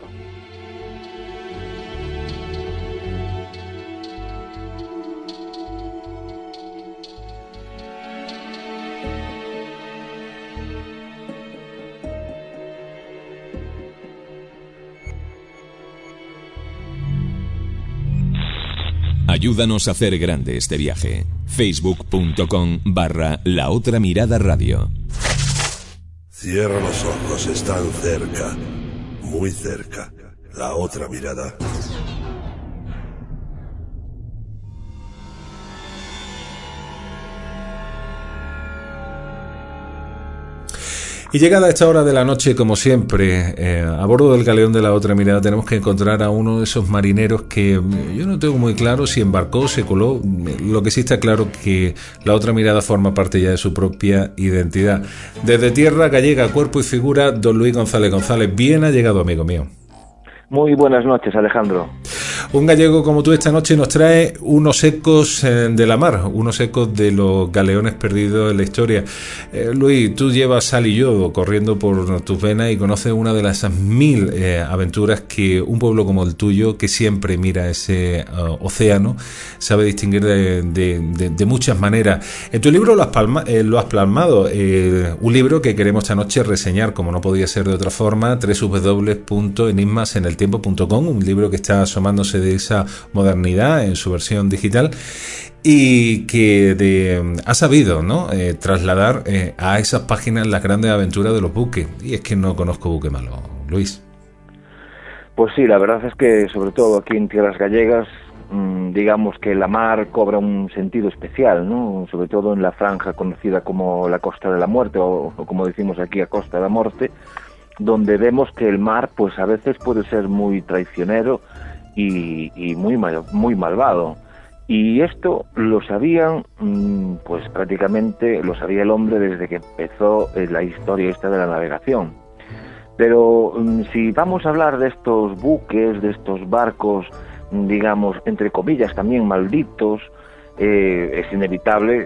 Ayúdanos a hacer grande este viaje. Facebook.com barra La Otra Mirada Radio. Cierra los ojos, están cerca, muy cerca. La Otra Mirada. Y llegada a esta hora de la noche, como siempre, eh, a bordo del galeón de La Otra Mirada tenemos que encontrar a uno de esos marineros que yo no tengo muy claro si embarcó, se coló. Lo que sí está claro que La Otra Mirada forma parte ya de su propia identidad. Desde tierra gallega, cuerpo y figura, don Luis González González. Bien ha llegado, amigo mío. Muy buenas noches, Alejandro. Un gallego como tú esta noche nos trae unos ecos eh, de la mar, unos ecos de los galeones perdidos en la historia. Eh, Luis, tú llevas sal y yodo corriendo por tus venas y conoces una de las mil eh, aventuras que un pueblo como el tuyo, que siempre mira ese uh, océano, sabe distinguir de, de, de, de muchas maneras. En tu libro lo has, palma, eh, lo has plasmado, eh, un libro que queremos esta noche reseñar, como no podía ser de otra forma, doble u doble u doble u punto enigmas en el tiempo punto com, un libro que está asomándose de esa modernidad en su versión digital y que de, ha sabido, ¿no?, eh, trasladar eh, a esas páginas las grandes aventuras de los buques. Y es que no conozco buque malo, Luis. Pues sí, la verdad es que sobre todo aquí en tierras gallegas, mmm, digamos que la mar cobra un sentido especial, ¿no?, sobre todo en la franja conocida como la Costa de la Muerte o, o como decimos aquí, a Costa de la Morte, donde vemos que el mar pues a veces puede ser muy traicionero y, y muy mal, muy malvado. Y esto lo sabían, pues prácticamente lo sabía el hombre desde que empezó la historia esta de la navegación. Pero si vamos a hablar de estos buques, de estos barcos, digamos, entre comillas, también malditos, eh, es inevitable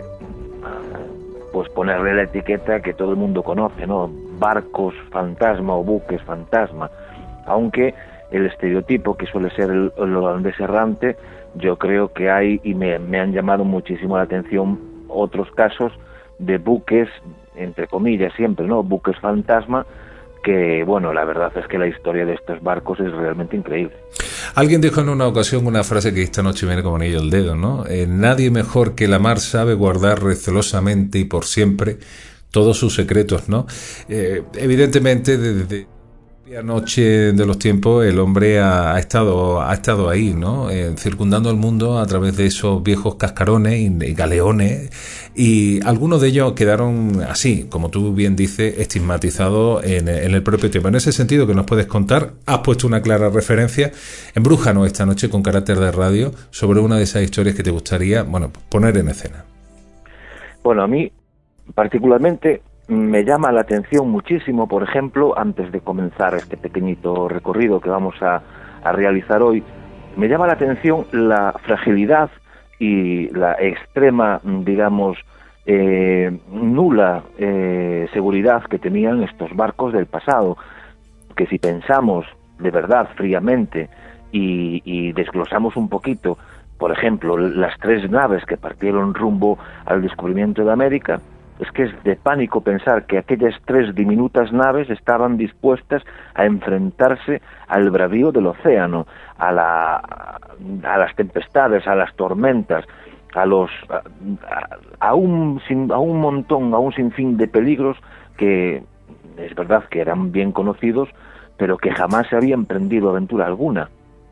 pues ponerle la etiqueta que todo el mundo conoce, ¿no? Barcos fantasma o buques fantasma. Aunque el estereotipo que suele ser el, el holandés errante, yo creo que hay, y me, me han llamado muchísimo la atención otros casos de buques, entre comillas siempre, ¿no?, buques fantasma, que, bueno, la verdad es que la historia de estos barcos es realmente increíble. Alguien dijo en una ocasión una frase que esta noche viene como anillo al dedo, ¿no? Eh, nadie mejor que la mar sabe guardar recelosamente y por siempre todos sus secretos, ¿no? Eh, evidentemente, desde la noche de los tiempos, el hombre ha, ha estado ha estado ahí, ¿no? Eh, circundando el mundo a través de esos viejos cascarones y, y galeones, y algunos de ellos quedaron así, como tú bien dices, estigmatizados en, en el propio tiempo. En ese sentido, que nos puedes contar, has puesto una clara referencia. Embrújanos esta noche con carácter de radio sobre una de esas historias que te gustaría, bueno, poner en escena. Bueno, a mí particularmente me llama la atención muchísimo, por ejemplo, antes de comenzar este pequeñito recorrido que vamos a, a realizar hoy, me llama la atención la fragilidad y la extrema, digamos, eh, nula eh, seguridad que tenían estos barcos del pasado, que si pensamos de verdad fríamente y, y desglosamos un poquito, por ejemplo, las tres naves que partieron rumbo al descubrimiento de América, es que es de pánico pensar que aquellas tres diminutas naves estaban dispuestas a enfrentarse al bravío del océano, a, la, a las tempestades, a las tormentas, a los a, a, un, a un montón, a un sinfín de peligros que es verdad que eran bien conocidos, pero que jamás se había emprendido aventura alguna.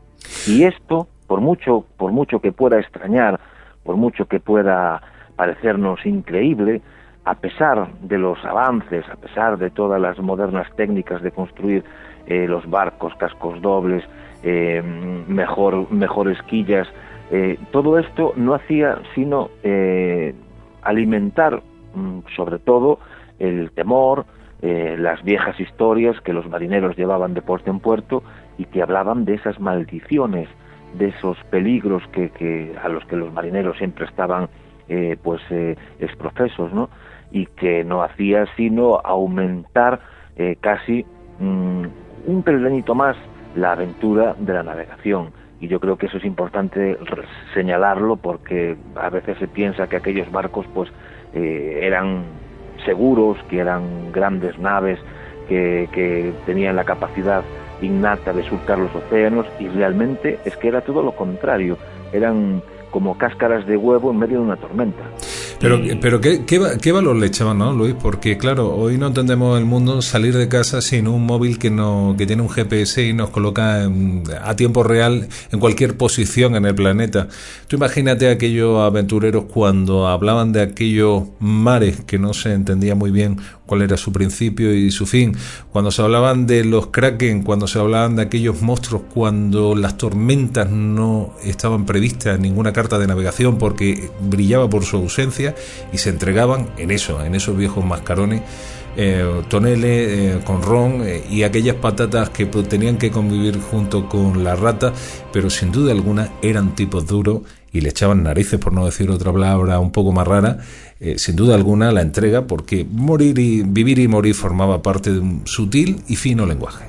Y esto, por mucho, por mucho que pueda extrañar, por mucho que pueda parecernos increíble, a pesar de los avances, a pesar de todas las modernas técnicas de construir eh, los barcos, cascos dobles, eh, mejor, mejores quillas, eh, todo esto no hacía sino eh, alimentar, sobre todo, el temor, eh, las viejas historias que los marineros llevaban de puerto en puerto y que hablaban de esas maldiciones, de esos peligros que, que a los que los marineros siempre estaban eh, pues eh, exprofesos, ¿no?, y que no hacía sino aumentar eh, casi mmm, un peldañito más la aventura de la navegación. Y yo creo que eso es importante señalarlo, porque a veces se piensa que aquellos barcos pues eh, eran seguros, que eran grandes naves, que, que tenían la capacidad innata de surcar los océanos, y realmente es que era todo lo contrario, eran como cáscaras de huevo en medio de una tormenta. Pero, pero ¿qué, qué, qué valor le echaban, ¿no, Luis? Porque claro, hoy no entendemos el mundo salir de casa sin un móvil que no que tiene un G P S y nos coloca en, a tiempo real en cualquier posición en el planeta. Tú imagínate a aquellos aventureros cuando hablaban de aquellos mares que no se entendía muy bien cuál era su principio y su fin, cuando se hablaban de los kraken, cuando se hablaban de aquellos monstruos, cuando las tormentas no estaban previstas en ninguna carta de navegación porque brillaba por su ausencia, y se entregaban en eso, en esos viejos mascarones, eh, toneles eh, con ron eh, y aquellas patatas que tenían que convivir junto con la rata, pero sin duda alguna eran tipos duros y le echaban narices, por no decir otra palabra un poco más rara, eh, sin duda alguna la entrega, porque morir y vivir y morir formaba parte de un sutil y fino lenguaje.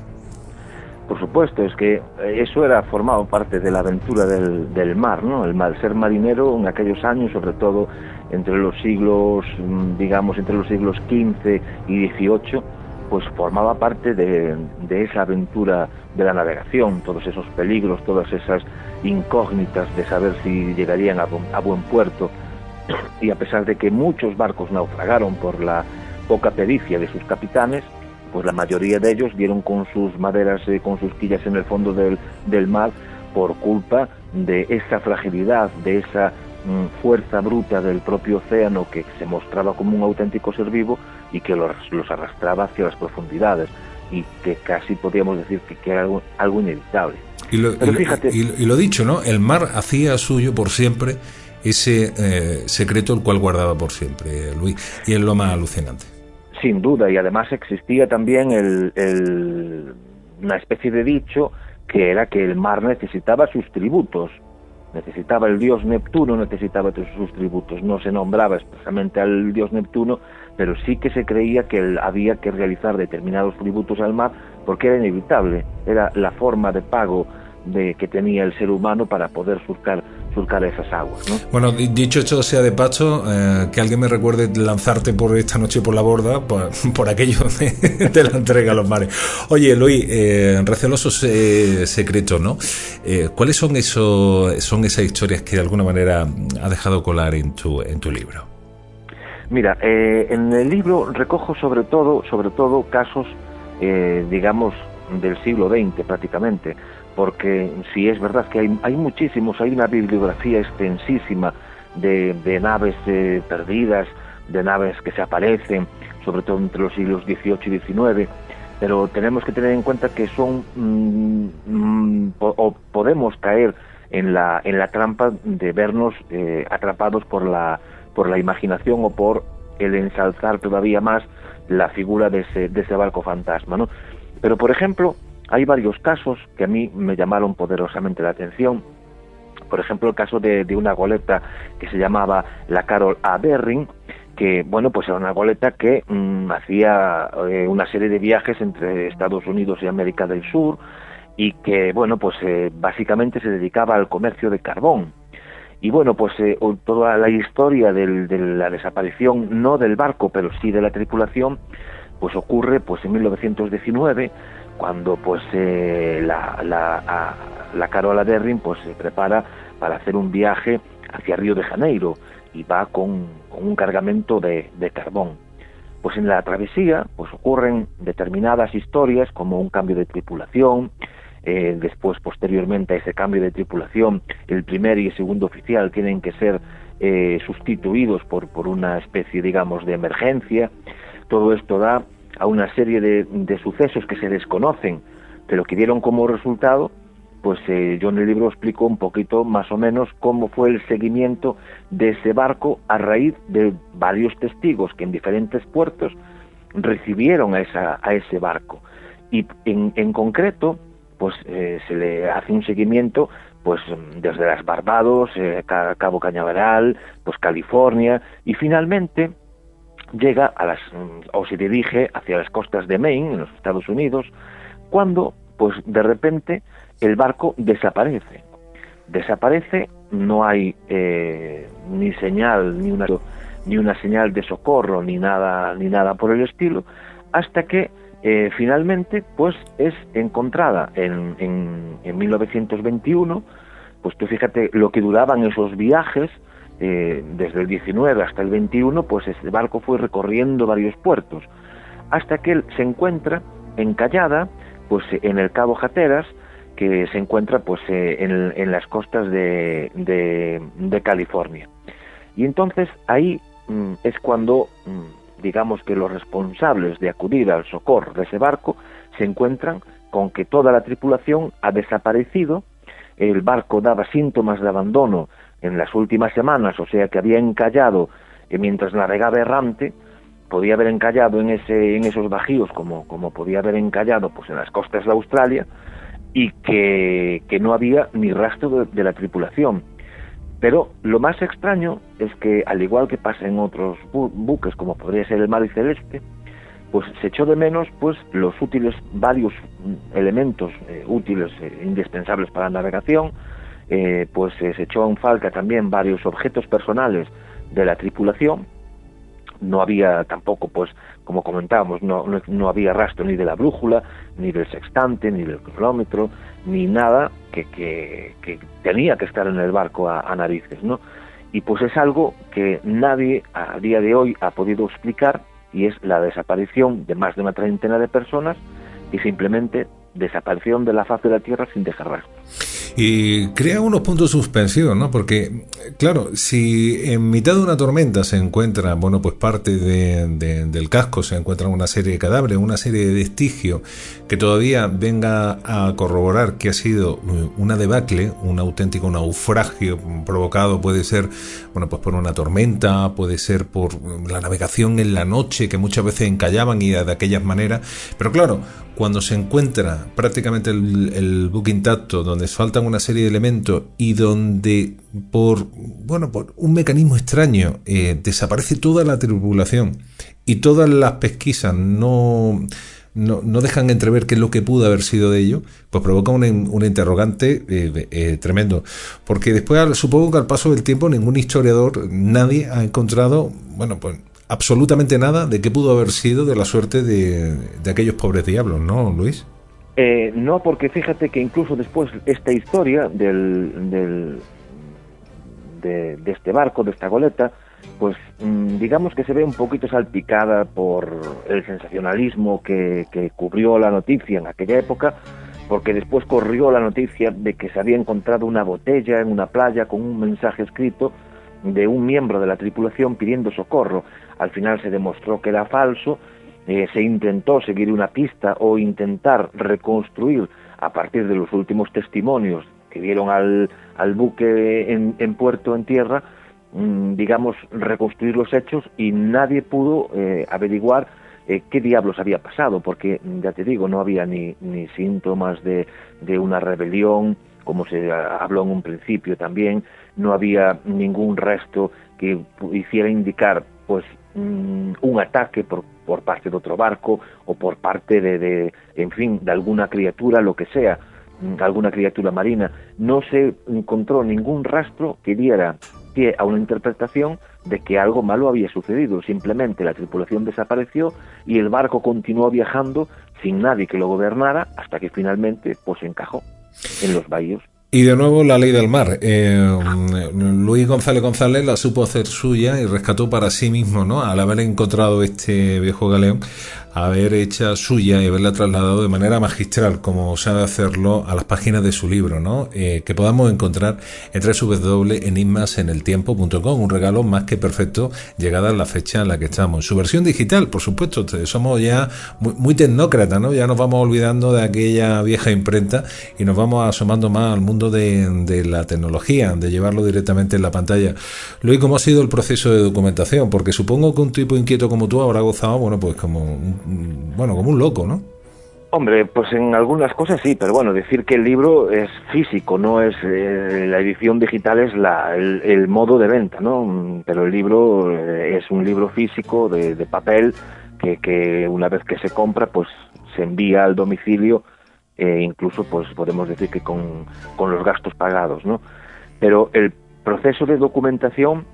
Por supuesto, es que eso era formado parte de la aventura del, del mar, ¿no? El mal ser marinero en aquellos años, sobre todo entre los siglos, digamos, entre los siglos quince y dieciocho, pues formaba parte de, de esa aventura de la navegación, todos esos peligros, todas esas incógnitas de saber si llegarían a, a buen puerto. Y a pesar de que muchos barcos naufragaron por la poca pericia de sus capitanes, pues la mayoría de ellos dieron con sus maderas, eh, con sus quillas en el fondo del, del mar, por culpa de esa fragilidad, de esa mm, fuerza bruta del propio océano, que se mostraba como un auténtico ser vivo y que los, los arrastraba hacia las profundidades, y que casi podríamos decir que, que era algo, algo inevitable. Y lo, Pero fíjate, y, y, y lo dicho, ¿no? El mar hacía suyo por siempre ese eh, secreto el cual guardaba por siempre, Luis, y es lo más alucinante. Sin duda, y además existía también el, el, una especie de dicho que era que el mar necesitaba sus tributos, necesitaba el dios Neptuno, necesitaba sus tributos. No se nombraba expresamente al dios Neptuno, pero sí que se creía que él había que realizar determinados tributos al mar porque era inevitable, era la forma de pago de que tenía el ser humano para poder surcar surcar esas aguas, ¿no? Bueno, dicho esto sea de paso, eh, que alguien me recuerde lanzarte por esta noche por la borda por, por aquello de, de la entrega a los mares. Oye, Luis, eh, recelosos eh, secretos, ¿no? Eh, ¿Cuáles son esos son esas historias que de alguna manera ha dejado colar en tu en tu libro? Mira, eh, en el libro recojo sobre todo sobre todo casos, eh, digamos, del siglo veinte prácticamente, porque sí es verdad que hay, hay muchísimos, hay una bibliografía extensísima de, de naves eh, perdidas, de naves que se aparecen, sobre todo entre los siglos dieciocho y diecinueve, pero tenemos que tener en cuenta que son, mmm, mmm, po, o podemos caer en la, en la trampa de vernos eh, atrapados por la, por la imaginación o por el ensalzar todavía más la figura de ese, de ese barco fantasma, ¿no? Pero, por ejemplo, hay varios casos que a mí me llamaron poderosamente la atención. Por ejemplo, el caso de, de una goleta que se llamaba la Carol A. Berring, que, bueno, pues era una goleta que mmm, hacía eh, una serie de viajes entre Estados Unidos y América del Sur, y que, bueno, pues eh, básicamente se dedicaba al comercio de carbón. Y bueno, pues eh, toda la historia del, de la desaparición, no del barco, pero sí de la tripulación, pues ocurre pues en mil novecientos diecinueve, cuando pues eh, la, la, a, la Carola Berring pues se prepara para hacer un viaje hacia Río de Janeiro y va con, con un cargamento de, de carbón. Pues en la travesía pues ocurren determinadas historias, como un cambio de tripulación, eh, después posteriormente a ese cambio de tripulación el primer y el segundo oficial tienen que ser eh, sustituidos por, por una especie, digamos, de emergencia. Todo esto da a una serie de, de sucesos que se desconocen, pero que dieron como resultado, pues eh, yo en el libro explico un poquito más o menos cómo fue el seguimiento de ese barco a raíz de varios testigos que en diferentes puertos recibieron a, esa, a ese barco. Y en, en concreto, pues eh, se le hace un seguimiento pues desde las Barbados, eh, Cabo Cañaveral, pues California, y finalmente llega a las, o se dirige hacia las costas de Maine, en los Estados Unidos, cuando, pues de repente, el barco desaparece. Desaparece, no hay eh, ni señal, ni una, ni una señal de socorro, ni nada, ni nada por el estilo, hasta que eh, finalmente pues es encontrada en, en, en mil novecientos veintiuno. Pues tú fíjate lo que duraban esos viajes, eh, desde el diecinueve hasta el veintiuno, pues este barco fue recorriendo varios puertos, hasta que se encuentra encallada pues en el Cabo Hatteras, que se encuentra pues eh, en, en las costas de, de, de California. Y entonces ahí mm, es cuando, mm, digamos que los responsables de acudir al socorro de ese barco se encuentran con que toda la tripulación ha desaparecido. El barco daba síntomas de abandono en las últimas semanas, o sea que había encallado eh, mientras navegaba errante. Podía haber encallado en ese en esos bajíos como, como podía haber encallado pues en las costas de Australia, y que, que no había ni rastro de, de la tripulación. Pero lo más extraño es que, al igual que pasa en otros bu buques, como podría ser el Mare Celeste, pues se echó de menos pues los útiles, varios elementos eh, útiles, eh, indispensables para la navegación, eh, pues eh, se echó en falta también varios objetos personales de la tripulación. No había tampoco, pues, como comentábamos, no, no, no había rastro ni de la brújula, ni del sextante, ni del cronómetro, ni nada que, que, que tenía que estar en el barco a, a narices, ¿no? Y pues es algo que nadie a día de hoy ha podido explicar, y es la desaparición de más de una treintena de personas, y simplemente desaparición de la faz de la Tierra sin dejar rastro. Y crea unos puntos suspensivos, ¿no? Porque, claro, si en mitad de una tormenta se encuentra, bueno, pues parte de, de, del casco, se encuentran una serie de cadáveres, una serie de vestigios que todavía venga a corroborar que ha sido una debacle, un auténtico naufragio provocado, puede ser, bueno, pues por una tormenta, puede ser por la navegación en la noche, que muchas veces encallaban y de aquellas maneras, pero claro, cuando se encuentra prácticamente el, el buque intacto, donde faltan una serie de elementos y donde por bueno por un mecanismo extraño eh, desaparece toda la tripulación y todas las pesquisas no, no, no dejan entrever qué es lo que pudo haber sido de ello, pues provoca un, un interrogante eh, eh, tremendo, porque después supongo que al paso del tiempo ningún historiador, nadie ha encontrado, bueno, pues absolutamente nada de qué pudo haber sido de la suerte de, de aquellos pobres diablos, ¿no, Luis? Eh, no, porque fíjate que incluso después esta historia del, del de, de este barco, de esta goleta, pues mmm, digamos que se ve un poquito salpicada por el sensacionalismo que, que cubrió la noticia en aquella época, porque después corrió la noticia de que se había encontrado una botella en una playa con un mensaje escrito de un miembro de la tripulación pidiendo socorro. Al final se demostró que era falso. Eh, se intentó seguir una pista o intentar reconstruir a partir de los últimos testimonios que vieron al, al buque en, en puerto, en tierra, mmm, digamos, reconstruir los hechos, y nadie pudo eh, averiguar eh, qué diablos había pasado, porque, ya te digo, no había ni, ni síntomas de, de una rebelión, como se habló en un principio también, no había ningún resto que hiciera indicar pues un ataque por, por parte de otro barco o por parte de, de, en fin, de alguna criatura, lo que sea, alguna criatura marina. No se encontró ningún rastro que diera pie a una interpretación de que algo malo había sucedido. Simplemente la tripulación desapareció y el barco continuó viajando sin nadie que lo gobernara hasta que finalmente pues encajó en los bahíos. Y de nuevo la ley del mar. Eh, Luis González González la supo hacer suya y rescató para sí mismo, ¿no? Al haber encontrado este viejo galeón, haber hecha suya y haberla trasladado de manera magistral, como sabe hacerlo, a las páginas de su libro, ¿no? Eh, que podamos encontrar en doble u doble u doble punto enigmas en el tiempo punto com, un regalo más que perfecto llegada a la fecha en la que estamos. En su versión digital, por supuesto, somos ya muy, muy tecnócratas, ¿no? Ya nos vamos olvidando de aquella vieja imprenta y nos vamos asomando más al mundo de, de la tecnología, de llevarlo directamente en la pantalla. Luis, ¿cómo ha sido el proceso de documentación? Porque supongo que un tipo inquieto como tú habrá gozado, bueno, pues como un bueno, como un loco, ¿no? Hombre, pues en algunas cosas sí, pero bueno, decir que el libro es físico, no es eh, la edición digital es la, el, el modo de venta, ¿no? Pero el libro eh, es un libro físico de, de papel que, que una vez que se compra, pues se envía al domicilio, eh, incluso pues podemos decir que con, con los gastos pagados, ¿no? Pero el proceso de documentación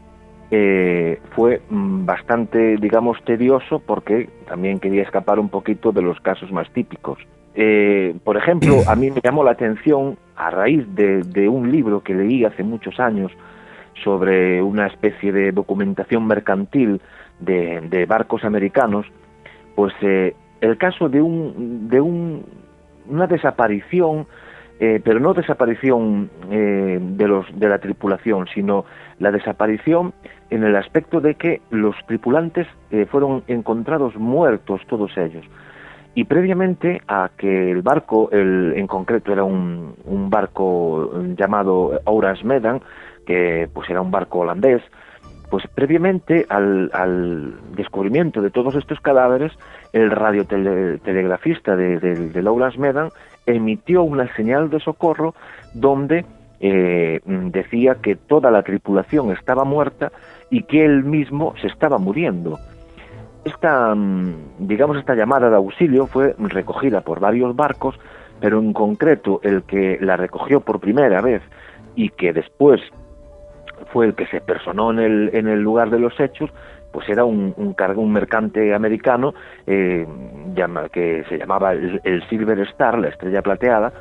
eh, fue mm, bastante, digamos, tedioso porque también quería escapar un poquito de los casos más típicos. Eh, por ejemplo, a mí me llamó la atención a raíz de, de un libro que leí hace muchos años sobre una especie de documentación mercantil de, de barcos americanos, pues eh, el caso de un de un, una desaparición, eh, pero no desaparición eh, de los de la tripulación, sino la desaparición en el aspecto de que los tripulantes eh, fueron encontrados muertos todos ellos. Y previamente a que el barco, el, en concreto era un, un barco llamado Orange Medan, que pues era un barco holandés, pues previamente al, al descubrimiento de todos estos cadáveres, el radiotelegrafista de, de, de Orange Medan emitió una señal de socorro donde eh, decía que toda la tripulación estaba muerta y que él mismo se estaba muriendo. Esta, digamos, esta llamada de auxilio fue recogida por varios barcos, pero en concreto el que la recogió por primera vez y que después fue el que se personó en el, en el lugar de los hechos, pues era un, un, cargo, un mercante americano eh, llama, que se llamaba el, el Silver Star, la estrella plateada,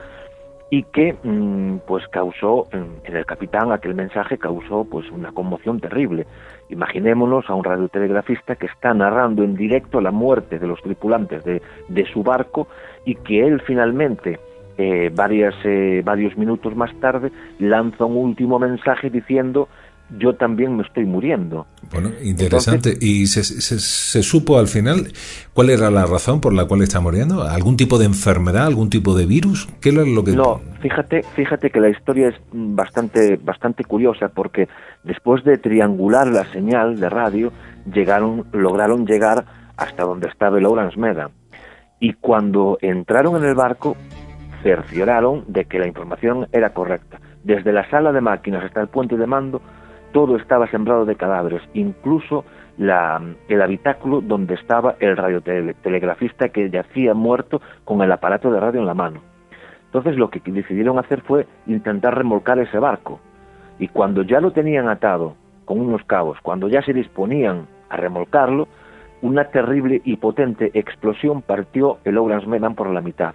y que mmm, pues causó en, en el capitán, aquel mensaje causó pues una conmoción terrible. Imaginémonos a un radiotelegrafista que está narrando en directo la muerte de los tripulantes de, de su barco y que él finalmente, eh, varias, eh, varios minutos más tarde, lanza un último mensaje diciendo: yo también me estoy muriendo. Bueno, interesante. Entonces, ¿y se, se, se supo al final cuál era la razón por la cual está muriendo? ¿Algún tipo de enfermedad, algún tipo de virus? ¿Qué es lo que...? No, fíjate, fíjate que la historia es bastante, bastante curiosa, porque después de triangular la señal de radio, llegaron, lograron llegar hasta donde estaba el Orange Medan. Y cuando entraron en el barco, cercioraron de que la información era correcta. Desde la sala de máquinas hasta el puente de mando, todo estaba sembrado de cadáveres, incluso la, el habitáculo donde estaba el radiotelegrafista que yacía muerto con el aparato de radio en la mano. Entonces lo que decidieron hacer fue intentar remolcar ese barco, y cuando ya lo tenían atado con unos cabos, cuando ya se disponían a remolcarlo, una terrible y potente explosión partió el Orange Medan por la mitad.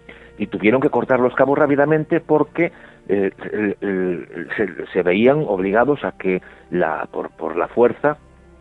Y tuvieron que cortar los cabos rápidamente porque eh, el, el, se, se veían obligados a que, la por, por la fuerza,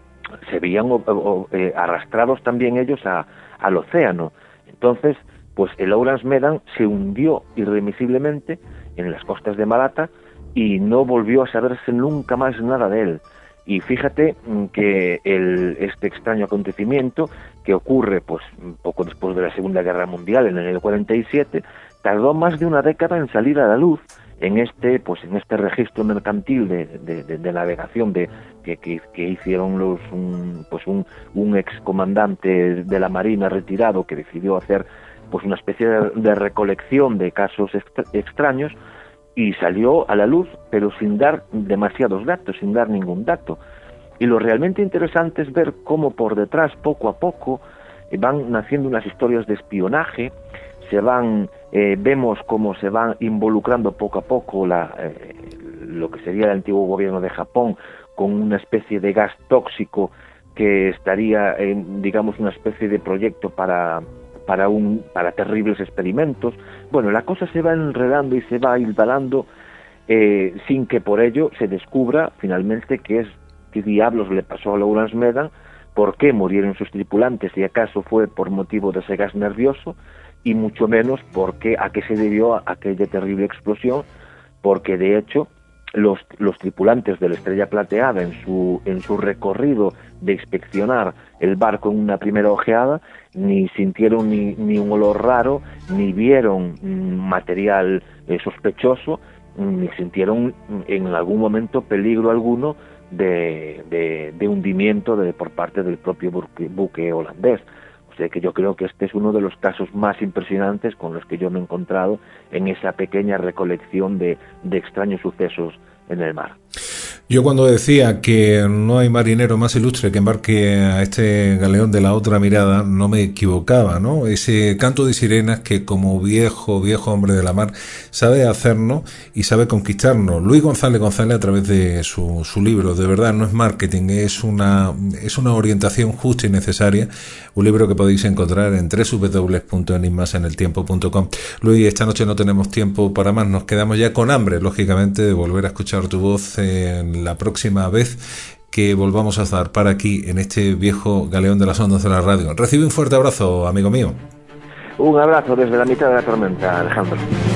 se veían o, o, eh, arrastrados también ellos a, al océano. Entonces, pues el Orange Medan se hundió irremisiblemente en las costas de Malata y no volvió a saberse nunca más nada de él. Y fíjate que el, este extraño acontecimiento, que ocurre pues poco después de la Segunda Guerra Mundial, en el cuarenta y siete, tardó más de una década en salir a la luz en este pues en este registro mercantil de, de, de, de navegación de que, que, que hicieron los un, pues un, un excomandante de la Marina retirado que decidió hacer pues una especie de, de recolección de casos extra, extraños. Y salió a la luz, pero sin dar demasiados datos, sin dar ningún dato. Y lo realmente interesante es ver cómo por detrás, poco a poco, van naciendo unas historias de espionaje, se van, eh, vemos cómo se van involucrando poco a poco la, eh, lo que sería el antiguo gobierno de Japón con una especie de gas tóxico que estaría en, digamos, una especie de proyecto para... para un para terribles experimentos. Bueno, la cosa se va enredando y se va hilvanando eh, sin que por ello se descubra finalmente qué es qué diablos le pasó al Orange Medan, por qué murieron sus tripulantes, si acaso fue por motivo de ese gas nervioso, y mucho menos por qué, a qué se debió a aquella terrible explosión, porque de hecho los, los tripulantes de la Estrella Plateada en su, en su recorrido de inspeccionar el barco en una primera ojeada, ni sintieron ni, ni un olor raro, ni vieron material eh, sospechoso, ni sintieron en algún momento peligro alguno de, de, de hundimiento de, por parte del propio buque, buque holandés. O sea que yo creo que este es uno de los casos más impresionantes con los que yo me he encontrado en esa pequeña recolección de, de extraños sucesos en el mar. Yo cuando decía que no hay marinero más ilustre que embarque a este galeón de la otra mirada, no me equivocaba, ¿no? Ese canto de sirenas que como viejo, viejo hombre de la mar sabe hacernos y sabe conquistarnos. Luis González González, a través de su, su libro, de verdad no es marketing, es una, es una orientación justa y necesaria, un libro que podéis encontrar en doble u doble u doble u punto enigmas en el tiempo punto com. Luis, esta noche no tenemos tiempo para más, nos quedamos ya con hambre, lógicamente, de volver a escuchar tu voz en la próxima vez que volvamos a zarpar aquí en este viejo galeón de las ondas de la radio. Recibe un fuerte abrazo, amigo mío. Un abrazo desde la mitad de la tormenta, Alejandro.